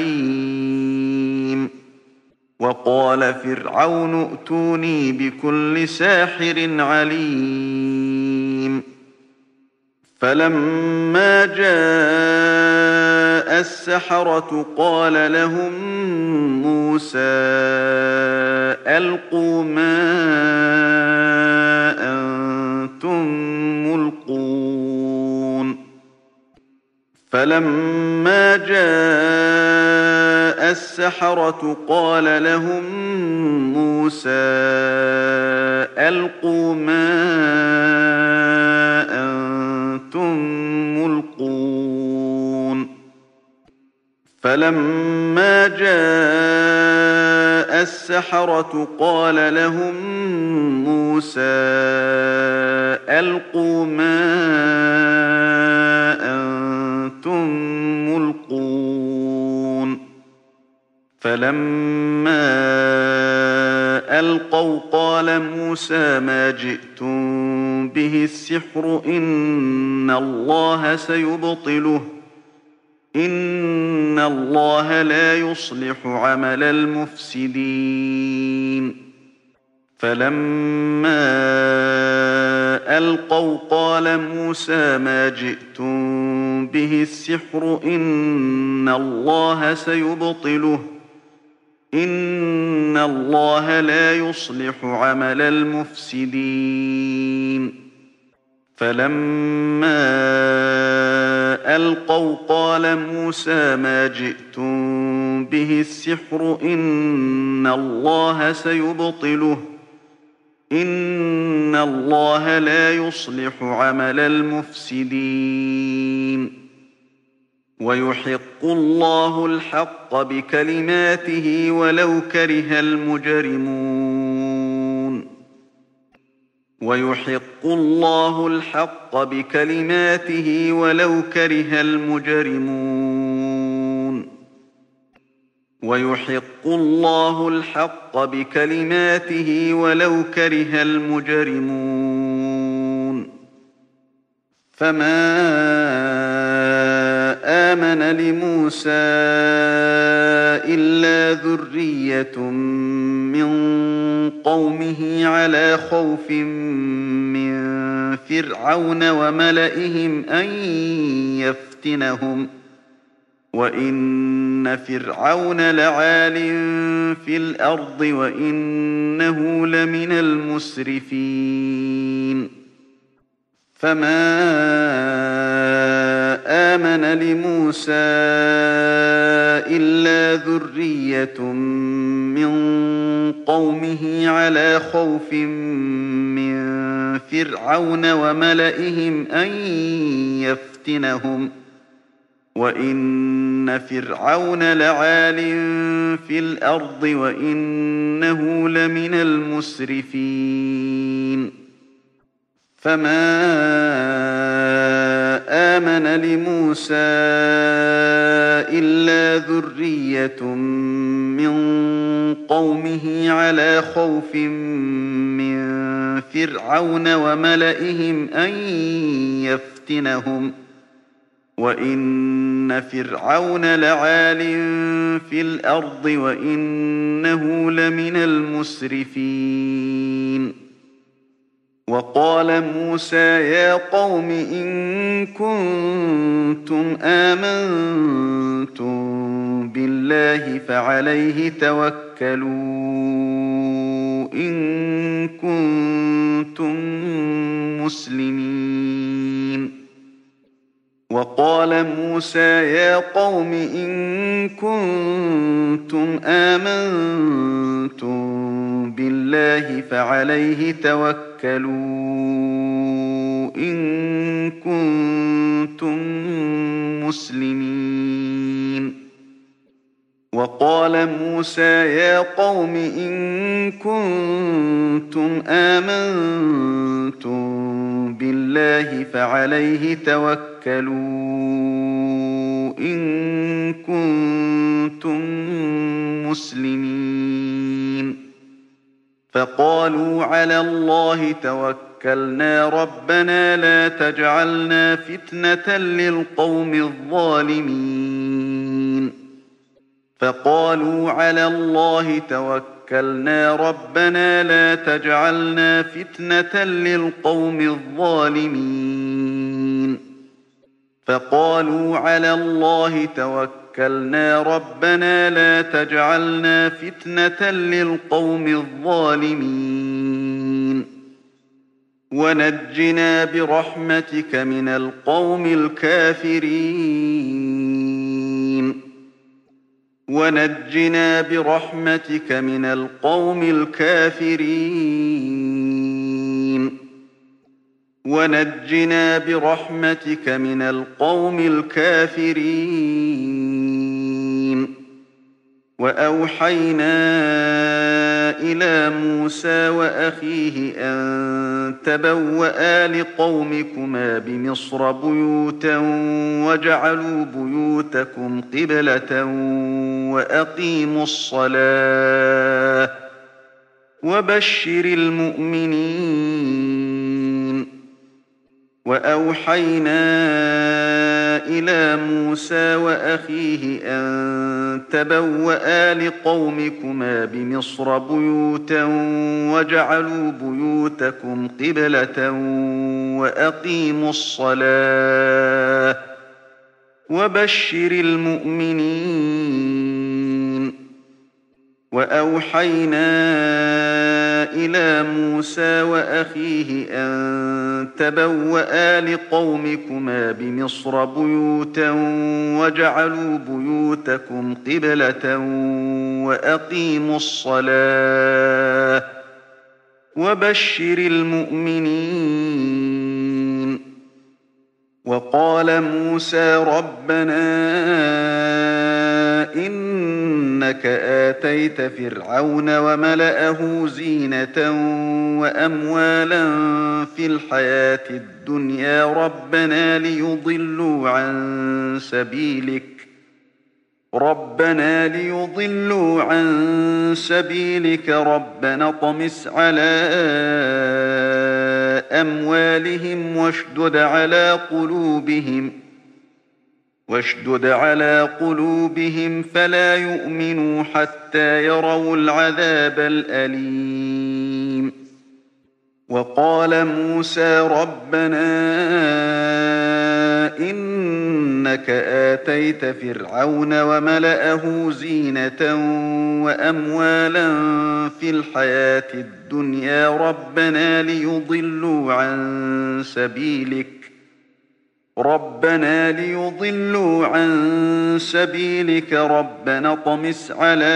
عليم وقال فرعون ائتوني بكل ساحر عليم فلما جاء السحرة قال لهم موسى ألقوا ما أنتم ملقون فلما جاء السحرة قال لهم موسى ألقوا ما أنتم ملقون فلما جاء السحرة قال لهم موسى ألقوا ما أنتم ملقون فلما ألقوا قال موسى ما جئتم به السحر إن الله سيبطله إن الله لا يصلح عمل المفسدين فلما ألقوا قال موسى ما جئتم به السحر إن الله سيبطله إن الله لا يصلح عمل المفسدين فلما ألقوا قال موسى ما جئتم به السحر إن الله سيبطله إن الله لا يصلح عمل المفسدين ويحق الله الحق بكلماته ولو كره المجرمون ويحق الله الحق بكلماته ولو كره المجرمون ويحق الله الحق بكلماته ولو كره المجرمون فما آمن لموسى إلا ذرية من قومه على خوف من فرعون وملئهم أن يفتنهم وإن فرعون لعال في الأرض وإنه لمن المسرفين فما آمن لموسى إلا ذرية من قومه على خوف من فرعون وملئهم أن يفتنهم وإن فرعون لعال في الأرض وإنه لمن المسرفين فما آمن لموسى إلا ذرية من قومه على خوف من فرعون وملئهم أن يفتنهم وإن فرعون لعال في الأرض وإنه لمن المسرفين. وقال موسى يا قوم إن كنتم آمنتم بالله فعليه توكلوا إن كنتم مسلمين. وقال موسى يا قوم إن كنتم آمنتم بالله فعليه توكلوا إن كنتم مسلمين. وقال موسى يا قوم إن كنتم آمنتم بالله فعليه توكلوا إن كنتم مسلمين. فقالوا على الله توكلنا ربنا لا تجعلنا فتنة للقوم الظالمين. فقالوا على الله توكلنا ربنا لا تجعلنا فتنة للقوم الظالمين. فقالوا على الله توكلنا ربنا لا تجعلنا فتنة للقوم الظالمين ونجنا برحمتك من القوم الكافرين. ونجنا برحمتك من القوم الكافرين. ونجنا برحمتك من القوم الكافرين. وأوحينا إلى موسى وأخيه أن تبوأ لقومكما بمصر بيوتا واجعلوا بيوتكم قبلة وأقيموا الصلاة وبشر المؤمنين. وأوحينا إلى موسى وأخيه أن تبوأ لقومكما بمصر بيوتا واجعلوا بيوتكم قبلة وأقيموا الصلاة وبشر المؤمنين. وأوحينا إلى موسى وأخيه أن تبوأ لقومكما بمصر بيوتا واجعلوا بيوتكم قبلة وأقيموا الصلاة وبشر المؤمنين. وقال موسى ربنا إنك آتيت فرعون وملأه زينة وأموالا في الحياة الدنيا ربنا ليضلوا عن سبيلك ربنا ليضلوا عن سبيلك ربنا اطمس على أموالهم واشدد على قلوبهم واشدد على قلوبهم فلا يؤمنوا حتى يروا العذاب الأليم. وقال موسى ربنا إنك آتيت فرعون وملأه زينة وأموالا في الحياة الدنيا ربنا ليضلوا عن سبيلك ربنا ليضلوا عن سبيلك ربنا اطمس على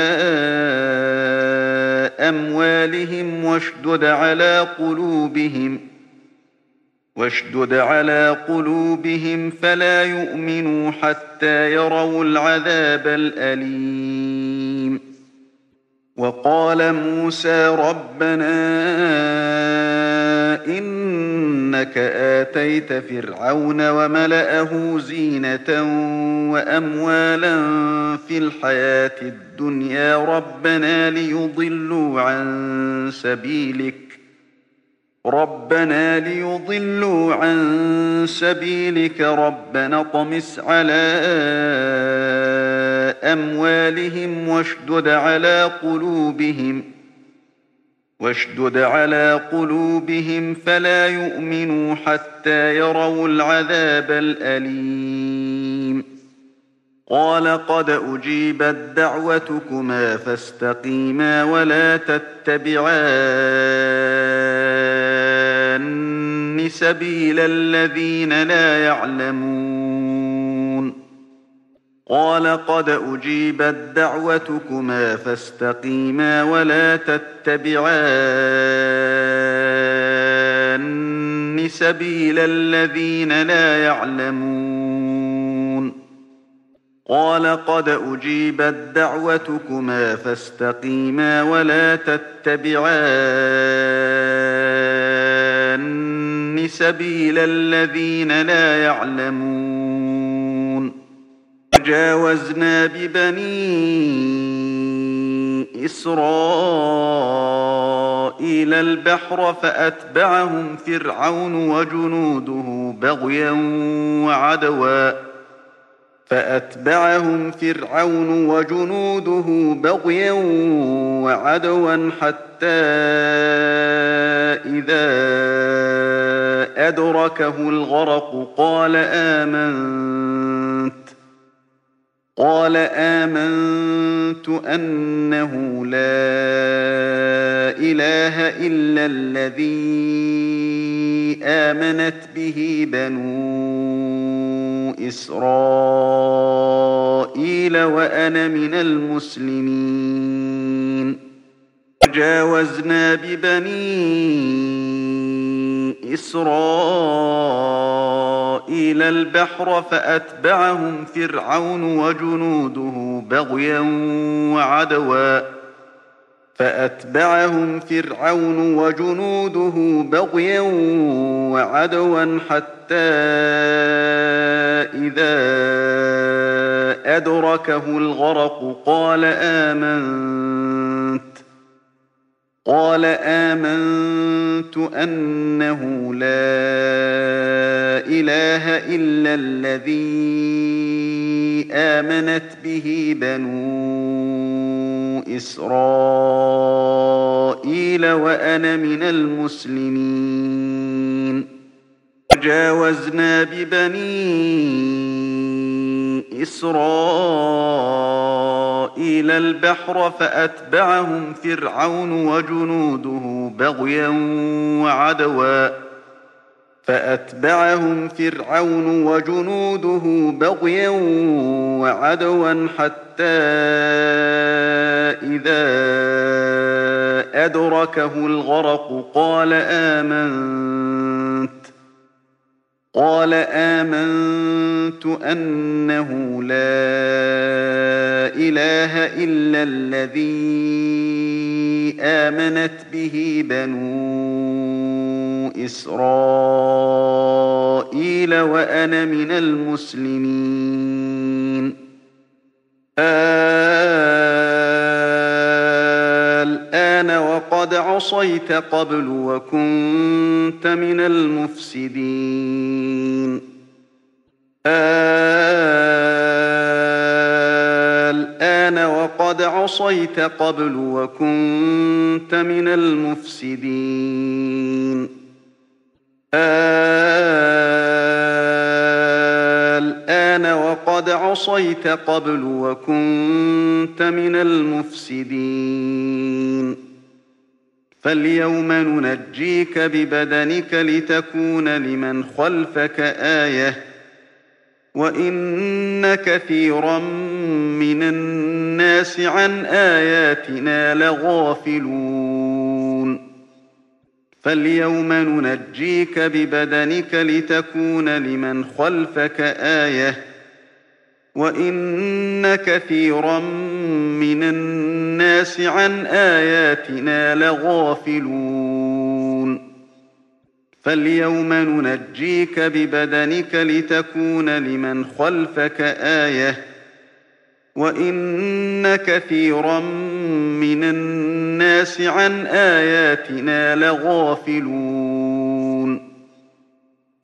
أموالهم واشدد على قلوبهم واشدد على قلوبهم فلا يؤمنوا حتى يروا العذاب الأليم. وقال موسى ربنا إنك آتيت فرعون وملأه زينة وأموالا في الحياة الدنيا ربنا ليضلوا عن سبيلك ربنا ليضلوا عن سبيلك ربنا اطمس على أموالهم واشدد على قلوبهم واشدد على قلوبهم فلا يؤمنوا حتى يروا العذاب الأليم قال قد أجيبت دعوتكما فاستقيما ولا تتبعان سبيل الذين لا يعلمون قال قد أجيبت دعوتكما فاستقيما ولا تتبعان سبيل الذين لا يعلمون قال قد أجيبت دعوتكما فاستقيما ولا تتبعان سبيل الذين لا يعلمون وجاوزنا ببني إسرائيل البحر فأتبعهم فرعون وجنوده بغيا وعدوا فأتبعهم فرعون وجنوده بغيا وعدوا حتى إذا أدركه الغرق قال آمنت قال آمنت أنه لا إله إلا الذي آمنت به بنو إسرائيل وأنا من المسلمين وجاوزنا ببني إسرائيل البحر فأتبعهم فرعون وجنوده بغيا وعدوا فأتبعهم فرعون وجنوده بغيا وعدوا حتى إذا أدركه الغرق قال آمنت قال آمنت أنه لا إله إلا الذي آمنت به بنو إسرائيل وأنا من المسلمين وجاوزنا ببني إسرائيل البحر فأتبعهم فرعون وجنوده بغيا وعدوا فأتبعهم فرعون وجنوده بغيا وعدوا حتى إذا أدركه الغرق قال آمنت قال آمنت أنه لا إله إلا الذي آمنت به بنو إسرائيل وأنا من المسلمين الآن وقد عصيت قبل وكنت من المفسدين الآن وقد عصيت قبل وكنت من المفسدين الآن وقد عصيت قبل وكنت من المفسدين فاليوم ننجيك ببدنك لتكون لمن خلفك آية وإن كثيرا من الناس عن آياتنا لغافلون فاليوم ننجيك ببدنك لتكون لمن خلفك آية وإن كثيرا من الناس عن آياتنا لغافلون فاليوم ننجيك ببدنك لتكون لمن خلفك آية وإن كثيرا من الناس عن آياتنا لغافلون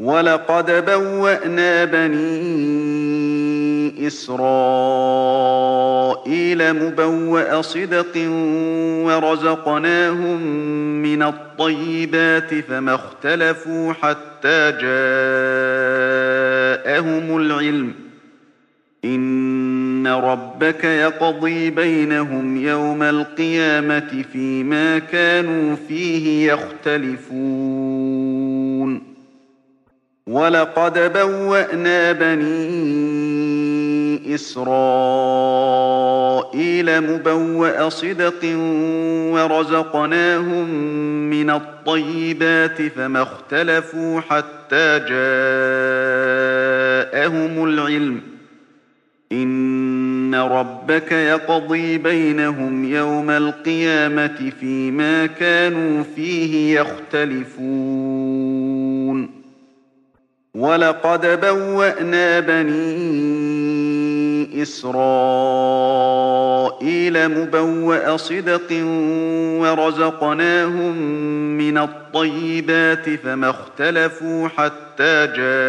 وَلَقَدْ بَوَّأْنَا بَنِي إِسْرَائِيلَ مُبَوَّأَ صِدْقٍ وَرَزَقْنَاهُم مِّنَ الطَّيِّبَاتِ فَمَا اخْتَلَفُوا حَتَّىٰ جَاءَهُمُ الْعِلْمُ ۚ إِنَّ رَبَّكَ يَقْضِي بَيْنَهُمْ يَوْمَ الْقِيَامَةِ فِيمَا كَانُوا فِيهِ يَخْتَلِفُونَ وَلَقَدْ بَوَّأْنَا بَنِي إِسْرَائِيلَ مُبَوَّأَ صِدْقٍ وَرَزَقْنَاهُم مِّنَ الطَّيِّبَاتِ فَمَا اخْتَلَفُوا حَتَّىٰ جَاءَهُمُ الْعِلْمُ ۚ إِنَّ رَبَّكَ يَقْضِي بَيْنَهُمْ يَوْمَ الْقِيَامَةِ فِيمَا كَانُوا فِيهِ يَخْتَلِفُونَ وَلَقَدْ بَوَّأْنَا بَنِي إِسْرَائِيلَ مُبَوَّأَ صِدْقٍ وَرَزَقْنَاهُم مِّنَ الطَّيِّبَاتِ فَمَا اخْتَلَفُوا حَتَّىٰ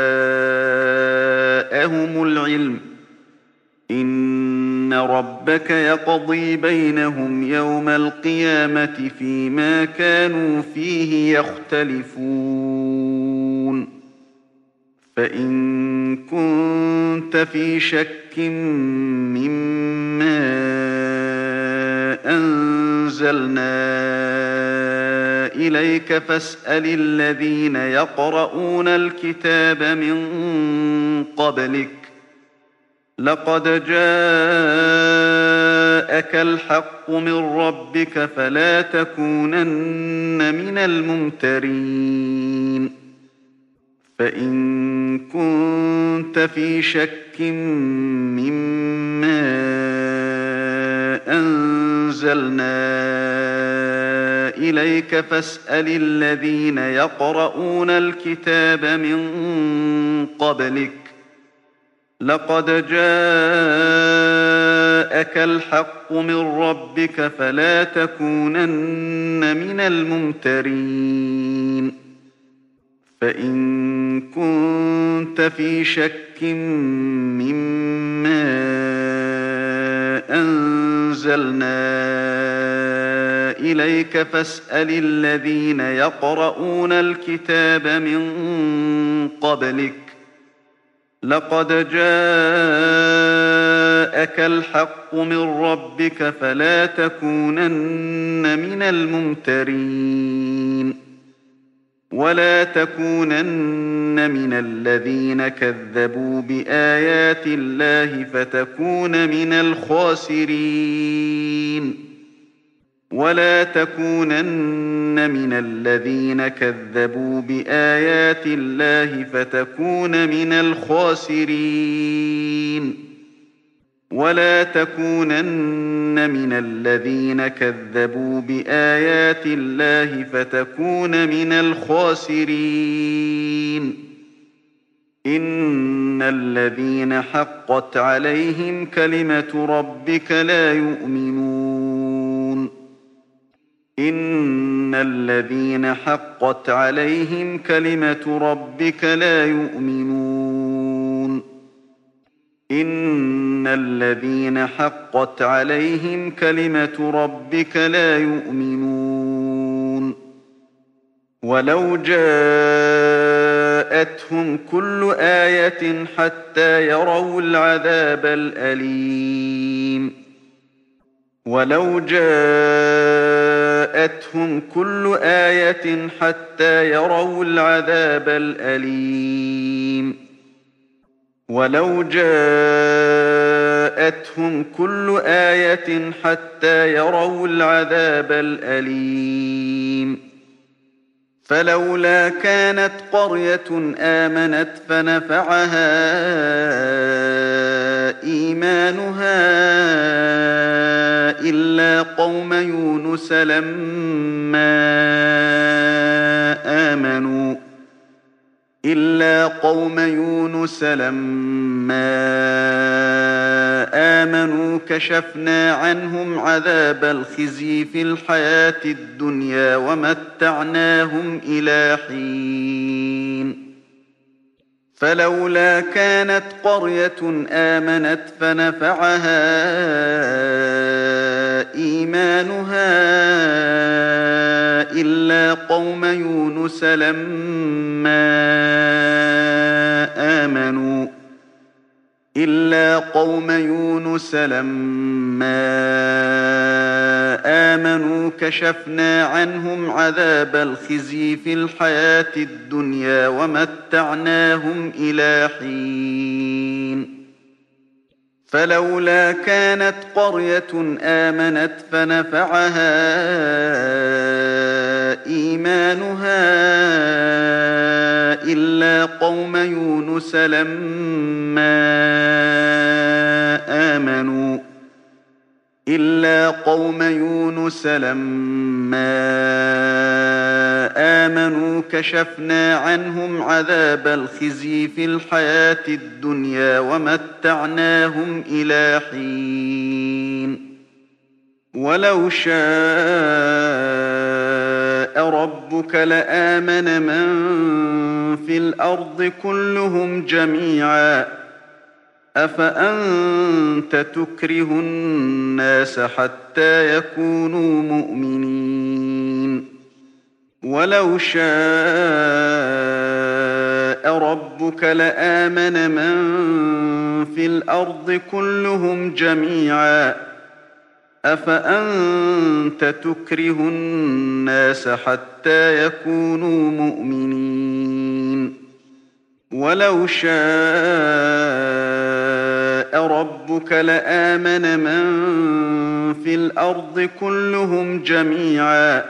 جَاءَهُمُ الْعِلْمُ ۚ إِنَّ رَبَّكَ يَقْضِي بَيْنَهُمْ يَوْمَ الْقِيَامَةِ فِيمَا كَانُوا فِيهِ يَخْتَلِفُونَ فَإِن كُنتَ فِي شَكٍّ مِّمَّا أَنزَلْنَا إِلَيْكَ فَاسْأَلِ الَّذِينَ يَقْرَءُونَ الْكِتَابَ مِن قَبْلِكَ ۚ لَقَدْ جَاءَكَ الْحَقُّ مِن رَّبِّكَ فَلَا تَكُونَنَّ مِنَ الْمُمْتَرِينَ فَإِن كُنتَ فِي شَكٍّ مِّمَّا أَنزَلْنَا إِلَيْكَ فَاسْأَلِ الَّذِينَ يَقْرَءُونَ الْكِتَابَ مِن قَبْلِكَ ۚ لَقَدْ جَاءَكَ الْحَقُّ مِن رَّبِّكَ فَلَا تَكُونَنَّ مِنَ الْمُمْتَرِينَ فَإِن كُنتَ فِي شَكٍّ مِّمَّا أَنزَلْنَا إِلَيْكَ فَاسْأَلِ الَّذِينَ يَقْرَءُونَ الْكِتَابَ مِن قَبْلِكَ ۚ لَقَدْ جَاءَكَ الْحَقُّ مِن رَّبِّكَ فَلَا تَكُونَنَّ مِنَ الْمُمْتَرِينَ وَلَا تَكُونَنَّ مِنَ الَّذِينَ كَذَّبُوا بِآيَاتِ اللَّهِ فَتَكُونَ مِنَ الْخَاسِرِينَ وَلَا تَكُونَنَّ مِنَ الَّذِينَ كَذَّبُوا بِآيَاتِ اللَّهِ فَتَكُونَ مِنَ الْخَاسِرِينَ وَلَا تَكُونَنَّ مِنَ الَّذِينَ كَذَّبُوا بِآيَاتِ اللَّهِ فَتَكُونَ مِنَ الْخَاسِرِينَ إِنَّ الَّذِينَ حَقَّتْ عَلَيْهِمْ كَلِمَةُ رَبِّكَ لَا يُؤْمِنُونَ إِنَّ الَّذِينَ حَقَّتْ عَلَيْهِمْ كَلِمَةُ رَبِّكَ لَا يُؤْمِنُونَ إِنَّ الَّذِينَ حَقَّتْ عَلَيْهِمْ كَلِمَةُ رَبِّكَ لَا يُؤْمِنُونَ وَلَوْ جَاءَتْهُمْ كُلُّ آيَةٍ حَتَّىٰ يَرَوُا الْعَذَابَ الْأَلِيمَ وَلَوْ جَاءَتْهُمْ كُلُّ آيَةٍ حَتَّىٰ يَرَوُا الْعَذَابَ الْأَلِيمَ وَلَوْ جَاءَتْهُمْ كُلُّ آيَةٍ حَتَّىٰ يَرَوُا الْعَذَابَ الْأَلِيمَ فَلَوْلَا كَانَتْ قَرْيَةٌ آمَنَتْ فَنَفَعَهَا إِيمَانُهَا إِلَّا قَوْمَ يُونُسَ لَمَّا آمَنُوا إِلَّا قَوْمَ يُونُسَ لَمَّا آمَنُوا كَشَفْنَا عَنْهُمْ عَذَابَ الْخِزْيِ فِي الْحَيَاةِ الدُّنْيَا وَمَتَّعْنَاهُمْ إِلَىٰ حِينٍ فلولا كانت قرية آمنت فنفعها إيمانها إلا قوم يونس لما آمنوا إلا قوم يونس لما آمنوا كشفنا عنهم عذاب الخزي في الحياة الدنيا ومتعناهم إلى حين فلولا كانت قرية آمنت فنفعها إيمانها إلا قوم يونس لما آمنوا إلا قوم يونس لما آمنوا كشفنا عنهم عذاب الخزي في الحياة الدنيا ومتعناهم إلى حين ولو شاء ربك لآمن من في الأرض كلهم جميعا أفأنت تكره الناس حتى يكونوا مؤمنين ولو شاء ربك لآمن من في الأرض كلهم جميعا أفأنت تكره الناس حتى يكونوا مؤمنين ولو شاء ربك لآمن من في الأرض كلهم جميعا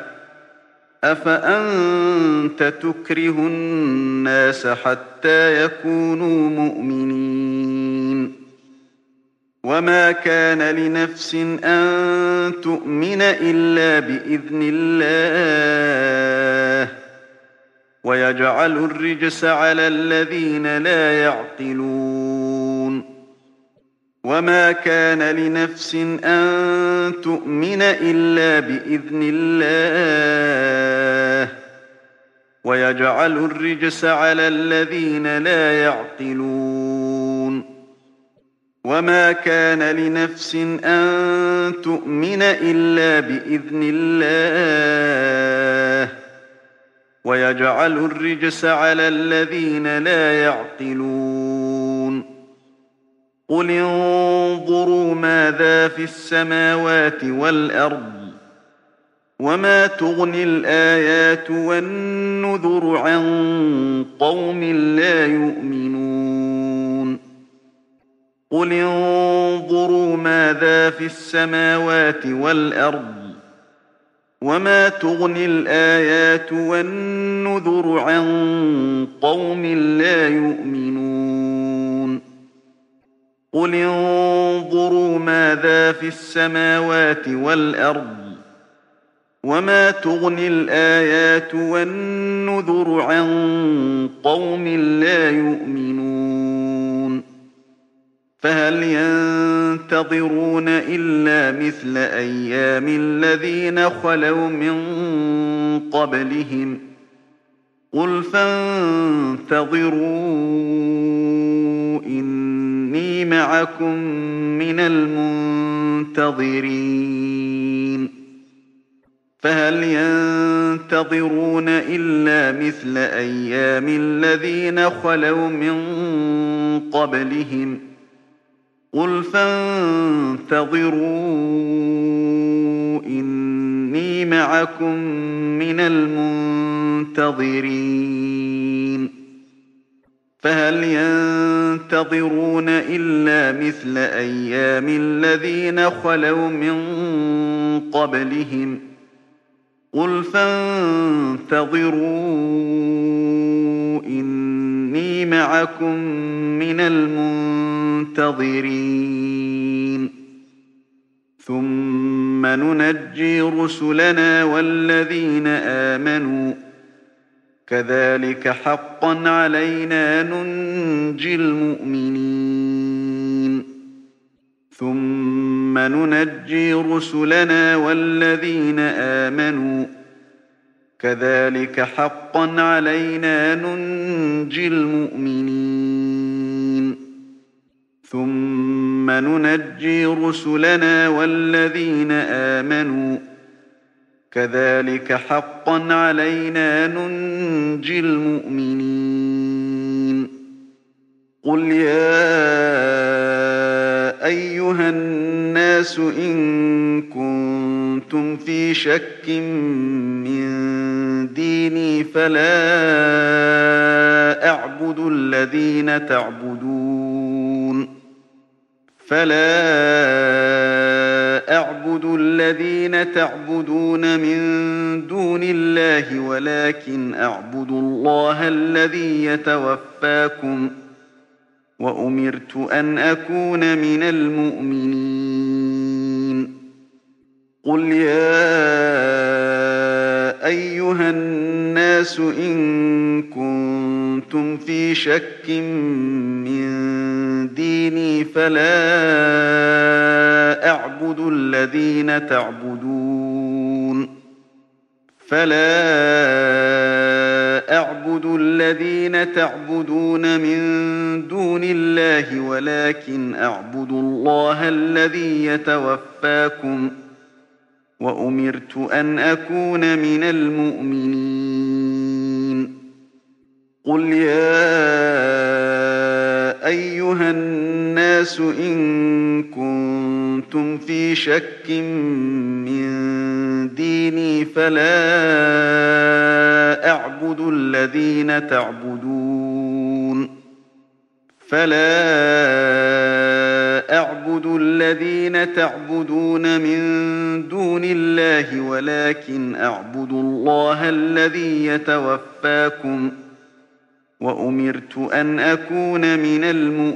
أفأنت تكره الناس حتى يكونوا مؤمنين وما كان لنفس أن تؤمن إلا بإذن الله ويجعل الرجس على الذين لا يعقلون وما كان لنفس أن تؤمن إلا بإذن الله ويجعل الرجس على الذين لا يعقلون وما كان لنفس أن تؤمن إلا بإذن الله ويجعل الرجس على الذين لا يعقلون قل انظروا ماذا في السماوات والأرض وما تغني الآيات والنذر عن قوم لا يؤمنون قل انظروا ماذا في السماوات والأرض وما تغني الآيات والنذر عن قوم لا يؤمنون قل انظروا ماذا في السماوات والأرض وما تغني الآيات والنذر عن قوم لا يؤمنون فهل ينتظرون إلا مثل أيام الذين خلوا من قبلهم قل فانتظروا إني معكم من المنتظرين فهل ينتظرون إلا مثل أيام الذين خلوا من قبلهم قل فانتظروا إني معكم من المنتظرين فهل ينتظرون إلا مثل أيام الذين خلوا من قبلهم قل فانتظروا إني معكم من المنتظرين ثم ننجي رسلنا والذين آمنوا كذلك حقا علينا ننجي المؤمنين ثم ننجي رسلنا والذين آمنوا كذلك حقا علينا ننجي المؤمنين ثم ننجي رسلنا والذين آمنوا كذلك حقا علينا ننجي المؤمنين قل يا أيها الناس إن كنتم في شك من ديني فلا أعبد الذين تعبدون فلا أعبد الذين تعبدون من دون الله ولكن أعبد الله الذي يتوفاكم وأمرت أن أكون من المؤمنين قل يا أيها الناس إن كنتم في شك من ديني فلا أعبد الذين تعبدون فلا أعبد الذين تعبدون من دون الله ولكن أعبد الله الذي يتوفاكم وأمرت أن أكون من المؤمنين قل يا أيها الناس إن كنتم في شك من ديني فلا أعبد الذين تعبدون فلا أعبد الذين تعبدون من دون الله ولكن أعبد الله الذي يتوفاكم وأمرت أن أكون من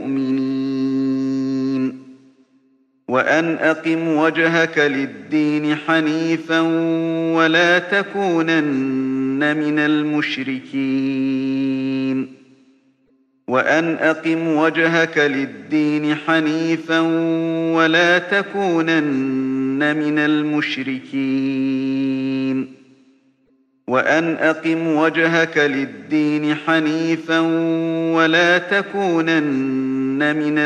المؤمنين وأن أقم وجهك للدين حنيفا ولا تكونن من المشركين وأن أقم وجهك للدين حنيفا ولا تكونن من المشركين وأن أقم وجهك للدين حنيفا ولا تكونن من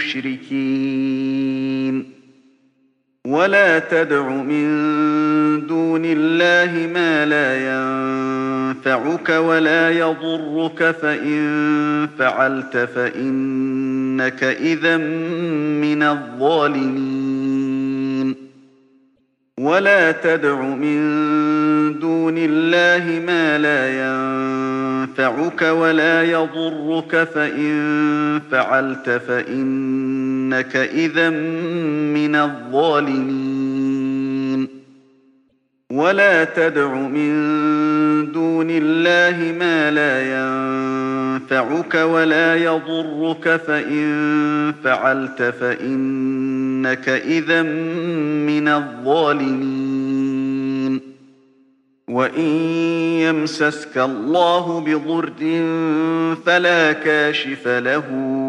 المشركين ولا تدع من دون الله ما لا ينفعك ولا يضرك فإن فعلت فإنك إذا من الظالمين ولا تدع من دون الله ما لا ينفعك ولا يضرك فإن فعلت فإنك إذا من الظالمين ولا تدع من دون الله ما لا ينفعك ولا يضرك فإن فعلت فإنك إذا من الظالمين وإن يمسسك الله بضر فلا كاشف له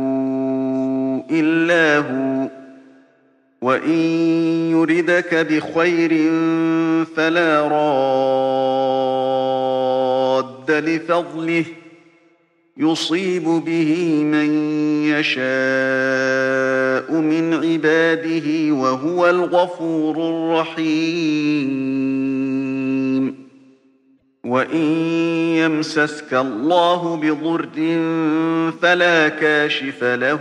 إلا هو وإن يردك بخير فلا راد لفضله يصيب به من يشاء من عباده وهو الغفور الرحيم وإن يمسسك الله بضر فلا كاشف له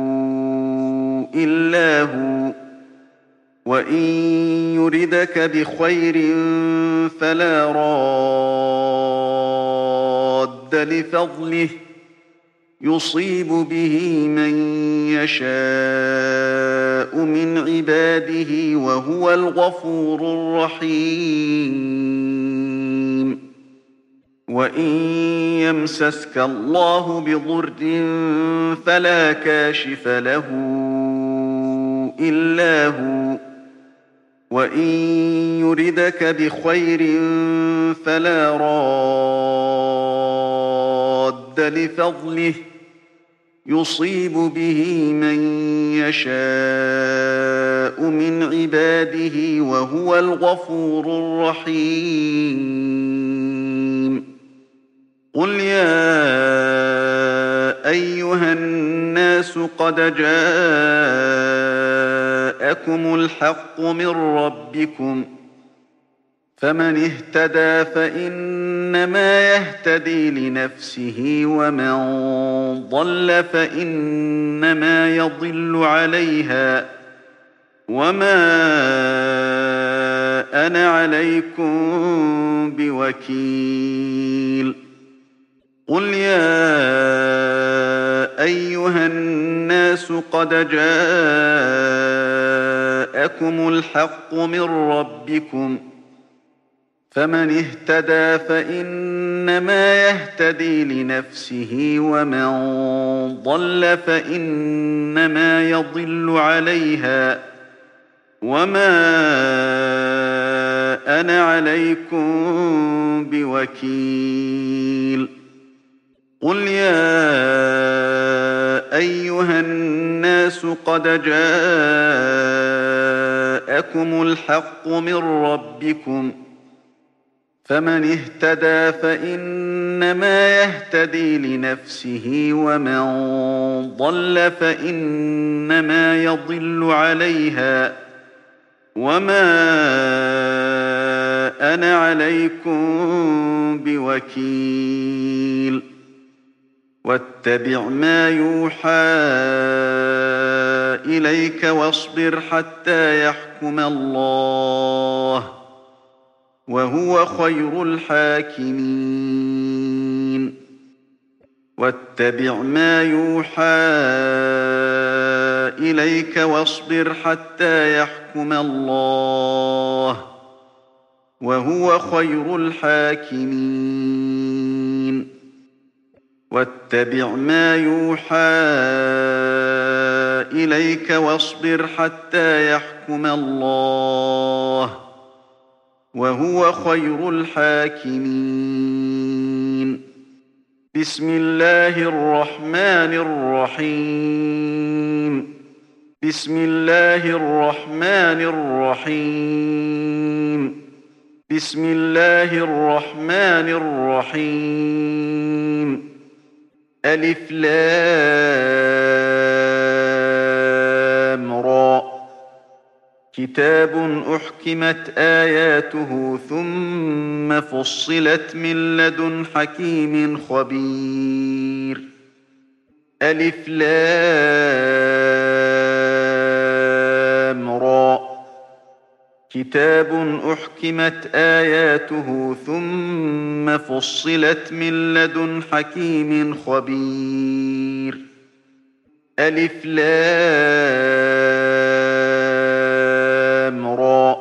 إلا هو وإن يردك بخير فلا راد لفضله يصيب به من يشاء من عباده وهو الغفور الرحيم وإن يمسسك الله بضر فلا كاشف له إلا هو وإن يردك بخير فلا راد لفضله يصيب به من يشاء من عباده وهو الغفور الرحيم قل يا أيها الناس قد جاءكم الحق من ربكم فمن اهتدى فإنما يهتدي لنفسه ومن ضل فإنما يضل عليها وما أنا عليكم بوكيل قل يا أيها الناس قد جاءكم الحق من ربكم فمن اهتدى فإنما يهتدي لنفسه ومن ضل فإنما يضل عليها وما أنا عليكم بوكيل قل يا أيها الناس قد جاءكم الحق من ربكم فمن اهتدى فإنما يهتدي لنفسه ومن ضل فإنما يضل عليها وما أنا عليكم بوكيل واتبع ما يوحى إليك واصبر حتى يحكم الله وهو خير الحاكمين واتبع ما يوحى إليك واصبر حتى يحكم الله وهو خير الحاكمين واتبع ما يوحى إليك واصبر حتى يحكم الله وهو خير الحاكمين بسم الله الرحمن الرحيم بسم الله الرحمن الرحيم بسم الله الرحمن الرحيم ألف لام را كتاب أحكمت آياته ثم فصلت من لدن حكيم خبير ألف لام را كتاب أحكمت آياته ثم فصلت من لدن حكيم خبير ألف لام را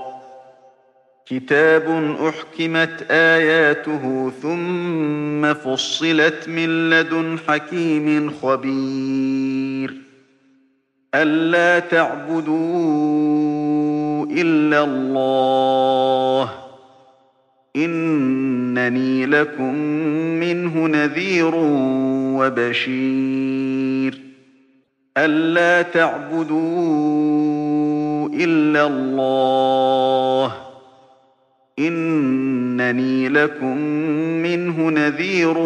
كتاب أحكمت آياته ثم فصلت من لدن حكيم خبير ألا تعبدوا إلا الله إنني لكم منه نذير وبشير ألا تعبدوا إلا الله إنني لكم منه نذير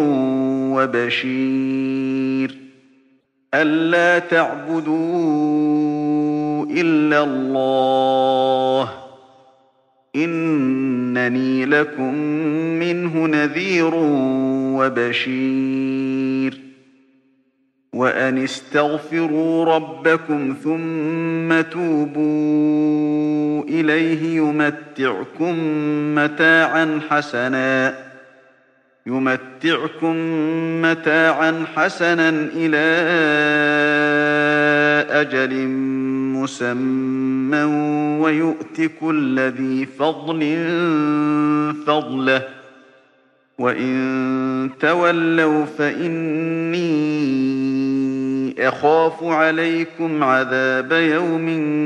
وبشير ألا تعبدوا إلا الله إنني لكم منه نذير وبشير وأن استغفروا ربكم ثم توبوا إليه يمتعكم متاعا حسنا يمتعكم متاعا حسنا إلى أجل مسمى ويؤت كل ذي فضل فضله وإن تولوا فإني أخاف عليكم عذاب يوم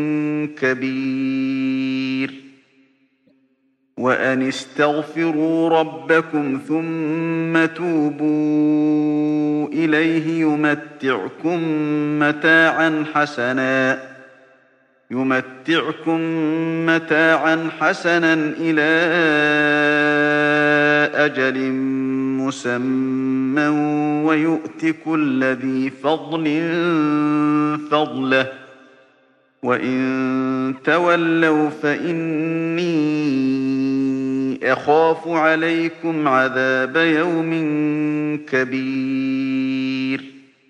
كبير وأن استغفروا ربكم ثم توبوا إليه يمتعكم متاعا حسنا يمتعكم متاعا حسنا إلى أجل مسمى مسمى ويؤت كل ذي فضل فضله وإن تولوا فإني أخاف عليكم عذاب يوم كبير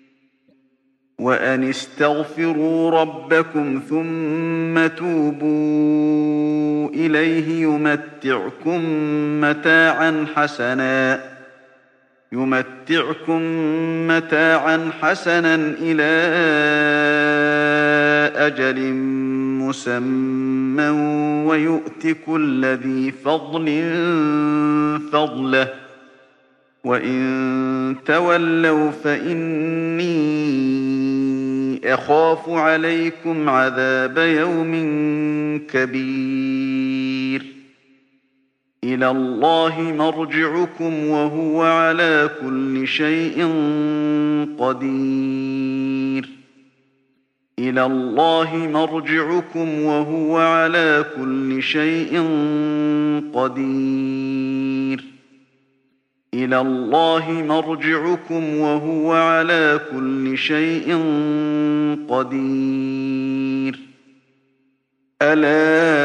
وأن استغفروا ربكم ثم توبوا إليه يمتعكم متاعا حسنا يمتعكم متاعا حسنا إلى أجل مسمى ويؤت كل ذي فضل فضله وإن تولوا فإني أخاف عليكم عذاب يوم كبير إلى الله مرجعكم وهو على كل شيء قدير إلى الله مرجعكم وهو على كل شيء قدير إلى الله مرجعكم وهو على كل شيء قدير ألا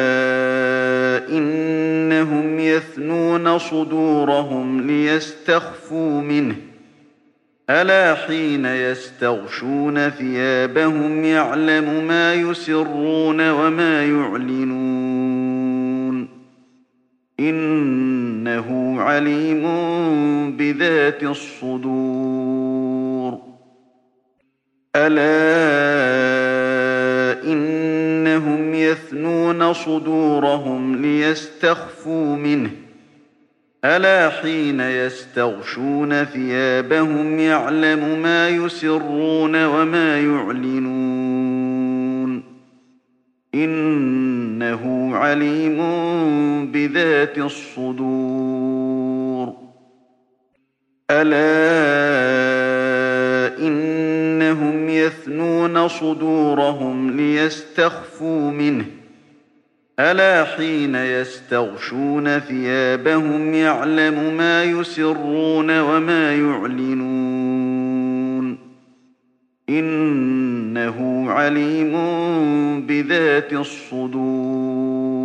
إنهم يثنون صدورهم ليستخفوا منه ألا حين يستغشون ثيابهم يعلم ما يسرون وما يعلنون إنه عليم بذات الصدور ألا إنهم يثنون صدورهم ليستخفوا منه ألا حين يستغشون ثيابهم يعلم ما يسرون وما يعلنون إنه عليم بذات الصدور ألا إنهم يثنون صدورهم ليستخفوا منه ألا حين يستغشون ثيابهم يعلم ما يسرون وما يعلنون إنه عليم بذات الصدور